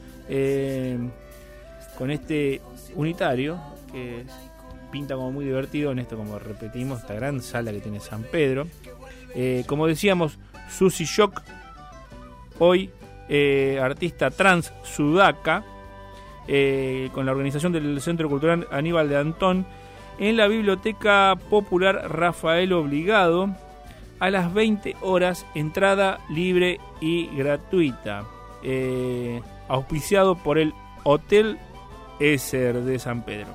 con este unitario que pinta como muy divertido en esto, como repetimos, esta gran sala que tiene San Pedro. Como decíamos, Susi Shock, hoy artista trans sudaca, con la organización del Centro Cultural Aníbal de Antón, en la Biblioteca Popular Rafael Obligado, a las 20 horas, entrada libre y gratuita, auspiciado por el Hotel Esser de San Pedro.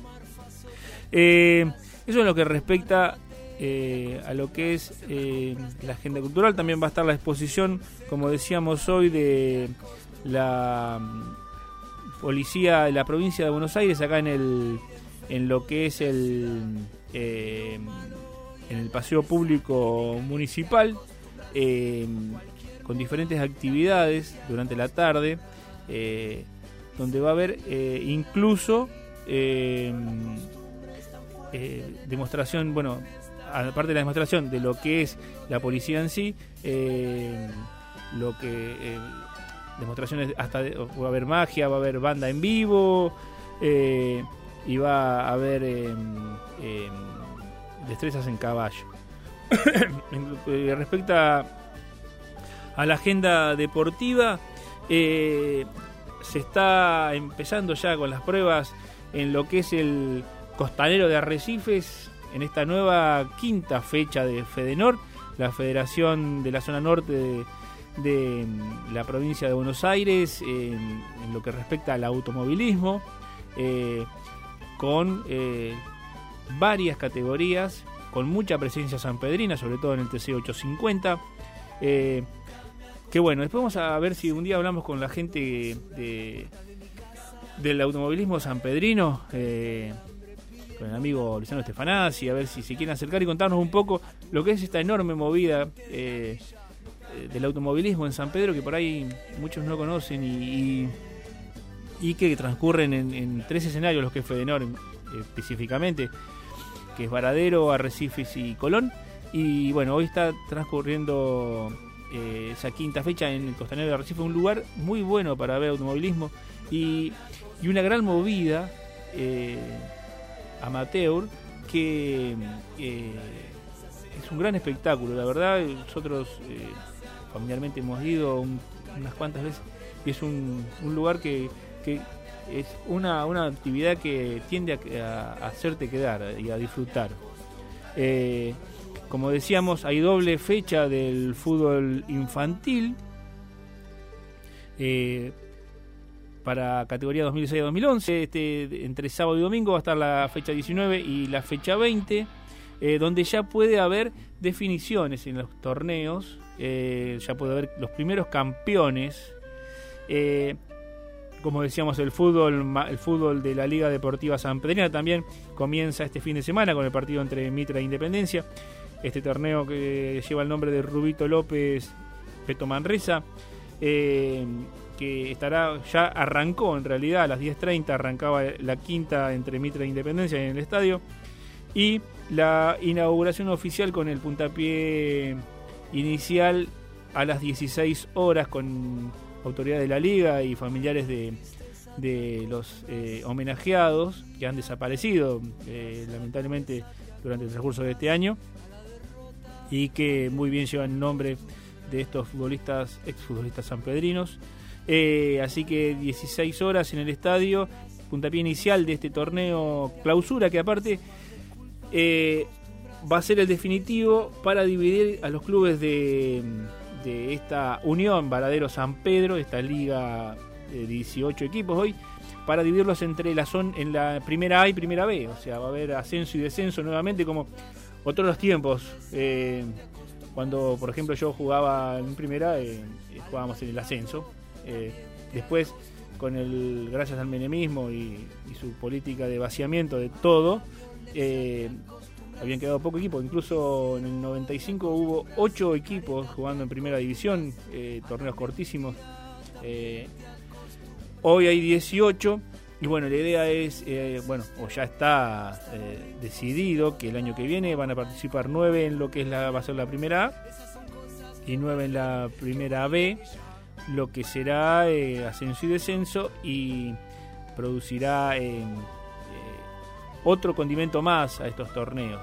Eso en lo que respecta a lo que es la agenda cultural. También va a estar la exposición, como decíamos hoy, de la policía de la provincia de Buenos Aires, acá en lo que es en el paseo público municipal, con diferentes actividades durante la tarde, donde va a haber incluso demostración, bueno, aparte de la demostración de lo que es la policía en sí, demostraciones hasta va a haber magia, va a haber banda en vivo, y va a haber destrezas en caballo. Respecto a la agenda deportiva, se está empezando ya con las pruebas en lo que es el Costanero de Arrecifes, en esta nueva quinta fecha de Fedenor, la Federación de la Zona Norte de la provincia de Buenos Aires, en lo que respecta al automovilismo, con varias categorías, con mucha presencia sanpedrina, sobre todo en el TC 850. Que bueno, después vamos a ver si un día hablamos con la gente del automovilismo sanpedrino, con el amigo Luciano Stefanazzi, a ver si se quieren acercar y contarnos un poco lo que es esta enorme movida del automovilismo en San Pedro, que por ahí muchos no conocen y que transcurren en tres escenarios, los que es Fedenor específicamente, que es Varadero, Arrecifes y Colón. Y bueno, hoy está transcurriendo esa quinta fecha en el Costanero de Arrecifes, un lugar muy bueno para ver automovilismo y una gran movida amateur que es un gran espectáculo. La verdad, nosotros familiarmente hemos ido unas cuantas veces y es un lugar que es una actividad que tiende a hacerte quedar y a disfrutar. Como decíamos, hay doble fecha del fútbol infantil para categoría 2006-2011. Entre sábado y domingo va a estar la fecha 19 y la fecha 20, donde ya puede haber definiciones en los torneos, ya puede haber los primeros campeones. como decíamos, el fútbol de la Liga Deportiva Sanpedrina también comienza este fin de semana con el partido entre Mitre e Independencia. Este torneo que lleva el nombre de Rubito López Peto Manresa, que ya arrancó en realidad a las 10:30, arrancaba la quinta entre Mitre e Independencia en el estadio, y la inauguración oficial con el puntapié inicial a las 16 horas con autoridades de la liga y familiares de los homenajeados que han desaparecido lamentablemente durante el transcurso de este año, y que muy bien llevan el nombre de estos exfutbolistas sanpedrinos. Así que 16 horas en el estadio, puntapié inicial de este torneo clausura, que aparte va a ser el definitivo para dividir a los clubes de esta Unión Varadero San Pedro, esta liga de 18 equipos hoy, para dividirlos entre en la primera A y primera B. O sea, va a haber ascenso y descenso nuevamente, como otros tiempos. Cuando, por ejemplo, yo jugaba en primera, jugábamos en el ascenso. Después, gracias al menemismo y su política de vaciamiento de todo, habían quedado poco equipo. Incluso en el 95 hubo 8 equipos jugando en primera división, torneos cortísimos. Hoy hay 18. Y bueno, la idea es, o ya está decidido que el año que viene van a participar 9 en lo que va a ser la primera A y 9 en la primera B, lo que será ascenso y descenso, y producirá otro condimento más a estos torneos.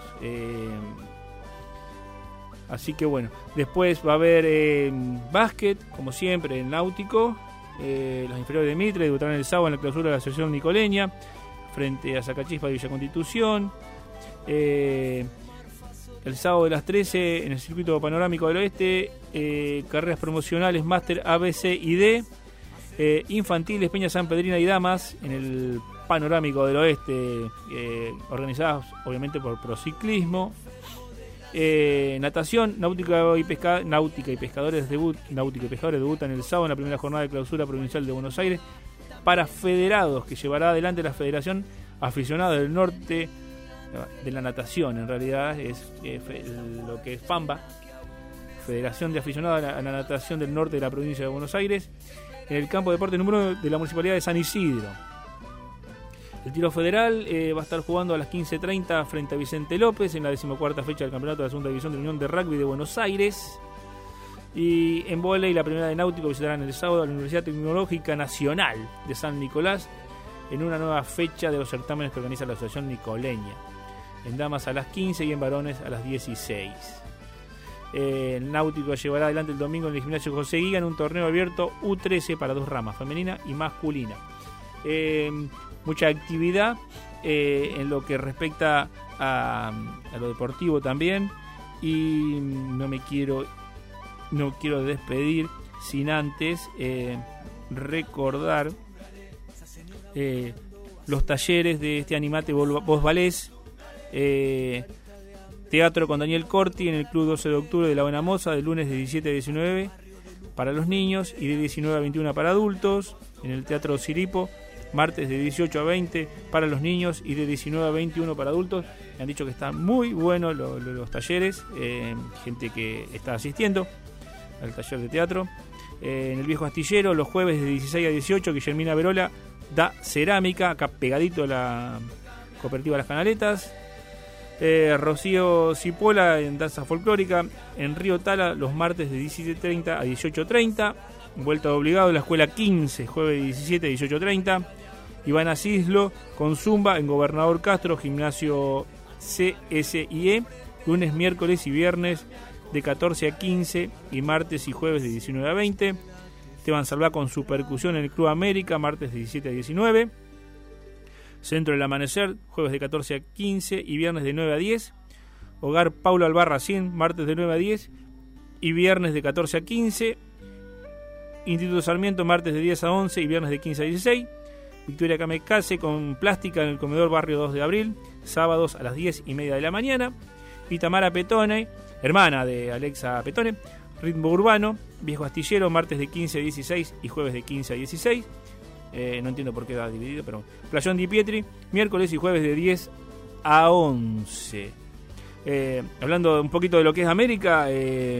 Así que bueno, después va a haber básquet, como siempre, el náutico. Los inferiores de Mitre debutarán el sábado en la clausura de la Asociación Nicoleña frente a Sacachispa de Villa Constitución. El sábado de las 13 en el circuito panorámico del oeste, carreras promocionales Máster A, B, C y D, infantiles Peña Sanpedrina y Damas en el panorámico del oeste, organizados obviamente por Prociclismo. Natación, Náutica y Pescadores debutan el sábado en la primera jornada de clausura provincial de Buenos Aires para federados, que llevará adelante la Federación Aficionada del Norte de la Natación. En realidad es lo que es FAMBA, Federación de Aficionados a la Natación del Norte de la provincia de Buenos Aires, en el campo de deporte número 1 de la Municipalidad de San Isidro. El tiro federal va a estar jugando a las 15:30 frente a Vicente López en la 14ª fecha del campeonato de la segunda división de la Unión de Rugby de Buenos Aires. Y en vóley, la primera de náutico visitarán el sábado a la Universidad Tecnológica Nacional de San Nicolás en una nueva fecha de los certámenes que organiza la Asociación Nicoleña. En damas a las 15 y en varones a las 16. El náutico llevará adelante el domingo en el gimnasio José Guiga en un torneo abierto U13 para 2 ramas, femenina y masculina. Mucha actividad en lo que respecta a lo deportivo también, y no quiero despedir sin antes recordar los talleres de este Animate Vos Valés, teatro con Daniel Corti en el Club 12 de Octubre de la Buena Moza, de lunes de 17 a 19 para los niños y de 19 a 21 para adultos. En el Teatro Siripo, martes de 18 a 20 para los niños y de 19 a 21 para adultos. Me han dicho que están muy buenos los talleres, gente que está asistiendo al taller de teatro. En el Viejo Astillero, los jueves de 16 a 18, Guillermina Verola da cerámica, acá pegadito a la cooperativa Las Canaletas. Rocío Cipolla en danza folclórica en Río Tala, los martes de 17:30 a 18:30. Vuelta obligado, la escuela 15, jueves de 17 a 18:30. Ivana Cislo con Zumba en Gobernador Castro, gimnasio CSIE, lunes, miércoles y viernes de 14 a 15 y martes y jueves de 19 a 20. Esteban Salvá con su percusión en el Club América, martes de 17 a 19. Centro del Amanecer, jueves de 14 a 15 y viernes de 9 a 10. Hogar Paulo Albarracín, martes de 9 a 10 y viernes de 14 a 15. Instituto Sarmiento, martes de 10 a 11 y viernes de 15 a 16. Victoria Kamikaze con plástica en el comedor Barrio 2 de Abril, sábados a las 10:30 de la mañana. Y Tamara Petone, hermana de Alexa Petone, ritmo urbano, Viejo Astillero, martes de 15 a 16 y jueves de 15 a 16. No entiendo por qué va dividido, pero Playón Di Pietri, miércoles y jueves de 10 a 11. Hablando un poquito de lo que es América,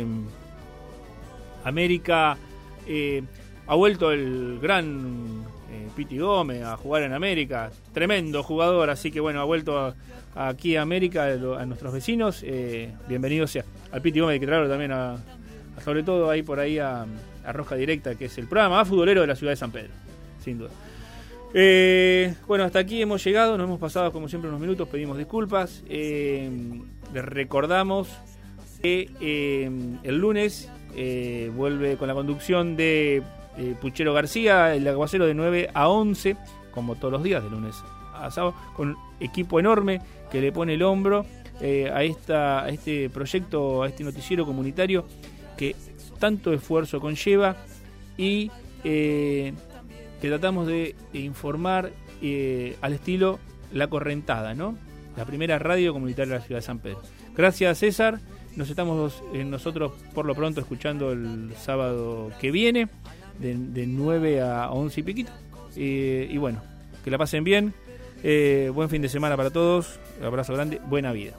ha vuelto el gran Piti Gómez a jugar en América, tremendo jugador, así que bueno, ha vuelto aquí a América, a nuestros vecinos. Bienvenido sea al Piti Gómez, hay que traerlo también sobre todo ahí por ahí a Roja Directa, que es el programa más futbolero de la ciudad de San Pedro, sin duda. Bueno, hasta aquí hemos llegado, nos hemos pasado como siempre unos minutos, pedimos disculpas. Les recordamos que el lunes vuelve con la conducción de Puchero García, el aguacero de 9 a 11, como todos los días, de lunes a sábado, con un equipo enorme que le pone el hombro a este proyecto, a este noticiero comunitario que tanto esfuerzo conlleva y que tratamos de informar al estilo La Correntada, ¿no? La primera radio comunitaria de la ciudad de San Pedro. Gracias, César. Nos estamos nosotros por lo pronto escuchando el sábado que viene de 9 a 11 y piquito. Y bueno, que la pasen bien. Buen fin de semana para todos. Un abrazo grande. Buena vida.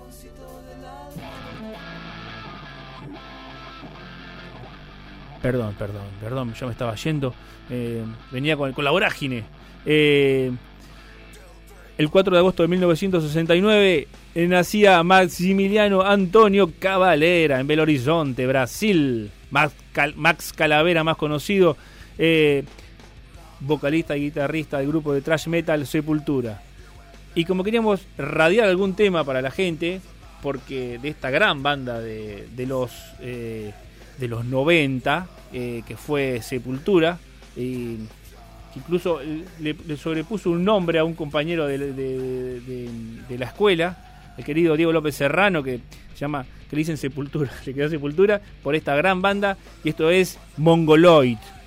Perdón, yo me estaba yendo. Venía con la vorágine. El 4 de agosto de 1969 nacía Maximiliano Antonio Cavalera en Belo Horizonte, Brasil. Max Calavera, más conocido, vocalista y guitarrista del grupo de thrash metal Sepultura. Y como queríamos radiar algún tema para la gente, porque de esta gran banda de los 90, que fue Sepultura, y incluso le sobrepuso un nombre a un compañero de la escuela, el querido Diego López Serrano, que le dicen Sepultura, le quedó Sepultura por esta gran banda, y esto es Mongoloid.